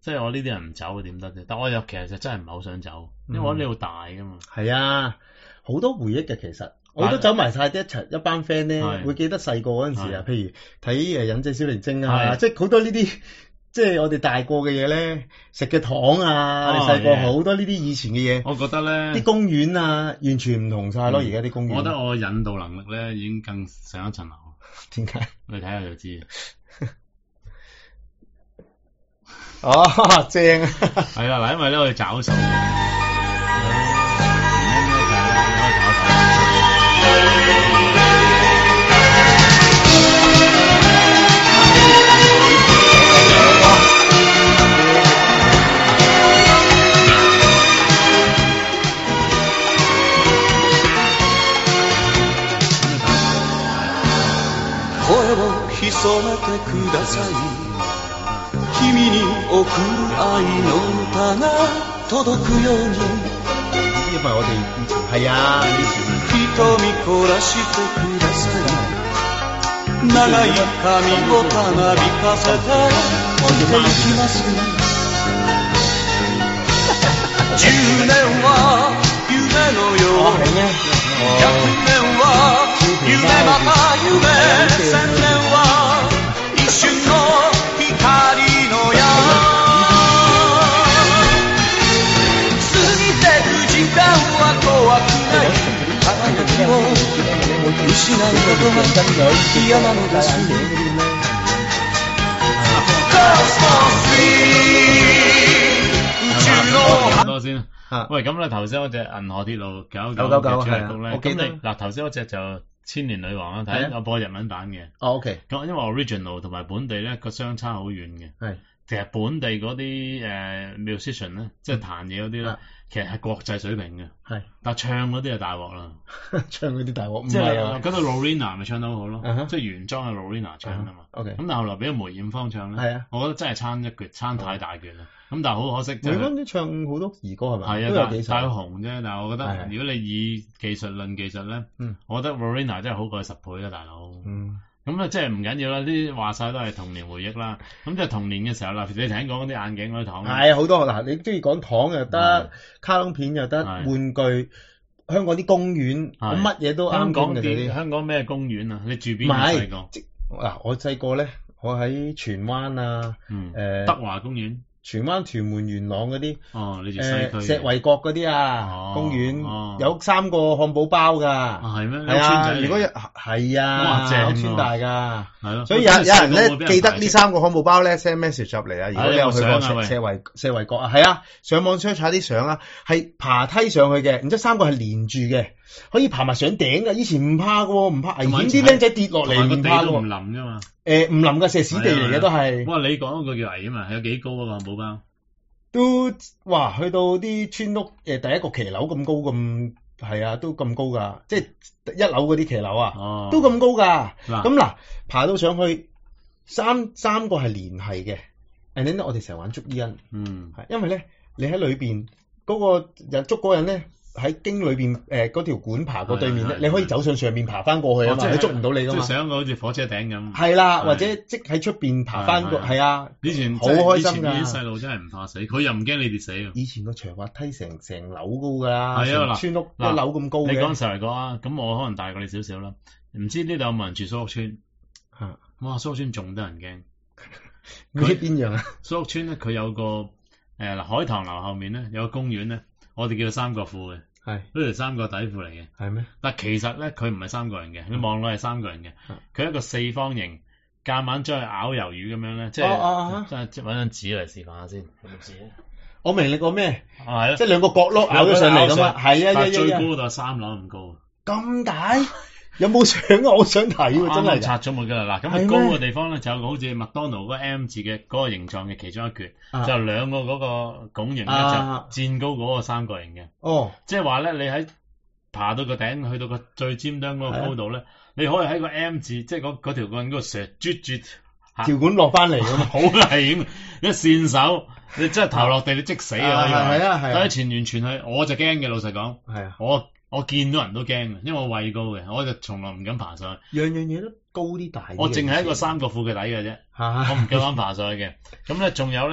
即係我呢啲人唔走點得啫？但我又其實就真係唔係好想走，因為我呢度大噶嘛。 係啊，好多回憶嘅其實。我都走埋晒一齊一班 friend 咧，會記得細個嗰陣時啊，譬如睇誒忍者小靈精啊，即係好多呢啲，即係我哋大個嘅嘢咧，食嘅糖啊，我哋細個好多呢啲以前嘅嘢。 我覺得咧， 啲公園啊，完全唔同晒咯，而家啲公園。 我覺得我引導能力咧已經更上一層樓。 點解？ 你睇下就知。 哦，正啊！ 係啦，嗱，因為咧我哋找數。 潜めてください君に送る愛の歌が届くように因為我哋以前係啊瞳凝らしてください長い髪をたなびかせて置いていきますじゅうねんは夢のようひゃくねんは夢また夢千年は一瞬の光の矢過ぎてく時間は怖くない輝きを失うことが嫌なのです好多先啊！喂，咁咧頭先嗰隻銀河鐵路九九九嘅主題曲咧，咁你嗱頭先嗰隻就千年女王啦，睇我播日文版嘅。 哦 ，OK。 咁因為 original 同埋本地咧個相差好遠嘅。係。其實本地嗰啲誒 musician 咧，即係彈嘢嗰啲咧，其實係國際水平嘅。係。但係唱嗰啲就大鑊啦。 唱嗰啲大鑊。 即係嗰個 Lorena 咪唱得好好咯，即係原裝嘅 Lorena 唱㗎嘛。OK。咁但係後來俾梅艷芳唱咧，係啊，我覺得真係差一橛，差太大橛啦。咁但係好可惜， 梅芬都唱好多兒歌係咪？ 係啊，都有幾首。但係紅啫，但係我覺得如果你以技術論技術咧，我覺得 Lorena 真係好過十倍啦，大佬。嗯。咁咧即係唔緊要啦，呢啲話晒都係童年回憶啦。咁即係童年嘅時候啦，你頭先講嗰啲眼鏡嗰啲糖。 係好多嗱，你中意講糖又得，卡通片又得，玩具，香港啲公園，乜嘢都啱講嘅啲。 香港咩公園啊？你住邊啊？細個嗱，我細個咧，我喺荃灣啊，誒， 德華公園。 荃灣、屯門、元朗嗰啲， 哦，你住西區， 石圍角嗰啲啊，公園有三個漢堡包㗎， 係咩？ 係啊，如果係啊，正村大㗎， 係咯。 所以有有人咧記得呢三個漢堡包咧 send message 入嚟啊，如果你有去過石石圍石圍角啊，係啊，上網 search 下啲相啊，係爬梯上去嘅，然之後三個係連住嘅，可以爬埋上頂㗎。以前唔怕㗎喎，唔怕危險，啲僆仔跌落嚟唔怕㗎喎。 唔冧㗎嘛。 誒唔冧㗎，石屎地嚟嘅都係。 哇！你講嗰個叫危險啊，係有幾高嗰個漢堡包？ 都哇，去到啲村屋誒第一個騎樓咁高咁，係啊，都咁高㗎，即係一樓嗰啲騎樓啊，哦、都咁高㗎。咁嗱、啊，爬到上去三三個係連繫嘅。and then 我哋成日玩捉伊人，嗯，係因為咧你喺裏邊嗰個人捉嗰人咧。喺經裏邊誒嗰條管爬過對面咧，你可以走上上面爬翻過去啊嘛，佢捉唔到你噶嘛。 即係上個好似火車頂咁。 係啦，或者即喺出邊爬翻過，係啊。 以前好開心㗎。 以前啲細路真係唔怕死，佢又唔驚你跌死啊。 以前個長滑梯成成樓高㗎啦，係啊，村屋一樓咁高嘅。 你講實嚟講啊，咁我可能大過你少少啦。唔知呢度有冇人住蘇屋村？嚇！哇，蘇屋村仲得人驚。 佢邊樣啊？ 蘇屋村咧，佢有個誒嗱海棠樓後面咧有個公園咧，我哋叫做三角褲嘅。係，呢條三角底褲嚟嘅。係咩？但其實咧，佢唔係三個人嘅，你望落係三個人嘅。佢一個四方形，夾硬將佢咬魷魚咁樣咧，即係即係即係揾張紙嚟示範下先。有冇紙咧？ 我明你講咩？ 係咯， 即係兩個角落咬咗上嚟咁啊！係啊， 但最高嗰度係三樓咁高。 咁大？有冇相啊？我想睇喎，真係。 拆咗冇㗎啦！嗱，咁高嘅地方咧，就有個好似麥當勞嗰個 M 字嘅嗰個形狀嘅其中一橛，就兩個嗰個拱形咧就佔高嗰個三角形嘅。哦，即係話咧，你喺爬到個頂，去到個最尖端嗰個高度咧，你可以喺個 M 字，即係嗰嗰條棍嗰度成啜啜條管落翻嚟咁啊， 好危險！一跣手，你真係頭落地你即死啊！係啊係啊！喺前完全係，我就驚嘅，老實講。係啊，我。我見到人都驚嘅，因為我畏高嘅，我就從來唔敢爬上去。 樣樣嘢都高啲大啲。 我淨係一個三角褲嘅底嘅啫，我唔夠膽爬上去嘅。咁咧，仲有咧，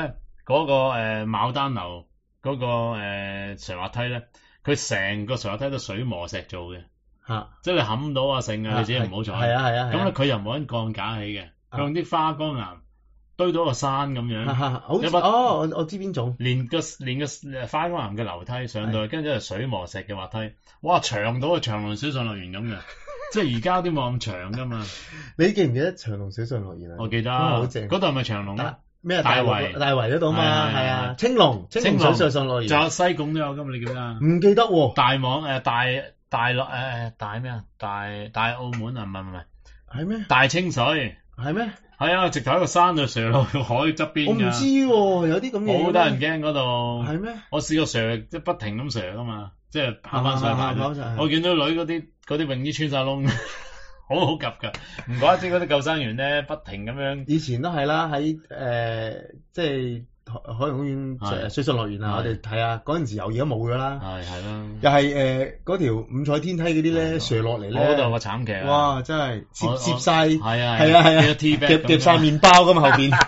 嗰個誒牡丹樓嗰個誒斜滑梯咧，佢成個斜滑梯都水磨石做嘅。 嚇！ 即係你冚到啊剩啊，你自己唔好坐。 係啊係啊。 咁咧佢又冇揾鋼架起嘅，佢用啲花崗岩堆到個山咁樣。 好似哦，我我知邊種。 連個連個花崗岩嘅樓梯上到去，跟住係水磨石嘅滑梯，哇長到個長隆水上樂園咁嘅，即係而家啲冇咁長噶嘛。 你記唔記得長隆水上樂園啊？ 我記得。 好正。 嗰度係咪長隆啊？ 咩大圍大圍嗰度嘛，係啊，青龍青龍水上樂園， 仲有西貢都有噶嘛？你記得啊？ 唔記得喎。大網誒大大樂誒大咩啊？大大澳門啊？唔係唔係， 係咩？ 大清水係咩？ 係啊，直頭喺個山度上落去海側邊㗎。 我唔知喎，有啲咁嘢。 好得人驚嗰度。 係咩？ 我試過上即係不停咁上㗎嘛，即係跑翻上嚟。我見到女嗰啲嗰啲泳衣穿晒窿。好好夾㗎，唔怪之嗰啲救生員咧不停咁樣。 以前都係啦，喺誒即係海洋公園水上樂園啊，我哋睇下嗰陣時有，而家冇㗎啦。 係係啦。 又係誒嗰條五彩天梯嗰啲咧，瀡落嚟咧。 嗰度有個慘劇啊！ 哇！真係攝攝晒， 係啊係啊係啊，夾夾曬麵包㗎嘛後邊。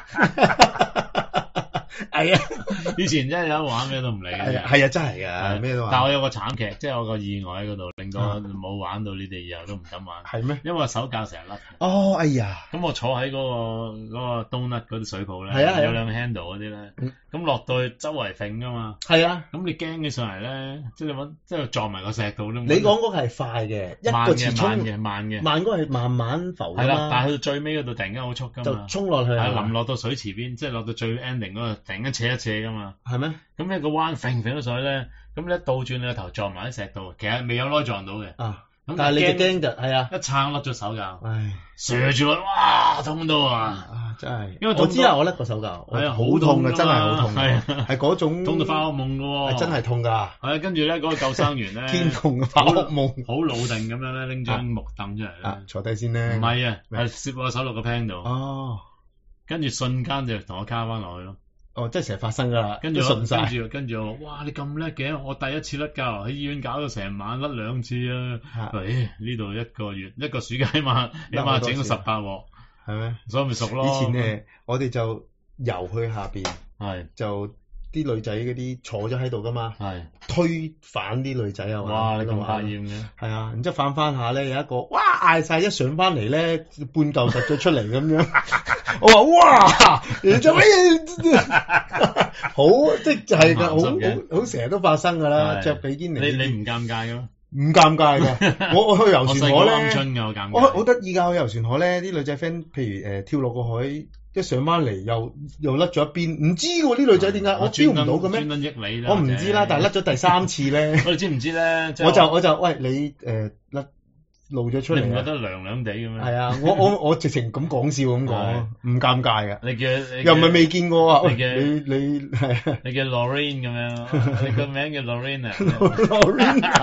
係啊， 以前真係有得玩咩都唔理嘅。 係啊，係啊，真係㗎，咩都玩。 但係我有個慘劇，即係我個意外喺嗰度，令到我冇玩到你哋以後都唔敢玩。 係咩？ 因為手教成日甩。 哦，哎呀！ 咁我坐喺嗰個嗰個 donut 嗰啲水泡咧， 係啊係啊， 有兩個 handle 嗰啲咧，咁落到去周圍揈㗎嘛。 係啊。 咁你驚起上嚟咧，即係你揾即係撞埋個石度都。 你講嗰個係快嘅，一個字衝慢嘅慢嘅。 慢嗰個係慢慢浮㗎嘛。 係啦，但係去到最尾嗰度突然間好速㗎嘛。 就衝落去。 係臨落到水池邊，即係落到最 ending 嗰度，突然間扯一扯㗎嘛。 係咩？ 咁一個彎揈揈到上去咧，咁你一倒轉你個頭撞埋喺石度，其實未有耐撞到嘅。 啊！咁但係你就驚就係啊！ 一撐甩咗手教， 唉， 射住落，哇痛到啊！ 啊真係， 因為我知啊，我甩個手教，係啊，好痛啊，真係好痛，係係嗰種痛到發噩夢㗎喎， 係真係痛㗎。係啊，跟住咧嗰個救生員咧， 天痛嘅發噩夢， 好老定咁樣咧，拎張木凳出嚟咧， 坐低先咧。 唔係啊，係攝我手落個 pan 度。 哦， 跟住瞬間就同我卡翻落去咯。 哦，即係成日發生㗎啦， 跟住順晒。 跟住跟住我，哇！你咁叻嘅，我第一次甩教喺醫院搞到成晚甩兩次啊！誒呢度一個月一個暑假起碼起碼整到十八鑊， 係咩？ 所以咪熟咯。 以前誒，我哋就游去下邊， 係就啲女仔嗰啲坐咗喺度㗎嘛， 係推反啲女仔啊嘛。 哇！你咁百厭嘅。 係啊，然之後反翻下咧，有一個哇嗌晒一上翻嚟咧，半嚿突咗出嚟咁樣。我話哇，你做咩好即係係㗎，好好好成日都發生㗎啦，着比堅尼。 你你唔尷尬㗎？ 唔尷尬㗎，我我去遊船河咧，我好得意㗎，去遊船河咧，啲女仔 friend，譬如誒跳落個海，一上翻嚟又又甩咗一邊，唔知喎啲女仔點解我標唔到嘅咩？ 專登益你我唔知啦，但係甩咗第三次咧。 我哋知唔知咧？ 我就我就喂你誒甩。露咗出嚟， 你唔覺得涼涼地咁樣？ 係啊，我我我直情咁講笑咁講，唔尷尬㗎。 你叫又唔係未見過啊？ 你你你係你叫 Lorraine 咁樣，你個名叫 Lorraine 啊 ？Lorraine。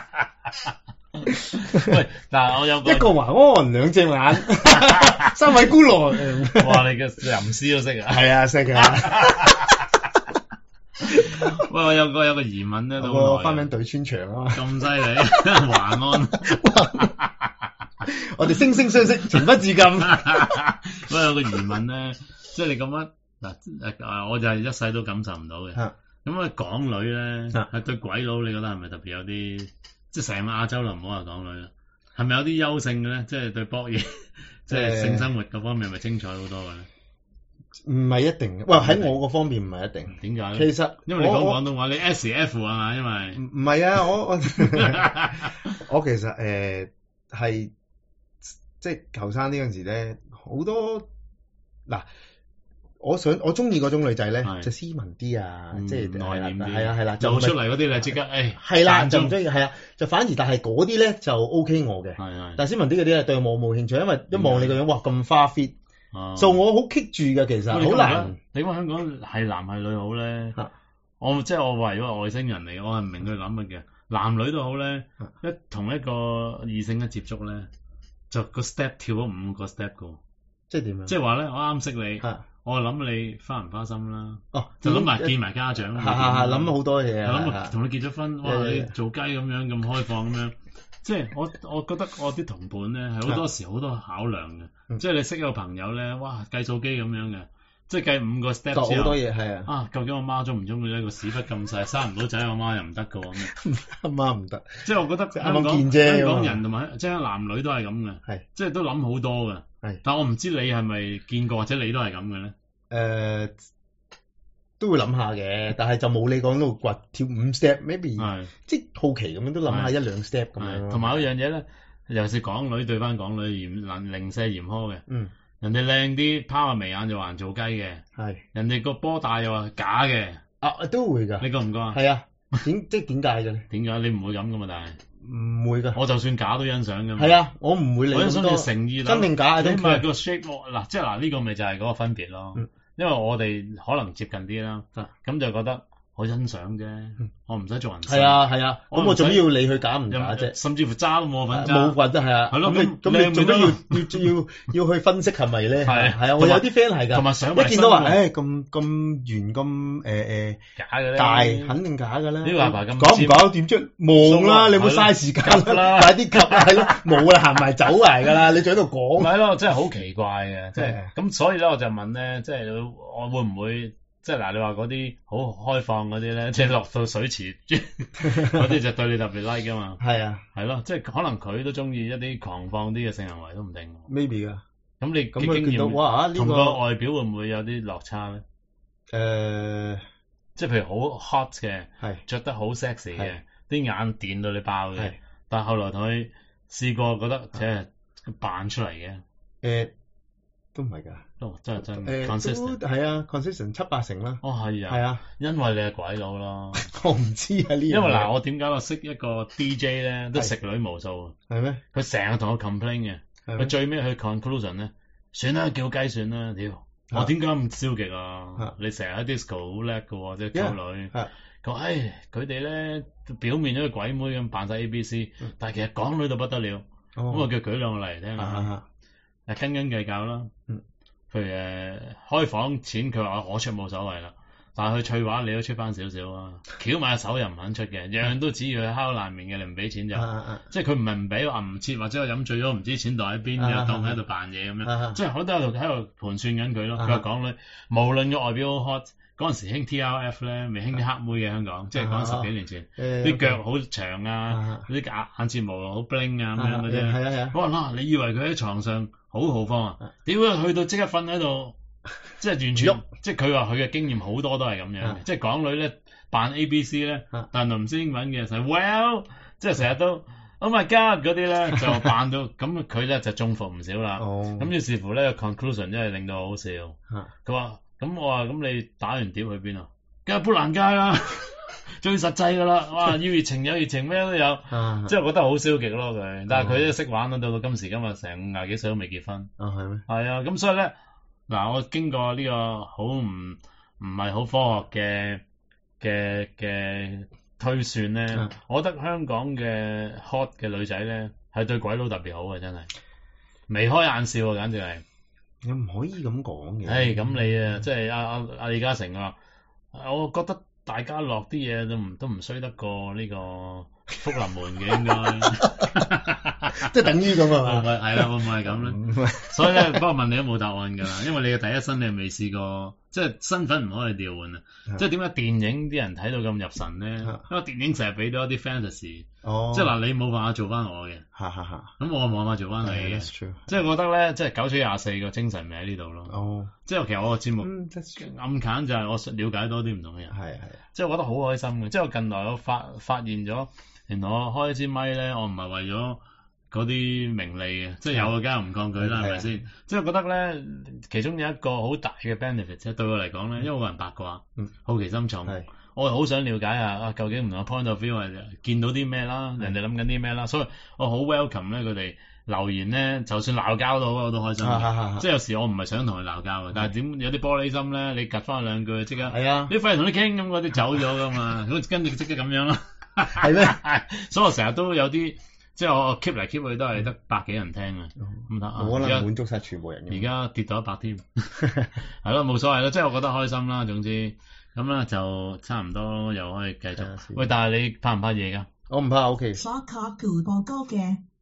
喂，嗱，我有一個環安，兩隻眼，三位姑娘。 哇！你嘅吟詩都識啊？ 係啊，識㗎。 喂，我有個有個疑問咧，都個花名對穿牆啊嘛， 咁犀利，環安， 我哋惺惺相惜，情不自禁。 喂，有個疑問咧，即係你咁樣嗱誒，我就係一世都感受唔到嘅。咁啊，港女咧係對鬼佬，你覺得係咪特別有啲，即係成個亞洲啦，唔好話港女啦，係咪有啲優勝嘅咧？即係對博嘢，即係性生活嗰方面，係咪精彩好多嘅咧？ 唔係一定嘅，喂喺我個方面唔係一定。點解？其實因為你講廣東話，你 S F 啊嘛，因為唔唔係啊，我我我其實誒係即係後生啲嗰陣時咧，好多嗱，我想我中意嗰種女仔咧，就斯文啲啊，即係內斂啲，係啦係啦，就出嚟嗰啲咧即刻誒係啦，就唔中意係啊，就反而但係嗰啲咧就 O K 我嘅， 係係， 但係斯文啲嗰啲咧對我冇興趣，因為一望你個樣，哇咁花 fit。就我好棘住㗎，其實好難。 你講香港係男係女好咧？我即係我話如果外星人嚟，我係唔明佢諗乜嘅。男女都好咧，一同一個異性嘅接觸咧，就個 step 跳咗五個 step 㗎。 即係點樣？ 即係話咧，我啱識你，我諗你花唔花心啦。哦，就諗埋見埋家長。 係係係，諗好多嘢啊！ 諗同你結咗婚，哇！你做雞咁樣咁開放咁樣。即係我，我覺得我啲同伴咧係好多時好多考量嘅，即係你識個朋友咧，哇計數機咁樣嘅， 即係計五個 step 之後，好多嘢係啊。 啊，究竟我媽中唔中意呢個屎忽咁細，生唔到仔，我媽又唔得嘅喎。 阿媽唔得。 即係我覺得香港香港人同埋即係男女都係咁嘅， 係即係都諗好多嘅。係，但我唔知你係咪見過或者你都係咁嘅咧？誒、 呃，都會諗下嘅，但係就冇你講到掘跳五 step，maybe 即係好奇咁樣都諗下一兩 step 咁樣。同埋有樣嘢咧， 尤其是港女對翻港女嚴零舍嚴苛嘅。嗯。人哋靚啲，拋下眉眼就話人做雞嘅。係。人哋個波大又話假嘅。 啊，都會㗎。 你覺唔覺啊？ 係啊。點即係點解嘅咧？ 點解你唔會咁噶嘛？但係唔會㗎。 我就算假都欣賞㗎嘛。 係啊，我唔會理咁多。我欣賞你誠意啦。真定假你唔係個 shape 嗱，即係嗱呢個咪就係嗰個分別咯。嗯。因為我哋可能接近啲啦，咁就覺得好欣賞啫，我唔使做人。 係啊係啊，咁我做咩要你去假唔假啫？ 甚至乎揸都冇份揸。 冇份啫係啊。係咯，咁咁你做咩要要要要去分析係咪咧？係係啊，我有啲 friend 係㗎。同埋上一見到話，誒咁咁圓咁誒誒假嘅咧， 大肯定假㗎啦。 呢個阿爸咁講唔講點啫？望啦，你冇嘥時間啦，快啲及啊，係咯，冇啦，行埋走嚟㗎啦，你仲喺度講。 係咯，真係好奇怪嘅，即係咁，所以咧我就問咧，即係我會唔會？即係嗱，你話嗰啲好開放嗰啲咧，即係落到水池嗰啲就對你特別 like 㗎嘛。係啊，係咯，即係可能佢都中意一啲狂放啲嘅性行為都唔定。 maybe 㗎。 咁你嘅經驗哇，同個外表會唔會有啲落差咧？誒，即係譬如好 hot 嘅，係著得好 sexy 嘅，啲眼電到你爆嘅，但係後來同佢試過覺得即係扮出嚟嘅。誒。 都唔係㗎， 哦，真係真誒，consistent 係啊 ，consistent 七八成啦。 哦，係啊， 係啊， 因為你係鬼佬咯。 我唔知啊呢。 因為嗱，我點解我識一個 D J 咧，都食女無數。 係咩？ 佢成日同我 complain 嘅，佢最尾去 conclusion 咧，算啦，叫雞算啦，屌！我點解咁消極啊？你成日喺 disco 好叻㗎喎，即係溝女。佢話：唉，佢哋咧表面好似鬼妹咁扮晒 A B C，但係其實港女到不得了。咁我叫舉兩個例嚟聽下。誒斤斤計較啦，嗯，譬如誒、呃、開房錢佢話我出冇所謂啦，但係佢翠華你都出翻少少啊，翹埋手又唔肯出嘅，樣樣都只要佢敲爛面嘅，你唔俾錢就，啊啊、即係佢唔係唔俾話唔切，或者我飲醉咗唔知錢袋喺邊，又當佢喺度扮嘢咁樣，啊啊、即係好多喺度喺度盤算緊佢咯。佢話港女無論個外表好 hot，嗰陣時興 T R F 咧，未興啲黑妹嘅香港，即係講十幾年前，啲腳好長啊，啲眼眼睫毛好 bling 啊咁樣嗰啲，係啊係啊。我話嗱，你以為佢喺床上好豪放啊？屌佢去到即刻瞓喺度，即係完全，即係佢話佢嘅經驗好多都係咁樣嘅，即係港女咧扮 A B C 咧，但係唔識英文嘅就 Well， 即係成日都 Oh my God 嗰啲咧就扮到咁，佢咧就中伏唔少啦。咁於是乎咧 conclusion 真係令到好好笑。佢話。咁我話咁你打完碟去邊啊？梗係砵蘭街啦，最實際噶啦，哇！要熱情有熱情咩都有，啊、即係覺得好消極咯佢。但係佢都識玩啦，到到今時今日成五廿幾歲都未結婚。啊係咩？係啊，咁所以咧嗱，我經過呢個好唔唔係好科學嘅嘅嘅推算咧，啊、我覺得香港嘅 hot 嘅女仔咧係對鬼佬特別好嘅，真係眉開眼笑啊，簡直係。 你唔可以咁講嘅。 誒，咁你啊，即係阿阿阿李嘉誠啊，我覺得大家落啲嘢都唔都唔衰得過呢個福臨門嘅應該， 即係等於咁啊嘛。 係啦，會唔會係咁咧？所以咧，不過問你都冇答案㗎啦，因為你嘅第一身你未試過，即係身份唔可以調換啊。即係點解電影啲人睇到咁入神咧？因為電影成日俾到一啲 fantasy。哦，即係嗱，你冇辦法做翻我嘅，嚇嚇嚇，咁我冇辦法做翻你嘅，即係覺得咧，即係九取廿四個精神咪喺呢度咯。哦，即係其實我個節目暗揀就係我了解多啲唔同嘅人，係係，即係我覺得好開心嘅。即係我近來我發發現咗，原來我開支咪咧，我唔係為咗嗰啲名利嘅，即係有嘅梗係唔抗拒啦，係咪先？即係覺得咧，其中有一個好大嘅 benefit，即係對我嚟講咧，因為我個人八卦，好奇心重。我好想了解下啊，究竟唔同 point of view 係見到啲咩啦，人哋諗緊啲咩啦，所以我好 welcome 咧佢哋留言咧，就算鬧交都好，我都開心。即係有時我唔係想同佢鬧交嘅，但係點有啲玻璃心咧，你夾翻兩句即刻，係啊，你費事同你傾咁嗰啲走咗噶嘛，咁跟住即刻咁樣咯，係咩？所以我成日都有啲，即係我 keep 嚟 keep 去都係得百幾人聽啊，唔得啊， 冇可能滿足晒全部人嘅。 而家跌到一百添，係咯，冇所謂啦，即係我覺得開心啦，總之。咁啦，就差唔多又可以繼續。喂，但係你怕唔怕嘢㗎？ 我唔怕，O K。 Sakaku 播歌嘅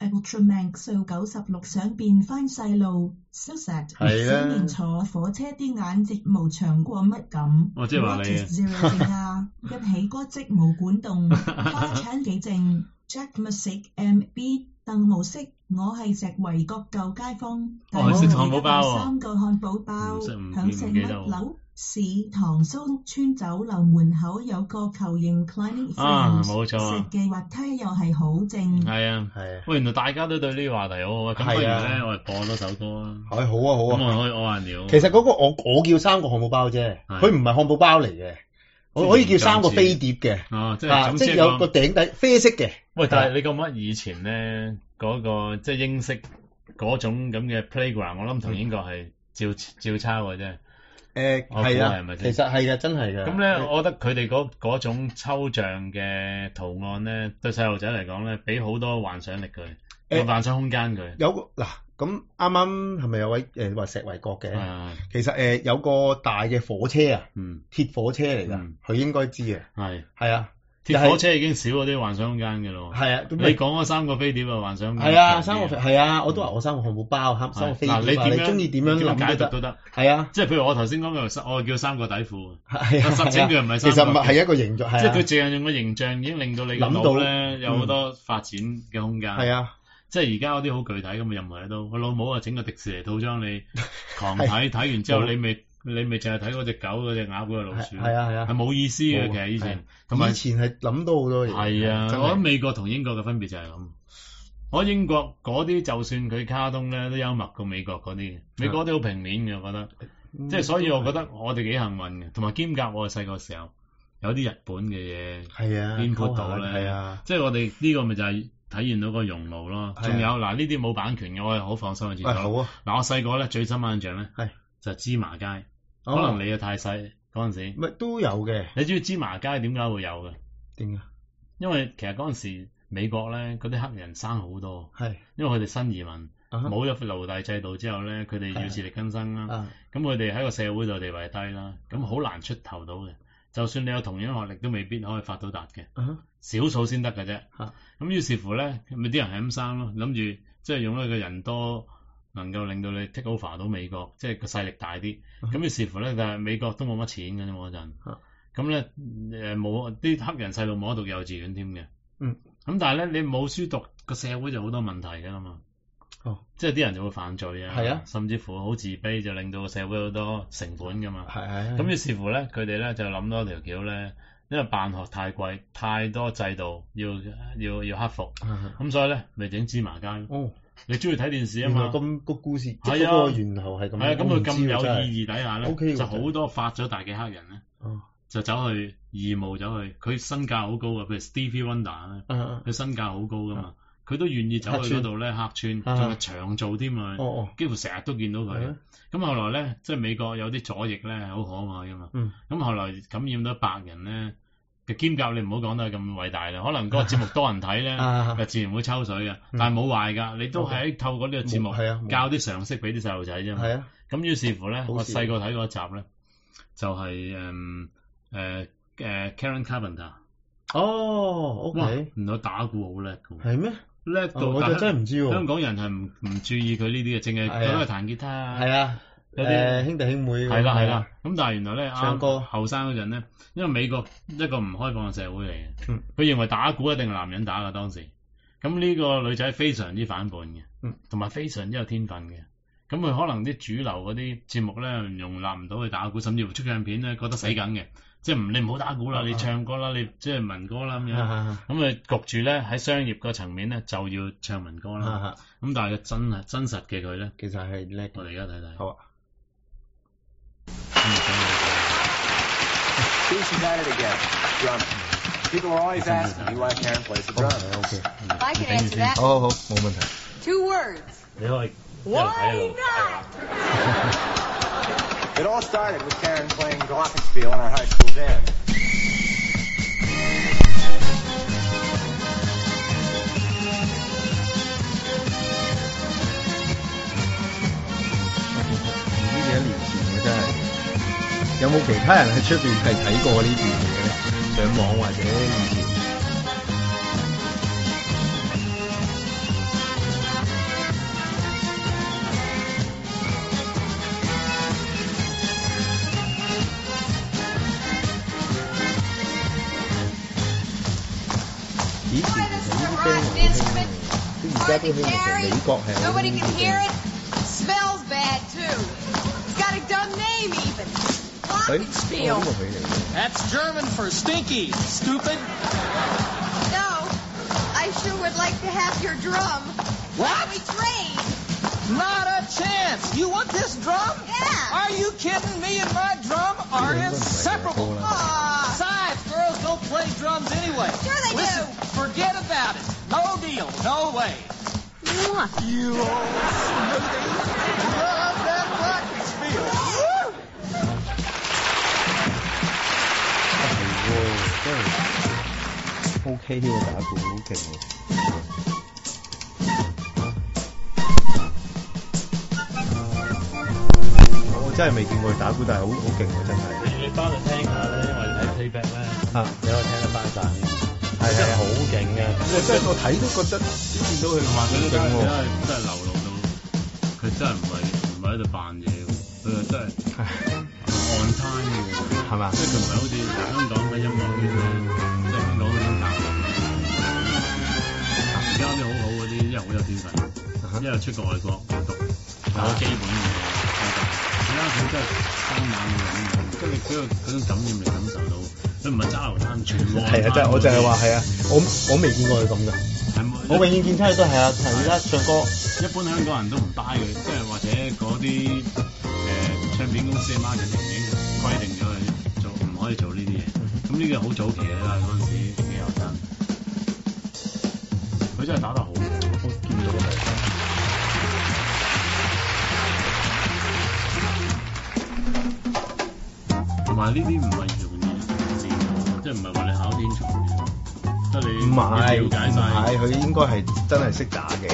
Ultraman 數九十六想變翻細路 ，so sad。小年坐火車啲眼睫毛長過乜咁？ 我即係話你 zero 啊，一起歌即冇管動，花產幾正 ，Jack Music M B 鄧模式，我係石圍角舊街坊， 我食漢堡包喎， 三個漢堡包，響食乜樓？市塘蘇村酒樓門口有個球形 climbing frame， 冇錯啊， 石嘅滑梯又係好正。 係啊，係啊。喂，原來大家都對呢個話題好好啊，咁不如咧，我哋播多首歌啊。 係好啊，好啊。 咁我可以我話聊。 其實嗰個我我叫三個漢堡包啫，佢唔係漢堡包嚟嘅，我可以叫三個飛碟嘅。 哦，即係即係有個頂底啡色嘅。 喂，但係你覺唔覺得以前咧嗰個即係英式嗰種咁嘅 playground， 我諗同英國係照照抄嘅啫。 誒係啊，其實係嘅，真係嘅。 咁咧，我覺得佢哋嗰嗰種抽象嘅圖案咧，對細路仔嚟講咧，俾好多幻想力佢，有幻想空間佢。 有個嗱，咁啱啱係咪有位誒話石圍角嘅？其實誒有個大嘅火車啊，鐵火車嚟㗎，佢應該知嘅。係係啊。 鐵火車已經少嗰啲幻想空間嘅咯。係啊，你講嗰三個飛碟嘅幻想空間。 係啊，三個係啊，我都話我三個漢堡包，三個飛碟。嗱，你點樣中意點樣解讀都得。係啊，即係譬如我頭先講嘅，我叫三個底褲。係啊，實情佢唔係三個。 其實唔係一個形象， 即係佢淨係用個形象已經令到你諗到咧有好多發展嘅空間。係啊，即係而家嗰啲好具體咁嘅任何嘢都，我老母啊整個迪士尼套裝你狂睇，睇完之後你未。你咪淨係睇嗰隻狗、嗰隻鴨、嗰隻老鼠，係啊係啊，係冇意思嘅。其實以前，同埋以前係諗到好多嘢。係啊，我覺得美國同英國嘅分別就係咁。我覺得英國嗰啲就算佢卡通咧，都幽默過美國嗰啲。美國啲好平面嘅，我覺得。即係所以，我覺得我哋幾幸運嘅。同埋兼夾，我哋細個時候有啲日本嘅嘢，係啊，input到咧，係啊。即係我哋呢個咪就係體現到個熔爐咯。仲有嗱，呢啲冇版權嘅，我係好放心嘅。係好啊。嗱，我細個咧最深印象咧，係就芝麻街。可能你又太細嗰陣時， 咪都有嘅。 你知唔知芝麻街點解會有嘅？ 點解？ 因為其實嗰陣時美國咧嗰啲黑人生好多，係因為佢哋新移民，冇咗奴隸制度之後咧，佢哋要自力更生啦。咁佢哋喺個社會度地位低啦，咁好難出頭到嘅。就算你有同樣學歷，都未必可以發到達嘅，少數先得嘅啫。咁於是乎咧，咪啲人係咁生咯，諗住即係用一個人多。能夠令到你 take over 到美國，即係個勢力大啲。咁於是乎咧，但係美國都冇乜錢嘅啫嗰陣。咁咧誒冇啲黑人細路冇得讀幼稚園添嘅。嗯。咁但係咧，你冇書讀，個社會就好多問題㗎啦嘛。哦。即係啲人就會犯罪啊。係啊。甚至乎好自卑，就令到個社會好多成本㗎嘛。係係。咁於是乎咧，佢哋咧就諗多條橋咧，因為辦學太貴，太多制度要要要克服。咁所以咧，咪整芝麻街。哦。你中意睇電視啊嘛？咁個故事係啊，源頭係咁。係啊，咁佢咁有意義底下咧，就好多發咗達嘅黑人咧，就走去義務走去，佢身價好高啊，譬如 Stevie Wonder 咧，佢身價好高噶嘛，佢都願意走去嗰度咧客串，仲係長做添啊，幾乎成日都見到佢。咁後來咧，即係美國有啲左翼咧係好可愛噶嘛，咁後來感染到白人咧。嘅兼夾你唔好講得咁偉大啦，可能嗰個節目多人睇咧，就自然會抽水嘅。但係冇壞㗎，你都係透過呢個節目教啲常識俾啲細路仔啫嘛。係啊，咁於是乎咧，我細個睇嗰集咧，就係誒誒誒 Karen Carpenter。哦 ，OK。原來打鼓好叻㗎。係咩？叻到我就真係唔知喎。香港人係唔唔注意佢呢啲嘅，淨係佢係彈吉他。係啊。有啲兄弟兄妹係啦係啦，咁但係原來咧唱歌後生嗰陣咧，因為美國一個唔開放嘅社會嚟嘅，佢、嗯、認為打鼓一定係男人打㗎當時，咁呢個女仔非常之反叛嘅，同埋、嗯、非常之有天分嘅，咁佢可能啲主流嗰啲節目咧容納唔到佢打鼓，甚至乎出唱片咧覺得死梗嘅，即係唔你唔好打鼓啦，你唱歌啦，你即係民歌啦咁樣，咁佢焗住咧喺商業個層面咧就要唱民歌啦，咁但係佢真係真實嘅佢咧，其實係叻，我哋而家睇睇。好啊。 She's at it again. Drumming. People are always asking me why Karen plays the drums. Okay. I can answer that. 好好好，冇問題。 Two words. 你可以 Why not? It all started with Karen playing glockenspiel in our high school band. 呢幾年前嘅真係。有冇其他人喺出邊係睇過呢段嘢咧？上網或者以前以前其實呢啲 band 好興嘅，即而家都興，其實美國係好興呢啲 band。 Smells bad too. It's got a dumb name even. Glockenspiel. That's German for stinky, stupid. No, I sure would like to have your drum. What? We trade. Not a chance. You want this drum? Yeah. Are you kidding? Me and my drum are inseparable. Aw. Besides, girls don't play drums anyway. Sure they Listen, do. forget about it. No deal. No way. What? You old snooty. Love that glockenspiel. O K 呢個打鼓好勁喎！我真係未見過佢打鼓，但係好好勁喎，真係。 你你翻去聽下咧，因為睇 playback 咧， 啊， 你可以聽得翻晒。 係係好勁嘅， 我真係我睇都覺得見到佢話佢都真係勁喎， 真係流露到，佢真係唔係唔係喺度扮嘢喎，佢係真係 on time 嘅喎， 係嘛？ 即係佢唔係好似香港嘅音樂圈咧，即係香港嗰啲大陸，而家啲好好嗰啲，因為好有天分，因為出過外國讀，有基本嘅，而家佢真係生猛嘅咁樣，即係佢嗰種感染力感受到。佢唔係揸流灘，全部係啊！真係我就係話係啊！我我未見過佢咁㗎。我永遠見親佢都係啊！係而家唱歌， 一般香港人都唔 buy 佢，即係或者嗰啲誒唱片公司嘅 marketing 已經規定咗佢做唔可以做呢啲嘢。咁呢個好早期嘅啦，嗰陣時幾後生。佢真係打得好，我見到佢。同埋呢啲唔係容易。即係唔係話你考天才嘅，即係你唔係了解晒。 唔係佢應該係真係識打嘅。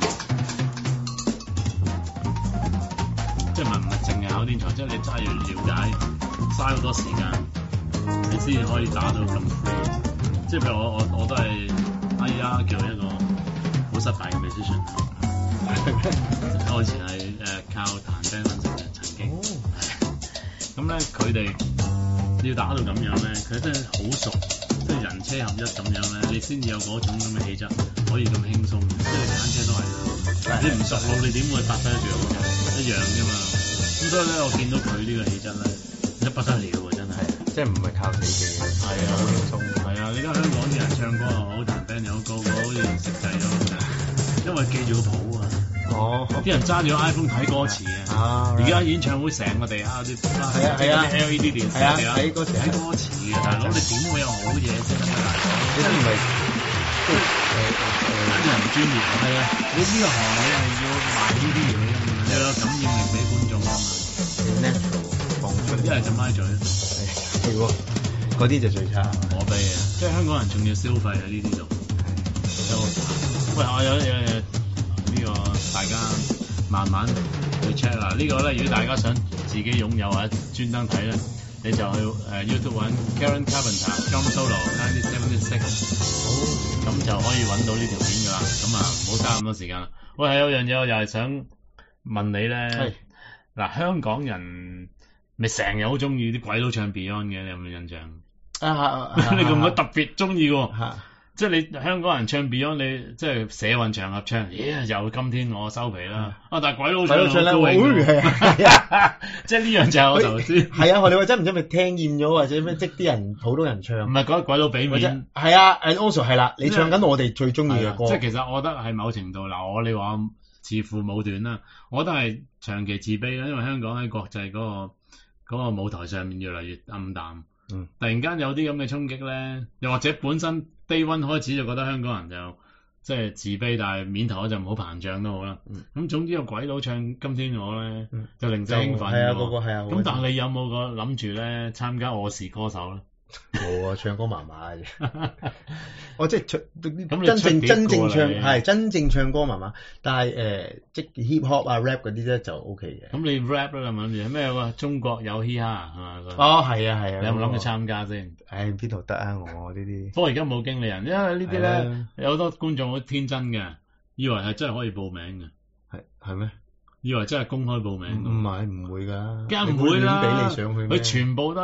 即係唔係唔係淨係考天才，即係你真係要了解，嘥好多時間，你先至可以打到咁 free。即係譬如我我我都係哎呀叫一個好失敗嘅 musician。我以前係誒、呃、靠彈 band 揾食嘅，曾經。咁咧佢哋。要打到咁樣咧，佢真係好熟，即係人車合一咁樣咧，你先至有嗰種咁嘅氣質，可以咁輕鬆。即係單車都係，你唔熟路，你點會發揮得住一樣啫嘛。咁所以咧，我見到佢呢個氣質咧，一不得了喎，真係。即係唔係靠死記嘅。係啊，好輕鬆。係啊，你而家香港啲人唱歌又好，彈 band 又好，個個好似識掣咯，因為記住個譜啊。哦，啲人揸住 iPhone 睇歌詞啊！而家演唱會成個地下啲，係啊係啊 L E D 電視啊，睇歌詞睇歌詞嘅大佬，你點會有好嘢啫？大佬，你都唔係即係誒誒啲人唔專業係啊！你呢個行你係要賣呢啲嘢㗎嘛，你有感染力俾觀眾㗎嘛。natural 放出嚟，一係就咪嘴，係喎，嗰啲就最差，可悲啊！即係香港人仲要消費喺呢啲度，就喂我有有有。呢個大家慢慢去 check 啦。呢個咧，如果大家想自己擁有或者專登睇咧，你就去誒 YouTube 揾 Karen Carpenter Drum Solo nineteen seventy-six， 好，咁就可以揾到呢條片㗎啦。咁啊，唔好嘥咁多時間啦。喂，係有樣嘢我又係想問你咧，嗱，香港人咪成日好中意啲鬼佬唱 Beyond 嘅，你有冇印象？啊，你咁我特別中意喎。即係你香港人唱 Beyond， 你即係社運場合唱，咦又今天我收皮啦！啊，但係鬼佬唱好高興，即係呢樣就係我頭先。係啊，我哋話真唔知咪聽厭咗，或者咩即啲人普通人唱。唔係講鬼佬俾面。係啊 ，and also 係啦，你唱緊我哋最中意嘅歌。即係其實我覺得係某程度嗱，我你話自負武斷啦，我覺得係長期自卑啦，因為香港喺國際嗰個嗰個舞台上面越嚟越暗淡。嗯。突然間有啲咁嘅衝擊咧，又或者本身。Day One 開始就覺得香港人就即係自卑，但係面頭就唔好膨脹都好啦。咁、嗯、總之有鬼佬唱今天我咧、嗯、就令人興奮。係啊，個個係啊。咁但係你有冇個諗住咧參加我是歌手咧？冇啊，唱歌麻麻嘅啫。我即係唱真正真正唱係真正唱歌麻麻，但係誒、呃、即 hip hop 啊 rap 嗰啲咧就 OK 嘅。咁你 rap 咧諗唔諗住咩喎？中國有嘻哈係嘛？哦係啊係啊。你有冇諗住參加先？誒邊度得啊我呢啲。不過而家冇經理人，因為呢啲咧有好多觀眾好天真嘅，以為係真係可以報名嘅。係係咩？以為真係公開報名。唔係唔會㗎。梗係唔會啦。俾你上去。佢全部都係。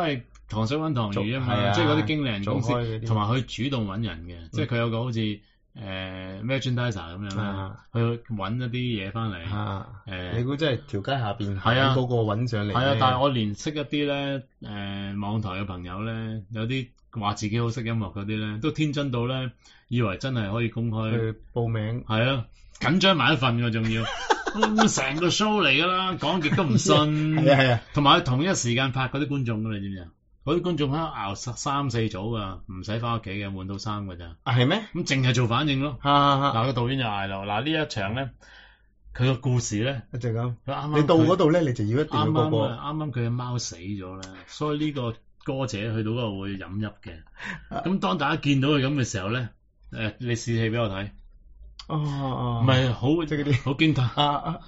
糖水揾糖魚啊嘛，即係嗰啲經理人公司，同埋佢主動揾人嘅，即係佢有個好似誒 merchandiser 咁樣啦，去揾一啲嘢翻嚟。誒， 你估真係條街下邊揾嗰個揾上嚟？ 係啊，但係我連識一啲咧誒網台嘅朋友咧，有啲話自己好識音樂嗰啲咧，都天真到咧，以為真係可以公開去報名。 係啊，緊張埋一份㗎，仲要成個 show 嚟㗎啦，講極都唔信。 係啊係啊， 同埋同一時間拍嗰啲觀眾㗎，你知唔知啊？嗰啲觀眾喺度熬三四組㗎，唔使翻屋企嘅，換到三㗎咋。 啊係咩？ 咁淨係做反應咯。嗱個導演就嗌啦，嗱呢一場咧，佢個故事咧， 一直咁。 佢啱啱你到嗰度咧，你就要一定要嗰個。 啱啱佢嘅貓死咗咧，所以呢個歌者去到嗰度會飲泣嘅。咁當大家見到佢咁嘅時候咧，誒你試戲俾我睇。 哦哦。 唔係好即係嗰啲好驚嘆。 啊啊！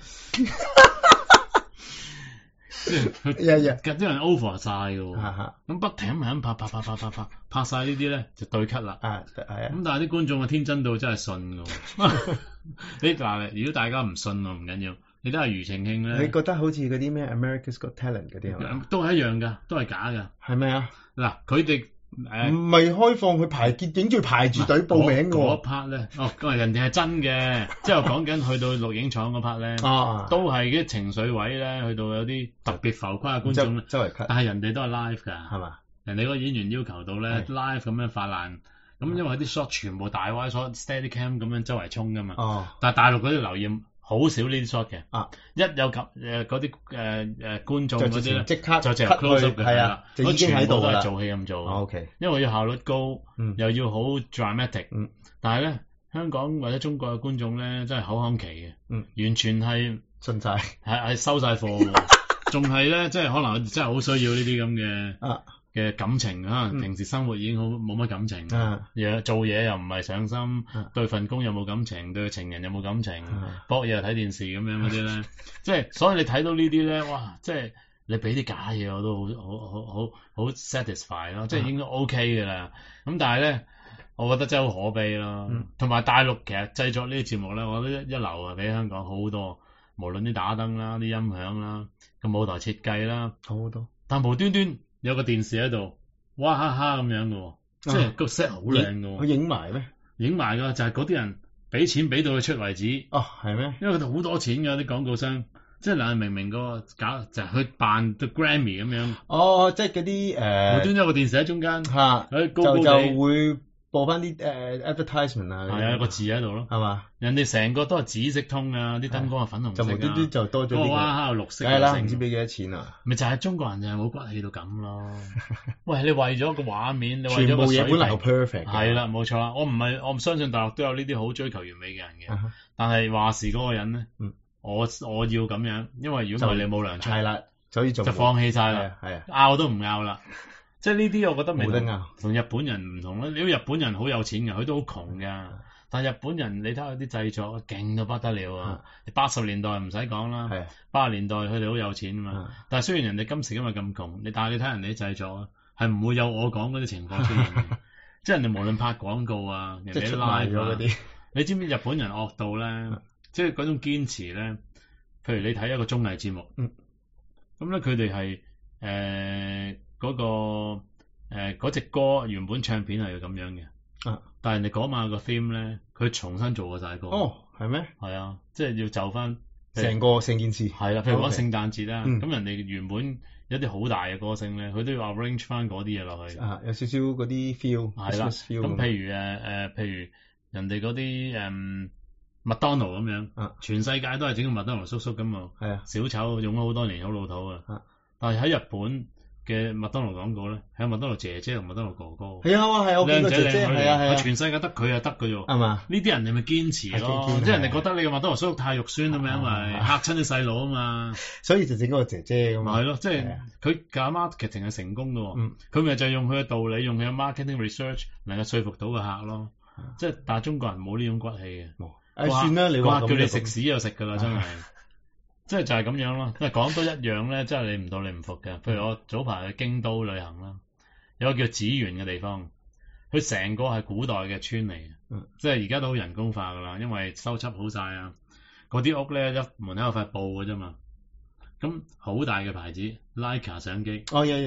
即係佢啲人 over 晒嘅喎，咁不停咁係咁拍拍拍拍拍拍拍晒呢啲咧就對咳啦。 啊係啊。咁但係啲觀眾啊天真到真係信嘅喎。你嗱，如果大家唔信我唔緊要，你都係庾澄慶咧。 你覺得好似嗰啲咩 America's Got Talent 嗰啲係咪？ 都係一樣㗎，都係假㗎。 係咪啊？ 嗱，佢哋。誒唔係開放去排結，影住排住隊報名嘅喎。 嗰 part 咧，哦，咁啊人哋係真嘅，即係講緊去到錄影廠嗰 part 咧，都係啲情緒位咧，去到有啲特別浮誇嘅觀眾咧， 周圍 cut， 但係人哋都係 live 㗎， 係嘛？ 人哋嗰個演員要求到咧 live 咁樣發爛，咁因為啲 shot 全部大 wide shot steady cam 咁樣周圍衝㗎嘛，但係大陸嗰啲留意好少呢啲 shot 嘅，一有及誒嗰啲誒誒觀眾嗰啲咧， 即刻就直 close up 嘅，係啦， 就已經喺度㗎啦， 做戲咁做 ，OK， 因為要效率高，又要好 dramatic，但係咧香港或者中國嘅觀眾咧真係口腔期嘅，完全係信晒， 係係收晒貨，仲係咧即係可能真係好需要呢啲咁嘅。嘅感情可能平時生活已經好冇乜感情，嘢做嘢又唔係上心，對份工又冇感情，對情人又冇感情，搏嘢又睇電視咁樣嗰啲咧，即係所以你睇到呢啲咧，哇！即係你俾啲假嘢我都好好好好好 satisfy 咯，即係應該 OK 嘅啦。咁但係咧，我覺得真係好可悲咯。同埋大陸其實製作呢啲節目咧，我覺得一流啊，比香港好好多。無論啲打燈啦、啲音響啦、個舞台設計啦， 好好多。 但無端端有個電視喺度，哇哈哈咁樣嘅喎，即係個 set 好靚嘅喎。 佢影埋咩？ 影埋㗎，就係嗰啲人俾錢俾到佢出為止。 哦，係咩？ 因為佢哋好多錢㗎啲廣告商，即係嗱明明個搞就係去扮個 Grammy 咁樣。 哦，即係嗰啲誒。 無端端有個電視喺中間， 嚇， 佢高高地就會播翻啲誒 advertisement 啊。 係啊，有個字喺度咯， 係嘛？人哋成個都係紫色通啊，啲燈光係粉紅色啊， 就無端端就多咗啲。 哇哈！綠色。 梗係啦，唔知俾幾多錢啊？ 咪就係中國人就係冇骨氣到咁咯。喂，你為咗個畫面，你為咗個水平， 全部嘢本來好 perfect。 係啦，冇錯啦。我唔係我唔相信大陸都有呢啲好追求完美嘅人嘅，但係話事嗰個人咧，我我要咁樣，因為如果唔係你冇糧出， 係啦，所以就放棄晒啦， 係啊， 拗都唔拗啦。即係呢啲，我覺得冇得拗， 同日本人唔同啦。你日本人好有錢嘅，佢都好窮㗎。但係日本人，你睇下啲製作勁到不得了啊！八十年代唔使講啦，八十年代佢哋好有錢啊嘛。但係雖然人哋今時今日咁窮，你但係你睇人哋啲製作啊，係唔會有我講嗰啲情況出現嘅。即係人哋無論拍廣告啊，人哋都拉咗嗰啲。你知唔知日本人惡到咧？即係嗰種堅持咧。譬如你睇一個綜藝節目，咁咧佢哋係誒。嗰、那個誒嗰隻歌原本唱片係要咁樣嘅，啊！但係人哋嗰晚個 theme 咧，佢重新做過晒歌。 哦，係咩？ 係啊，即係要就翻成個成件事。 係啦，譬如講聖誕節啦，咁、 嗯、 人哋原本有啲好大嘅歌星咧，佢都要 arrange 翻嗰啲嘢落去。 啊，有少少嗰啲 feel。 係啦，咁譬如誒誒、呃，譬如人哋嗰啲誒麥當勞咁樣，啊、全世界都係整個麥當勞叔叔咁嘛。係啊，小丑用咗好多年，好老土啊。但係喺日本嘅麥當勞廣告咧，係麥當勞姐姐同麥當勞哥哥。 係啊，係啊，我見過姐姐，係啊係啊， 全世界得佢係得嘅啫。 係嘛？ 呢啲人你咪堅持咯，即係人哋覺得你嘅麥當勞叔叔太肉酸咁樣，因為嚇親啲細佬啊嘛。 所以就整嗰個姐姐咁嘛。 係咯，即係佢搞 marketing 係成功嘅喎。佢咪就係用佢嘅道理，用佢嘅 marketing research 能夠說服到個客咯。即係但係中國人冇呢種骨氣嘅。冇。誒算啦，你話叫你食屎就食㗎啦，真係。即係就係咁樣咯，因為講都一樣咧，即係你唔到你唔服嘅。譬如我早排去京都旅行啦，有個叫紫園嘅地方，佢成個係古代嘅村嚟嘅，嗯、即係而家都好人工化噶啦，因為修葺好晒啊。嗰啲屋咧一門口有塊布嘅啫嘛，咁好大嘅牌子 Leica 相機， 哦有有有，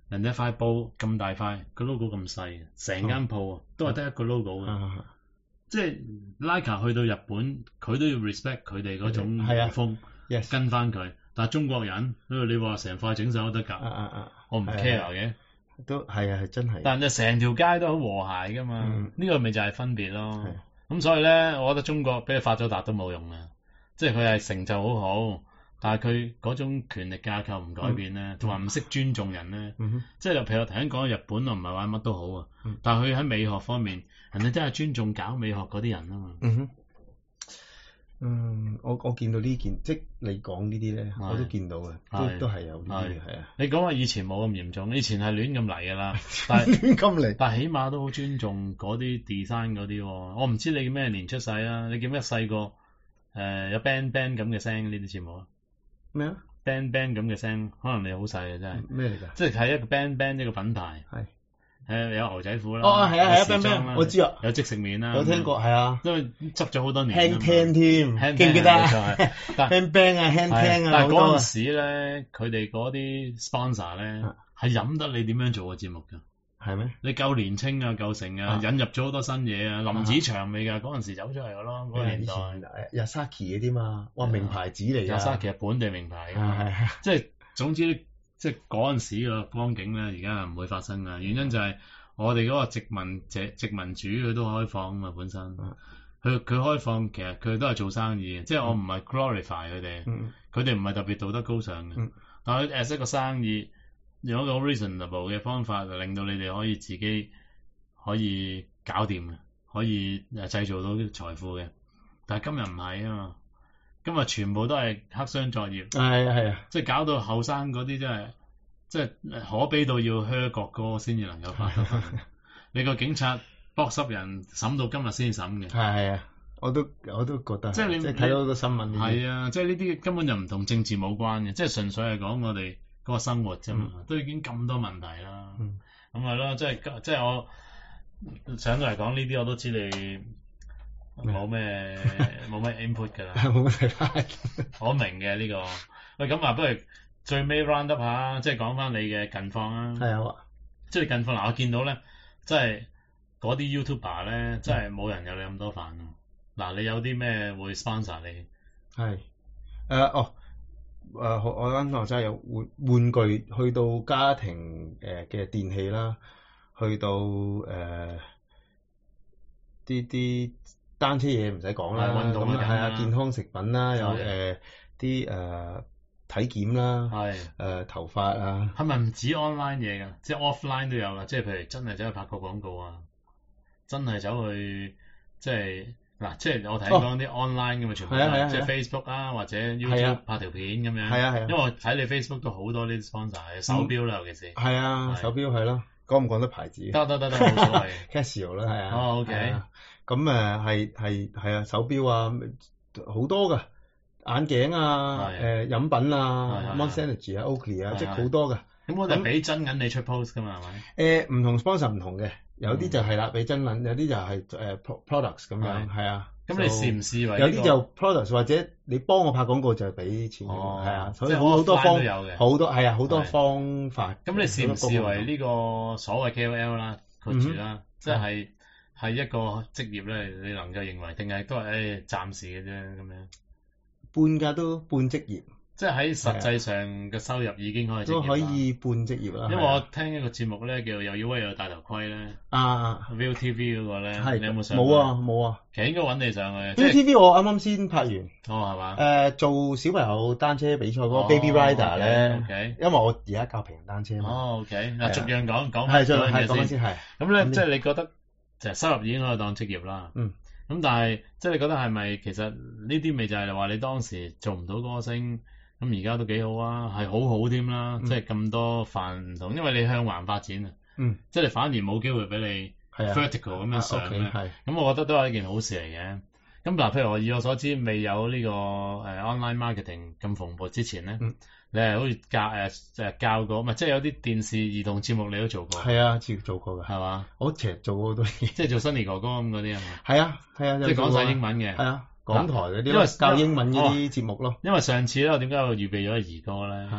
人哋一塊布咁大塊，個 logo 咁細，成間鋪都係得一個 logo 嘅。 啊即係 Leica 去到日本，佢都要 respect 佢哋嗰種風， yes. 跟翻佢。但係中國人，你話成塊整手都得㗎， 啊啊我唔 care 嘅。 都係啊，係真係。 但係成條街都好和諧㗎嘛，呢、嗯、個咪就係分別咯。咁所以咧，我覺得中國俾佢發咗達都冇用啊。即係佢係成就好好，但係佢嗰種權力架構唔改變咧，同埋唔識尊重人咧。嗯、即係譬如我頭先講日本，我唔係話乜都好啊，嗯、但係佢喺美學方面，人哋真係尊重搞美學嗰啲人啊嘛。 嗯哼，嗯，我我見到呢件，即係你講呢啲咧，我都見到嘅，都都係有呢啲係啊。 你講話以前冇咁嚴重，以前係亂咁嚟㗎啦，但係亂咁嚟， 但係起碼都好尊重嗰啲 design 嗰啲喎。我唔知你咩年出世啊？你記唔記得細個誒有 band band 咁嘅聲呢啲節目啊？ 咩啊 ？band band 咁嘅聲，可能你好細嘅真係。 咩嚟㗎？ 即係係一個 band band 一個品牌。 係。 誒有牛仔褲啦， 哦係啊係啊 band band 我知啊， 有即食麵啦， 有聽過係啊， 因為執咗好多年。 hand tan 添，記唔記得啊 ？band band 啊 hand tan 啊， 但係嗰陣時咧，佢哋嗰啲 sponsor 咧係飲得你點樣做個節目㗎？ 係咩？ 你夠年青啊，夠成啊，引入咗好多新嘢啊，林子祥味㗎，嗰陣時走出嚟㗎咯，嗰個年代。 Yasaki 嗰啲嘛，哇名牌子嚟㗎。 Yasaki 係本地名牌㗎嘛，即係總之即係嗰陣時個光景咧，而家唔會發生㗎。原因就係我哋嗰個殖民者殖民主佢都開放啊嘛，本身佢佢開放其實佢都係做生意，即係我唔係 glorify 佢哋，佢哋唔係特別道德高尚嘅，嗯、但係 as 一個生意用一個 reasonable 嘅方法，令到你哋可以自己可以搞掂嘅，可以誒製造到啲財富嘅。但係今日唔係啊嘛，今日全部都係黑箱作業， 係啊係啊， 即係搞到後生嗰啲真係。即係可悲到要噓國歌先至能夠發得翻。你個警察剝濕人審到今日先審嘅。 係啊，我都我都覺得。 即係你睇到個新聞。 係啊，即係呢啲根本就唔同政治冇關嘅，即係純粹係講我哋嗰個生活啫嘛，嗯、都已經咁多問題啦。咁係咯，即係即係我上到嚟講呢啲，我都知你冇咩冇咩 input 㗎啦。 冇乜睇法。 我明嘅呢、呢個。喂，咁啊，不如。最尾 round up 下，即係講翻你嘅近況啊。 係啊， 即係近況嗱，我見到咧，即係嗰啲 YouTuber 咧，真係冇人有你咁多飯。嗱、嗯，你有啲咩會 sponsor 你？ 係誒、呃、哦誒、呃，我啱啱真係有玩玩具，去到家庭誒嘅電器啦，去到誒啲啲單車嘢唔使講啦， 運動係啊，健康食品啦，有誒啲誒。體檢啦，係誒、呃、頭髮啊， 係咪唔止 online 嘢㗎？即係 offline 都有㗎。即係譬如真係走去拍個廣告啊，真係走去即係嗱，即係我睇講啲 online 㗎嘛，全部都係、啊、即係 Facebook 啊或者 YouTube 拍條片咁樣。 係啊係啊， 因為我睇你 Facebook 都好多呢啲 sponsor 手錶啦，尤其是。 係啊，手錶係咯，講唔講得牌子？ 得得得得，冇所謂。 Casio 啦，係啊。 哦 OK。 咁誒係係係啊，手錶啊好多㗎。眼鏡啊，誒飲品啊 Monster Energy 啊 Oakley 啊，即係好多㗎。 咁我哋俾真銀你出 post 㗎嘛，係咪？ 誒唔同 sponsor 唔同嘅，有啲就係啦，俾真銀，有啲就係誒 products 咁樣，係啊。 咁你視唔視為？ 有啲就 products 或者你幫我拍廣告就係俾錢，係啊。所以好好多方好多係啊，好多方法。 咁你視唔視為呢個所謂 K O L 啦，括住啦，即係係一個職業咧？你能夠認為定係都係誒暫時嘅啫咁樣？ 半價都半職業， 即係喺實際上嘅收入已經可以都可以半職業啦。 因為我聽一個節目咧，叫又要威又要戴頭盔咧。啊 Viu T V 嗰個咧，你有冇上？ 冇啊冇啊。 其實應該揾你上去。 Viu T V 我啱啱先拍完。 哦，係嘛？ 誒，做小朋友單車比賽嗰個 Baby Rider 咧，因為我而家教平衡單車嘛。 哦 OK，嗱逐樣講講係係講先係。 咁咧，即係你覺得就係收入已經可以當職業啦。嗯。咁但係，即係你覺得係咪其實呢啲咪就係話你當時做唔到歌星，咁而家都幾好啊，係好好添啦，即係咁多範唔同，因為你向橫發展啊，嗯，即係你反而冇機會俾你 vertical 咁樣上咧，咁我覺得都係一件好事嚟嘅。咁嗱，譬如我以我所知，未有呢個誒 online marketing 咁蓬勃之前咧。你係好似教誒誒教過，唔係即係有啲電視兒童節目你都做過。 係啊，接做過㗎。 係嘛？ 我其實做過好多嘢。 即係做 Sunny 哥哥咁嗰啲係嘛？ 係啊係啊， 即係講晒英文嘅。 係啊，港台嗰啲，因為教英文嗰啲節目咯。 因為上次咧，我點解我預備咗兒歌咧？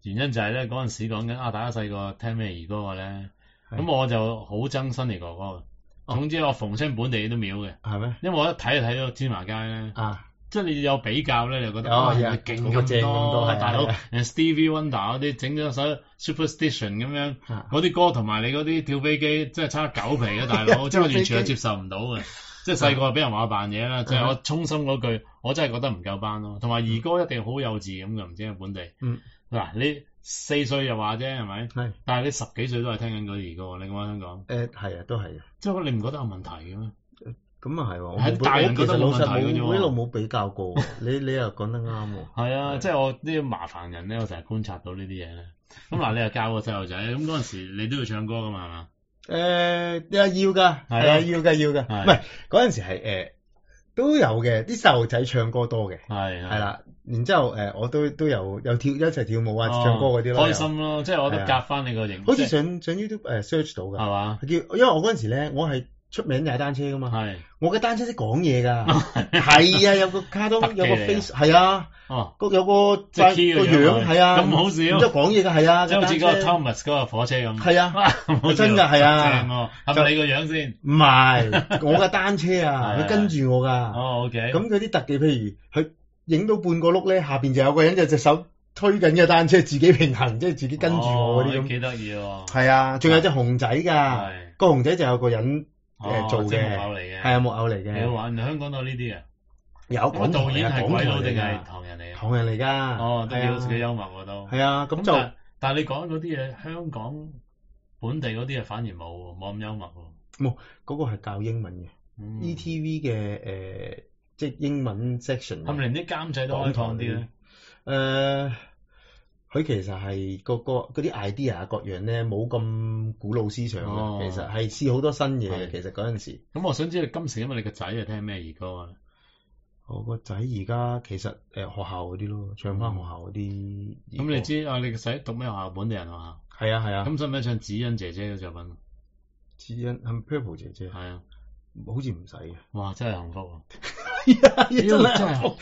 原因就係咧嗰陣時講緊啊，大家細個聽咩兒歌嘅咧，咁我就好憎新嚟哥哥嘅。總之我逢親本地都秒嘅。 係咩？ 因為我一睇就睇到芝麻街咧。 啊！ 即係你有比較咧，你就覺得哦， 哇，勁咁多，大佬，人 Stevie Wonder 嗰啲整咗首 Superstition 咁樣，嗰啲歌同埋你嗰啲跳飛機，真係差九皮嘅大佬，即係我完全係接受唔到嘅。即係細個俾人話扮嘢啦，即係我衷心嗰句，我真係覺得唔夠班咯。同埋兒歌一定好幼稚咁嘅，唔知係本地。嗱，你四歲又話啫，係咪？係。但係你十幾歲都係聽緊嗰啲兒歌，你講香港？誒係啊，都係啊。即係你唔覺得有問題嘅咩？咁啊係喎，喺大人覺得冇問題嘅啫喎，我一路冇比較過，你你又講得啱喎。係啊，即係我啲麻煩人咧，我成日觀察到呢啲嘢咧。咁嗱，你又教個細路仔，咁嗰陣時你都要唱歌噶嘛，係嘛？誒，你話要㗎，係啊，要㗎要㗎，唔係嗰陣時係誒都有嘅，啲細路仔唱歌多嘅，係係啦。然之後誒，我都都有有跳一齊跳舞啊，唱歌嗰啲咯，開心咯，即係我都夾翻你個型。好似上上 YouTube 誒 search 到㗎，係嘛？叫因為我嗰陣時咧，我係出名踩單車㗎嘛，係我嘅單車識講嘢㗎，係啊，有個卡通有個 face 係啊，哦，個有個個樣係啊，咁好笑，然之後講嘢㗎係啊，即係好似嗰個 Thomas 嗰個火車咁，係啊，真㗎係啊，正喎，係咪你個樣先？唔係，我嘅單車啊，佢跟住我㗎，哦 OK，咁嗰啲特技譬如佢影到半個碌咧，下邊就有個人就隻手推緊嘅單車，自己平衡，即係自己跟住我嗰啲咁，幾得意喎，係啊，仲有隻熊仔㗎，個熊仔就有個人。誒做嘅，木偶嚟嘅，係啊木偶嚟嘅。你玩香港都有呢啲啊？有講導演係鬼佬定係唐人嚟？唐人嚟㗎。哦，都幾幾幽默喎都。係啊，咁就但係你講嗰啲嘢，香港本地嗰啲啊反而冇喎，冇咁幽默喎。冇，嗰個係教英文嘅。E T V 嘅誒，即係英文 section。係咪連啲監製都開放啲咧？誒。佢其實係個個嗰啲 idea 各樣咧冇咁古老思想嘅，哦、其實係試好多新嘢嘅。的其實嗰陣時，咁我想知你今時因為你個仔係聽咩兒歌啊？我個仔而家其實誒、呃、學校嗰啲咯，唱翻學校嗰啲。咁、嗯、你知啊？你個仔讀咩學校？本地人學校。係啊係啊。咁使唔使唱子欣姐姐嘅作品？子欣係咪 Purple 姐姐？係啊，好似唔使嘅。哇！真係幸福啊！真係幸福。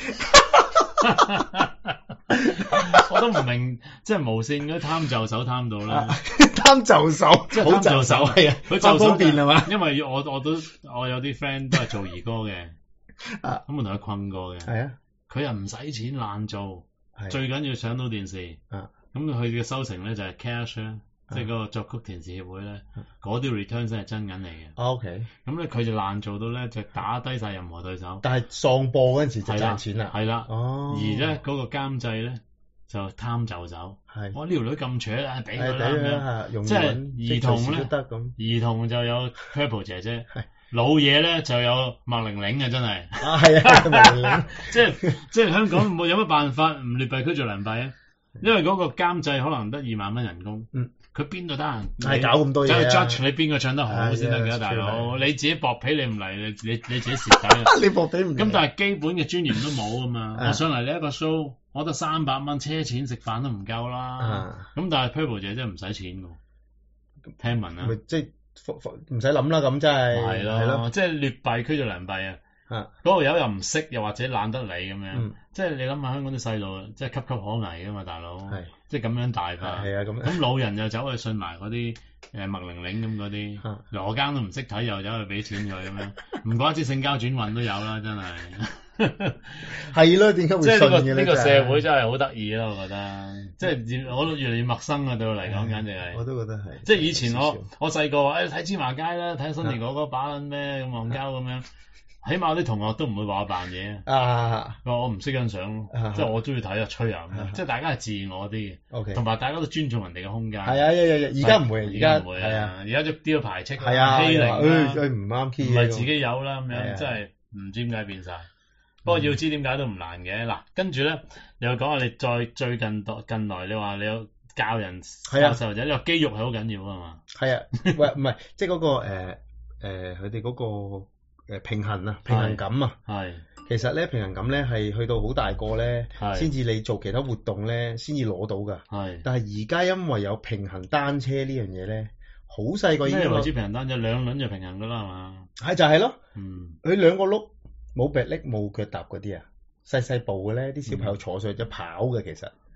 我都唔明，即係無線嗰啲貪就手貪到啦，貪就手，即係好就手係啊，佢就方便係嘛？因為我我都我有啲 friend 都係做兒歌嘅，咁我同佢困過嘅，係啊，佢又唔使錢爛做，最緊要上到電視，咁佢嘅收成咧就係 cash 啦。即係嗰個作曲填詞協會咧，嗰啲 return 先係真銀嚟嘅。OK，咁咧佢就爛做到咧，就打低晒任何對手。但係喪播嗰陣時就賺錢啦。係啦。哦。而咧嗰個監製咧就貪就手。係。我呢條女咁扯啊，俾佢啦咁樣。即係兒童咧，兒童就有 Purple 姐姐。係。老嘢咧就有麥玲玲啊，真係。啊，係啊，麥玲玲。即係即係香港冇有乜辦法唔劣幣驅逐良幣啊？因為嗰個監製可能得二萬蚊人工。嗯。佢邊度得閒？係搞咁多嘢，就 judge 你邊個唱得好先得嘅，大佬。你自己薄皮你唔嚟，你你你自己蝕底。你薄皮唔嚟。咁但係基本嘅尊嚴都冇啊嘛。我上嚟你一個 show，我得三百蚊車錢食飯都唔夠啦。咁但係 Purple 姐真係唔使錢㗎。聽聞啊。咪即係唔使諗啦，咁真係。係咯，即係劣幣驅逐良幣啊！嗰個友又唔識，又或者懶得理咁樣。即係你諗下香港啲細路，即係岌岌可危㗎嘛，大佬。係。即係咁樣大法，係啊咁。咁老人又走去信埋嗰啲誒麥玲玲咁嗰啲，羅庚都唔識睇，又走去俾錢佢咁樣，唔怪之性交轉運都有啦，真係。係咯，點解會信嘅咧？即係呢個呢個社會真係好得意咯，我覺得。即係我都越嚟越陌生啊，對我嚟講，簡直係。我都覺得係。即係以前我我細個話誒睇芝麻街啦，睇新年哥哥把撚咩咁戇鳩咁樣。起碼啲同學都唔會話我扮嘢啊！我唔識欣賞，即係我中意睇啊吹啊咁樣，即係大家係自我啲嘅，同埋大家都尊重人哋嘅空間。係啊，而家唔會，而家唔會啊！而家啲都排斥，欺凌啦，佢唔啱 key，唔係自己有啦咁樣，真係唔知點解變晒。不過要知點解都唔難嘅。嗱，跟住咧又講下你再最近近來，你話你有教人教細路仔，你話肌肉係好緊要啊嘛？係啊，喂，唔係即係嗰個誒誒佢哋嗰個。誒平衡啊，平衡感啊，係其實咧平衡感咧係去到好大個咧，先至你做其他活動咧先至攞到㗎。係，但係而家因為有平衡單車呢樣嘢咧，好細個已經為之平衡單車兩輪就平衡㗎啦，係嘛？係就係咯，嗯，佢兩個轆冇臂力冇腳踏嗰啲啊，細細步嘅咧，啲小朋友坐上去就跑嘅其實。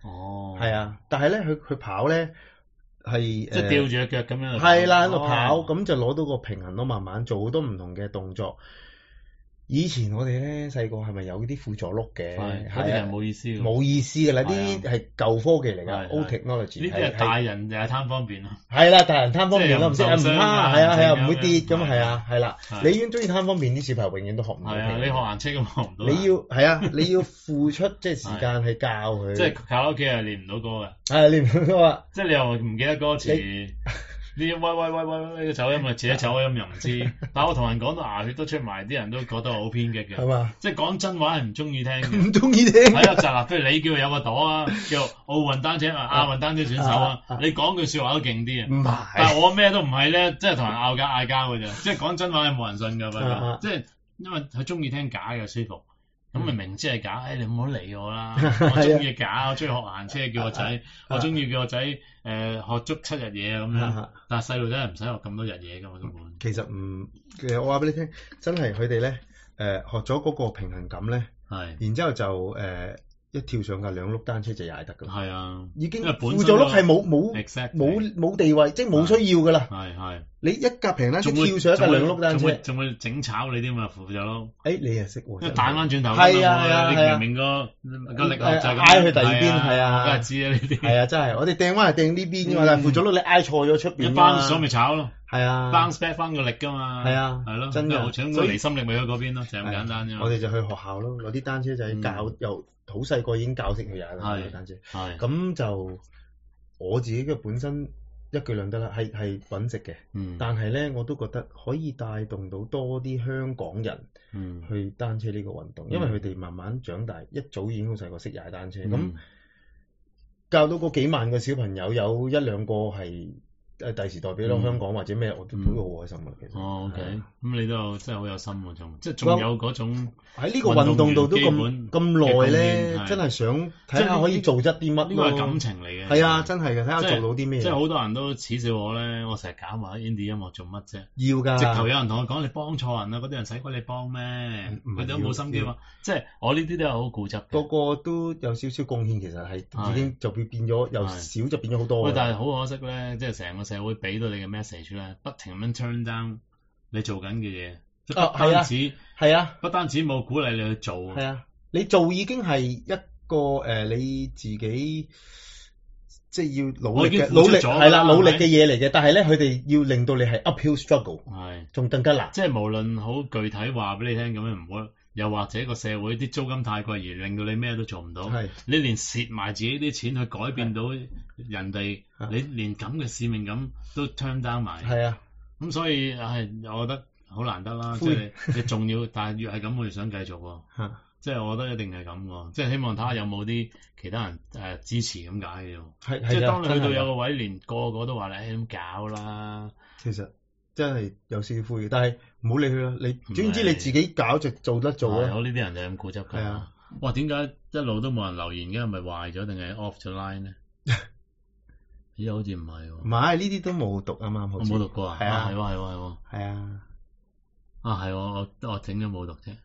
哦。 係啊，但係咧佢佢跑咧係即係吊住隻腳咁樣。 係啦，喺度跑，咁、哦、就攞到個平衡咯，慢慢做好多唔同嘅動作。以前我哋咧細個係咪有啲輔助碌嘅？ 係，嗰啲係冇意思嘅。 冇意思㗎啦，啲係舊科技嚟㗎 ，old technology。 呢啲係大人就係貪方便咯。 係啦，大人貪方便咯，唔識唔怕，係啊係啊，唔會跌咁係啊，係啦。你已經中意貪方便，啲小朋友永遠都學唔到。 係啊，你學行車咁學唔到。 你要係啊，你要付出即係時間去教佢。 即係靠屋企係練唔到歌㗎。 係練唔到歌啊！ 即係你又唔記得歌詞。呢喂喂喂喂呢個走音啊，自己走音又唔知，但係我同人講到牙血都出埋，啲人都覺得我好偏激嘅。 係嘛？ 即係講真話係唔中意聽嘅。 唔中意聽。 係啊，就嗱，譬如你叫佢有個朵啊，叫奧運單車啊，亞運單車選手啊，你講句説話都勁啲啊。唔係。但係我咩都唔係咧，即係同人拗交嗌交㗎啫。即係講真話係冇人信㗎，不過即係因為佢中意聽假嘅舒服。咁咪明知係假，誒你唔好理我啦！我中意假，我中意學行車，叫個仔，我中意叫個仔誒學足七日嘢咁樣。但係細路仔係唔使學咁多日嘢㗎嘛，根本。其實唔，其實我話俾你聽，真係佢哋咧誒學咗嗰個平衡感咧，然之後就誒一跳上架兩碌單車就踩得㗎啦。係啊，已經輔助碌係冇冇冇冇地位，即係冇需要㗎啦。係係。你一架平單車跳上一架兩碌單車， 仲會整炒你啲嘛輔助咯。 誒，你又識喎？ 一彈翻轉頭， 係啊係啊係啊！ 你明明個個力學就係挨去第二邊，係啊， 梗係知啦呢啲。 係啊，真係我哋掟翻係掟呢邊㗎嘛，但係輔助碌你挨錯咗出邊。 一翻上咪炒咯。 係啊 bounce back 翻個力㗎嘛。 係啊， 係咯， 真嘅。 所以離心力咪喺嗰邊咯，就係咁簡單啫。 我哋就去學校咯，攞啲單車仔教，由好細個已經教識佢踩啦，單車。係。咁就我自己嘅本身。一舉兩得啦，係係揾食嘅，嗯、但係咧我都覺得可以帶動到多啲香港人去單車呢個運動，嗯、因為佢哋慢慢長大，一早已經好細個識踩單車，咁、嗯、教到嗰幾萬個小朋友有一兩個係。誒第時代表到香港或者咩，我都都好開心嘅其實。哦，OK，咁你都真係好有心喎，仲即係仲有嗰種喺呢個運動度都咁咁耐咧，真係想睇下可以做得啲乜。呢個係感情嚟嘅。係啊，真係嘅，睇下做到啲咩。即係好多人都恥笑我咧，我成日搞埋 indie 音樂做乜啫？要㗎。直頭有人同我講你幫錯人啦，嗰啲人使鬼你幫咩？佢哋都冇心機嘛。即係我呢啲都係好固執。個個都有少少貢獻，其實係已經就變變咗由少就變咗好多。喂，但係好可惜咧，即係成個社會俾到你嘅 message 咧，不停咁樣 turn down 你做緊嘅嘢，即係不單止係啊，不單止冇鼓勵你去做，係啊，你做已經係一個誒你自己即係要努力嘅努力係啦，努力嘅嘢嚟嘅，但係咧佢哋要令到你係 uphill struggle，係仲更加難，即係無論好具體話俾你聽咁樣唔好。又或者個社會啲租金太貴而令到你咩都做唔到，係你連蝕埋自己啲錢去改變到人哋，你連咁嘅使命感都 turn down 埋，係啊，咁所以係我覺得好難得啦，即係你仲要，但係越係咁我越想繼續喎，即係我覺得一定係咁喎，即係希望睇下有冇啲其他人誒支持咁解嘅喎，即係當你去到有個位，連個個都話你咁搞啦，其實。真係有少少灰，但係唔好理佢啦。你總之你自己搞就做得做啦。我呢啲人就係咁固執㗎。係啊。哇！點解一路都冇人留言嘅？係咪壞咗定係 off 咗 line 咧？咦？好似唔係喎。唔係呢啲都冇讀啊嘛，我冇讀過啊。係啊，係喎，係喎，係喎。係啊。啊，係喎，我我整咗冇讀啫。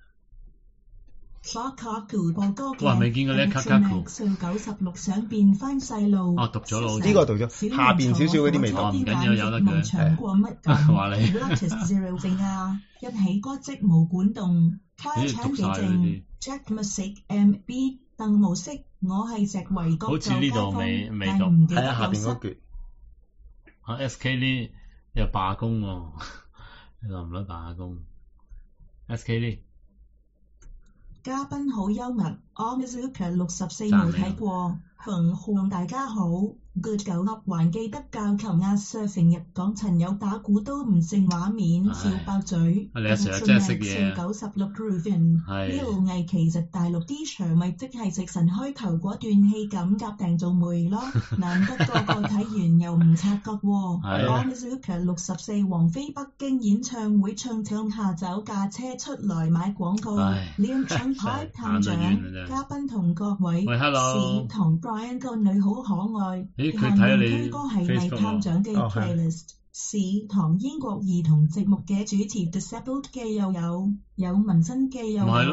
哇！未見過呢卡卡庫。九十六想變翻細路。哦，讀咗咯，呢個讀咗。下邊少少嗰啲未讀，唔緊要，有得嘅。話你。一起歌即無管動，開場幾正。Jack Music M B 鄧模式，我係石圍角。好似呢度未未讀。係啊，下邊嗰橛。啊 S K 呢又罷工喎，你諗唔諗罷工 ？S K 呢？嘉賓好幽默 ，Onizuka 六十四冇睇過，哼哼大家好 ，Good 九粒還記得教球壓 surfing 入港陳友打鼓都唔剩畫面，笑爆嘴。你阿 Sir 真係識嘢。九十六 Groovin， 呢路藝其實大陸啲場咪即係食神開頭嗰段戲咁夾訂做媒咯，難得個個睇完又唔察覺喎。Onizuka 六十四王菲北京演唱會唱唱下走架車出來買廣告，連唱牌探長，嘉賓同各位，史同 Brian 個女好可愛。下面推歌係咪探長嘅 playlist？ 史堂英國兒童節目嘅主持 Disabled 嘅又有，有紋身嘅又有，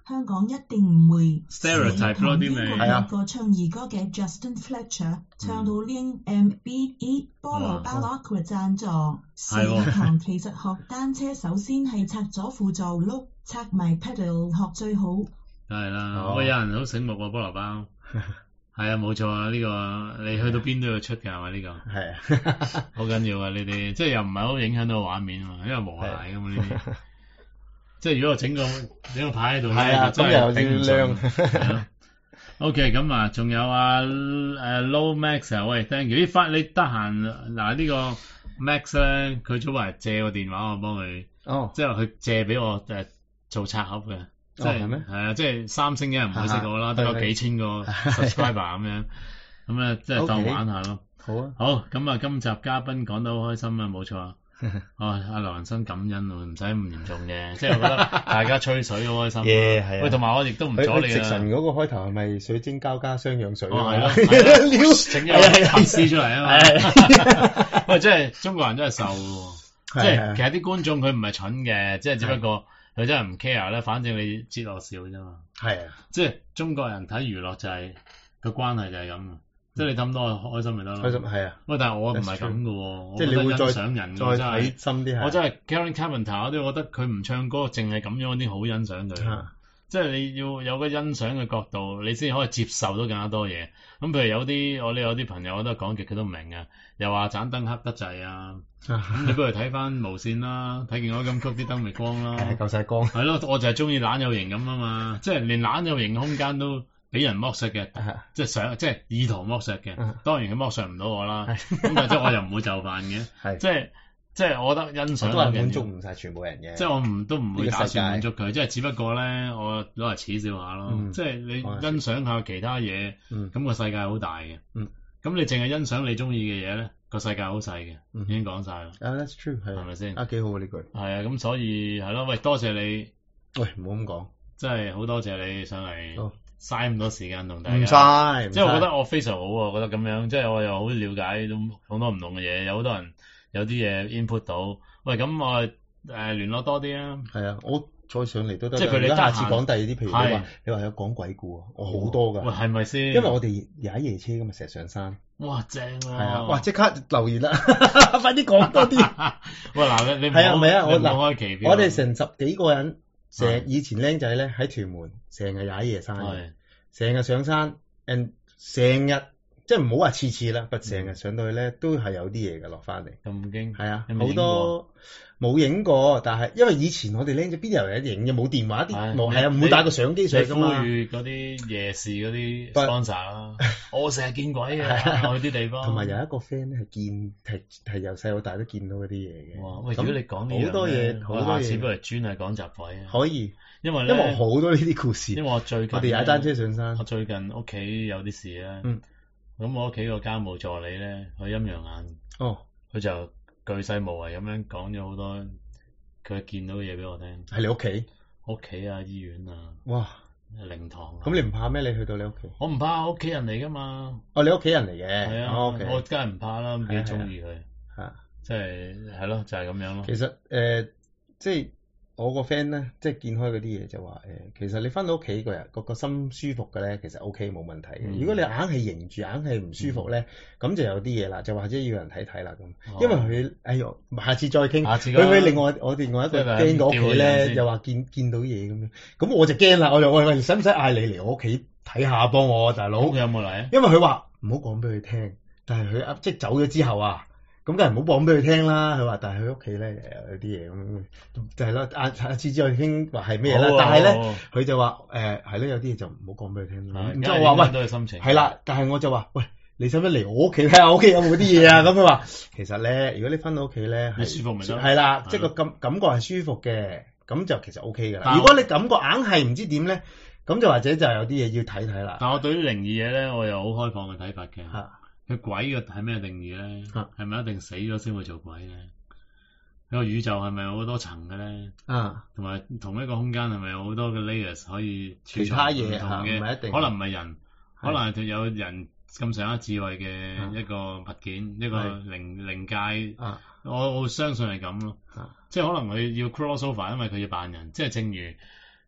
香港一定唔會。 stereotype 咯啲咪係啊。個唱兒歌嘅 Justin Fletcher 唱到拎 M B E 菠蘿包攞佢贊助。四堂其實學單車首先係拆咗輔助轆，拆埋 pedal 學最好。 係啦，喂，有人好醒目喎，菠蘿包。係啊，冇錯啊！呢、這個你去到邊都要出㗎，係嘛？呢個係啊，好緊要啊！呢啲即係又唔係好影響到個畫面啊嘛，因為無鞋㗎嘛呢啲。即係如果我整個整個牌喺度咧，真係頂唔順。OK， 咁啊，仲有啊誒 Low Max 啊，喂 ，thank you！呢翻你得閒嗱呢個 Max 咧，佢早排借個電話我幫佢，哦，即係佢借俾我誒做拆盒嘅。即係係啊，即係三星嘅人唔會識我啦，得個幾千個 subscriber 咁樣，咁咧即係當玩下咯。好啊，好咁啊，今集嘉賓講得好開心啊，冇錯。哦，阿劉仁生感恩喎，唔使咁嚴重嘅，即係我覺得大家吹水好開心。耶，係啊。喂，同埋我亦都唔阻你啊。 食神嗰個開頭係咪水晶膠加雙氧水啊？ 係咯，整咗個意思出嚟啊嘛。喂，即係中國人真係瘦喎，即係其實啲觀眾佢唔係蠢嘅，即係只不過。佢真係唔 care 咧，反正你知我笑啫嘛。係啊，即係中國人睇娛樂就係、是、個關係就係咁啊，即係你氹到我開心咪得咯。開心係啊。喂，但係我唔係咁嘅喎，即係你會再欣賞人，再睇深啲係。我真係 Karen Carpenter，我都覺得佢唔唱歌，淨係咁樣嗰啲好欣賞佢。啊、即係你要有個欣賞嘅角度，你先可以接受到更加多嘢。咁譬如有啲我哋有啲朋友我都講極佢都唔明啊，又話盞燈黑得滯啊。咁你不如睇翻無線啦，睇見我金曲啲燈咪光啦，夠晒光。係咯，我就係中意懶有型咁啊嘛，即係連懶有型嘅空間都俾人剝削嘅，即係想即係意圖剝削嘅。當然佢剝削唔到我啦，咁但係即係我又唔會就範嘅，即係即係我覺得欣賞都係滿足唔晒全部人嘅，即係我唔都唔會打算滿足佢，即係只不過咧我攞嚟恥笑下咯，即係你欣賞下其他嘢，咁個世界好大嘅，咁你淨係欣賞你中意嘅嘢咧？個世界好細嘅，已經講晒啦。啊 ，that's true，係咪先？啊，幾好啊呢句。係啊，咁所以係咯，喂，多謝你。喂，唔好咁講。真係好多謝你上嚟，嘥咁多時間同大家。唔嘥，即係我覺得我非常好啊，我覺得咁樣，即係我又好了解到好多唔同嘅嘢，有好多人有啲嘢 input 到。喂，咁我誒聯絡多啲啊。係啊，我。再上嚟都得，即係佢哋下次講第二啲，譬如你話你話有講鬼故啊，我好多㗎。喂，係咪先？因為我哋踩夜車㗎嘛，成日上山。哇，正啊！係啊，哇，即刻留言啦，快啲講多啲。喂，嗱，你你係啊，唔係啊，我開期票。我哋成十幾個人，成以前僆仔咧喺屯門，成日踩夜山，成日上山，誒，成日即係唔好話次次啦，不成日上到去咧都係有啲嘢嘅落翻嚟。咁驚？係啊，好多。冇影過，但係因為以前我哋僆仔邊有人影嘅，冇電話啲，冇係啊，唔會帶個相機上去㗎嘛。呼籲嗰啲夜市嗰啲 sponsor 啦，我成日見鬼啊，去啲地方。同埋有一個 friend 咧係見係係由細到大都見到嗰啲嘢嘅。哇！喂，如果你講呢樣好多嘢，好多嘢，下次不如專係講雜鬼啊。可以，因為因為好多呢啲故事。因為我最近我哋踩單車上山。我最近屋企有啲事咧，咁我屋企個家務助理咧，佢陰陽眼。哦。佢就。巨細無遺咁樣講咗好多佢見到嘅嘢俾我聽。係你屋企？屋企啊，醫院啊。哇！靈堂啊。咁你唔怕咩？你去到你屋企？我唔怕，屋企人嚟噶嘛。哦，你屋企人嚟嘅。係啊。哦 okay. 我梗係唔怕啦，幾中意佢。嚇！即係係咯，就係、是、咁樣咯。其實誒、呃，即係。我個 friend 咧，即係見開嗰啲嘢就話誒，其實你翻到屋企個人個個心舒服嘅咧，其實 O K 冇問題嘅。嗯、如果你硬係凝住，硬係唔舒服咧，咁、嗯、就有啲嘢啦，就或者要人睇睇啦咁。哦、因為佢，哎喲，下次再傾。下次佢佢另外我哋另外一個驚個屋企咧，又話見見到嘢咁樣，咁我就驚啦，我就喂喂，使唔使嗌你嚟我屋企睇下幫我大佬？有冇嚟啊？因為佢話唔好講俾佢聽，但係佢即係走咗之後啊。咁梗係唔好講俾佢聽啦，佢話，但係佢屋企咧有啲嘢咁，就係咯。阿阿次之後傾話係咩啦？但係咧，佢就話誒係咯，有啲嘢就唔好講俾佢聽啦。然之後我話喂，係啦，但係我就話喂，你使唔使嚟我屋企睇下我屋企有冇啲嘢啊？咁佢話其實咧，如果你翻到屋企咧，係舒服咪得？係啦，即係個感感覺係舒服嘅，咁就其實 O K 噶啦。如果你感覺硬係唔知點咧，咁就或者就係有啲嘢要睇睇啦。但我對於靈異嘢咧，我有好開放嘅睇法嘅。佢鬼嘅係咩定義咧？係咪、啊、一定死咗先會做鬼咧？個宇宙係咪有好多層嘅咧？啊，同埋同一個空間係咪有好多嘅 layers 可以其他嘢啊？唔係一定，可能唔係人，可能係有人咁上下智慧嘅一個物件，啊、一個靈靈界。啊，我我相信係咁咯。啊、即係可能佢要 cross over，因為佢要扮人。即係正如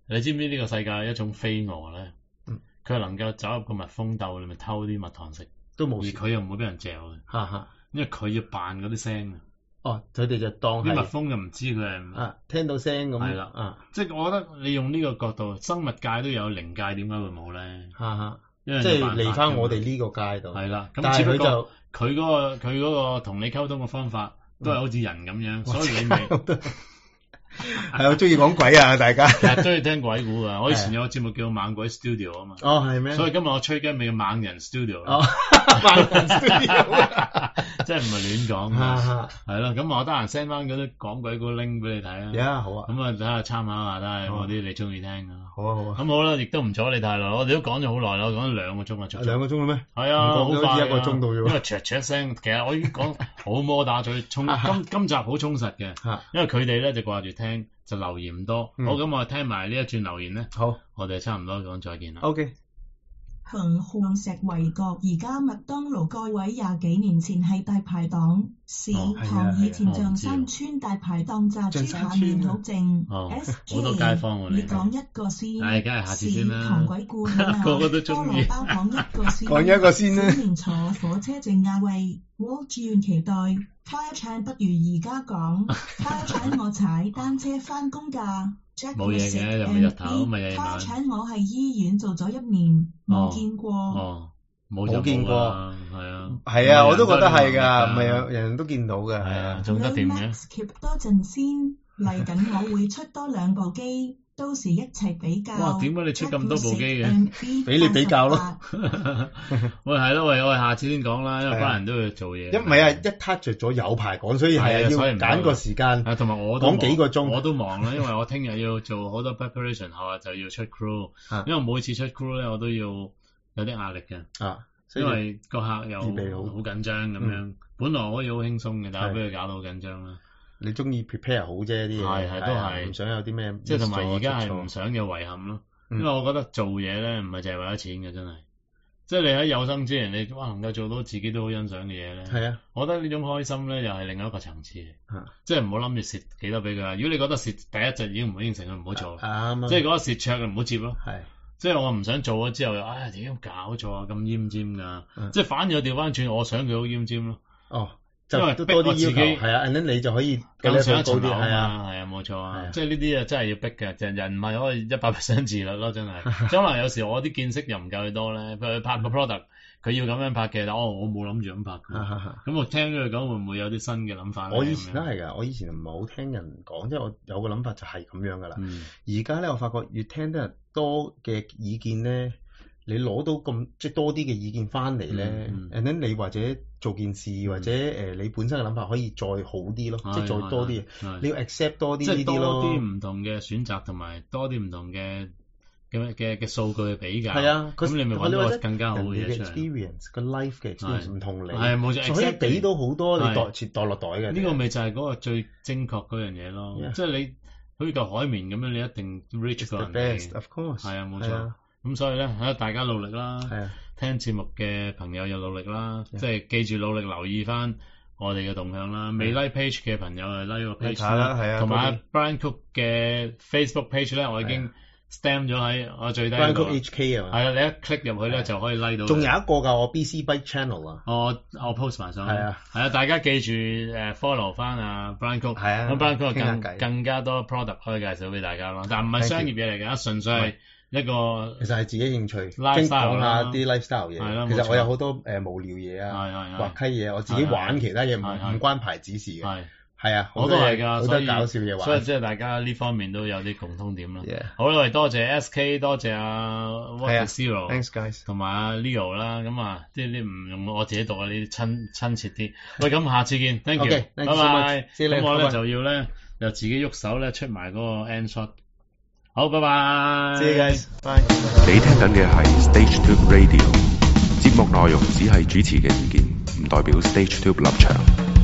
你知唔知呢個世界有一種飛蛾咧？ 嗯， 佢係能夠走入個蜜蜂竇裏面偷啲蜜糖食， 都冇而佢又唔會俾人嚼嘅。 哈哈， 因為佢要扮嗰啲聲啊。 哦，佢哋就當啲蜜蜂就唔知佢係啊，聽到聲咁。係啦，啊， 即係我覺得你用呢個角度，生物界都有靈界，點解會冇咧？ 哈哈，因為即係嚟翻我哋呢個界度。係啦， 咁只不過佢嗰個佢嗰個同你溝通嘅方法都係好似人咁樣，所以你咪係我中意講鬼啊！大家係中意聽鬼故啊！我以前有個節目叫猛鬼 Studio 啊嘛。 哦，係咩？ 所以今日我吹緊咪叫猛人 Studio。 哦，猛人 Studio， 即係唔係亂講嘅。係咯，咁我得閒 send 翻嗰啲講鬼故 link 俾你睇啊。 呀，好啊。 咁啊，睇下參考下，睇下有冇啲你中意聽啊。 好啊，好啊。 咁好啦，亦都唔阻你太耐，我哋都講咗好耐啦，我講咗兩個鐘啊，出兩個鐘啦咩？ 係啊，好快一個鐘到咗。 因為唰唰聲，其實我已經講好摩打嘴，充今今集好充實嘅。因為佢哋咧就掛住聽。就留言唔多，嗯、好咁我聽埋呢一轉留言咧。 好， 我哋差唔多講再見啦。 OK。 紅紅石圍角，而家麥當勞該位廿幾年前係大排檔，市堂以前象山村大排檔炸豬下面好靜。 哦，好多街坊喎， 你講一個先。 係，梗係下次先啦。 市堂鬼故啊， 個個都中意。 菠蘿包講一個先。 講一個先啦。 小年坐火車正亞位 ，Wall 志願期待。Fire Chan 不如而家講 ，Fire Chan 我踩單車翻工㗎。 冇嘢嘅，又咪日頭，咪夜晚。 Fire Chan 我喺醫院做咗一年，冇見過。 哦，冇見過，係啊， 係啊，我都覺得係㗎，唔係啊，人人都見到㗎，係啊， 仲得掂嘅。 keep 多陣先，嚟緊我會出多兩部機。到時一齊比較。 哇！點解你出咁多部機嘅？ 俾你比較咯。 喂，係咯，喂，我哋下次先講啦，因為班人都要做嘢。 一唔係啊，一 touch 咗有排講，所以係啊，要揀個時間。 啊，同埋我講幾個鐘， 我都忙啦，因為我聽日要做好多 preparation，後日就要出 crew。因為每次出 crew 咧，我都要有啲壓力嘅。啊，因為個客又好好緊張咁樣，本來可以好輕鬆嘅，但係俾佢搞到好緊張啦。 你中意 prepare 好啫啲嘢， 係係都係， 唔想有啲咩， 即係同埋而家係唔想有遺憾咯。因為我覺得做嘢咧唔係淨係為咗錢嘅，真係。即係你喺有生之年，你哇能夠做到自己都好欣賞嘅嘢咧。係啊，我覺得呢種開心咧又係另一個層次。即係唔好諗住蝕幾多俾佢。如果你覺得蝕第一隻已經唔好應承佢，唔好做。啱。即係覺得蝕卓嘅唔好接咯。係。即係我唔想做咗之後又，唉點樣搞錯啊咁奄尖㗎？即係反而調翻轉，我想佢好奄尖咯。哦。因為都多啲要求，係啊，and then你就可以更上一層樓係啊，係啊，冇錯啊，即係呢啲啊真係要逼嘅，就人唔係可以一百 percent 自律咯，真係。可能有時我啲見識又唔夠佢多咧，譬如拍個 product，佢要咁樣拍嘅，但哦我冇諗住咁拍嘅，咁我聽咗佢講會唔會有啲新嘅諗法咧？ 我以前都係㗎，我以前唔係好聽人講，即係我有個諗法就係咁樣㗎啦。而家咧我發覺越聽得人多嘅意見咧。你攞到咁即係多啲嘅意見翻嚟咧，and then你或者做件事或者誒你本身嘅諗法可以再好啲咯，即係再多啲嘢，你要 accept 多啲呢啲咯， 多啲唔同嘅選擇同埋多啲唔同嘅嘅嘅嘅數據去比較。 係啊， 咁你咪揾到更加好嘅嘢出嚟。 experience 個 life 嘅 experience 唔同你， 係冇錯， 可以俾到好多你袋錢袋落袋嘅。 呢個咪就係嗰個最精確嗰樣嘢咯，即係你好似嚿海綿咁樣，你一定 reach 個人哋。 Of course， 係啊，冇錯。咁所以咧，喺大家努力啦， 啊、 聽節目嘅朋友又努力啦，啊、即係記住努力留意翻我哋嘅動向啦。未 like page 嘅朋友就 like 個 page 啦，同埋 Brian Cook 嘅 Facebook page 咧，我已經 stamp 咗喺我最低嗰個。 Brian Cook H K 啊， 係啊，你一 click 入去咧就可以 like 到。 仲有一個㗎，我 B C Bike Channel 啊。 我我 post 埋上去。係啊， 係啊，大家記住誒 follow 翻啊 Brian Cook。係啊。咁 Brian Cook 更更加多 product 可以介紹俾大家咯，但唔係商業嘢嚟㗎，純粹係。一個其實係自己興趣， 講下啲 lifestyle 嘢。其實我有好多誒無聊嘢啊，滑稽嘢，我自己玩其他嘢，唔唔關牌子事嘅。係係啊， 我都係㗎， 好多搞笑嘢玩。 所以即係大家呢方面都有啲共通點啦。好啦，喂，多謝 S K， 多謝阿 What Zero，Thanks guys， 同埋阿 Leo 啦。咁啊，即係啲唔用我自己讀啊，呢啲親親切啲。喂，咁下次見 ，thank you，拜拜。咁我咧就要咧又自己喐手咧出埋嗰個 end shot。好，拜拜。 See you guys，拜。 你聽緊嘅係 Stage Tube Radio，節目內容只係主持嘅意見，唔代表 Stage Tube 立場。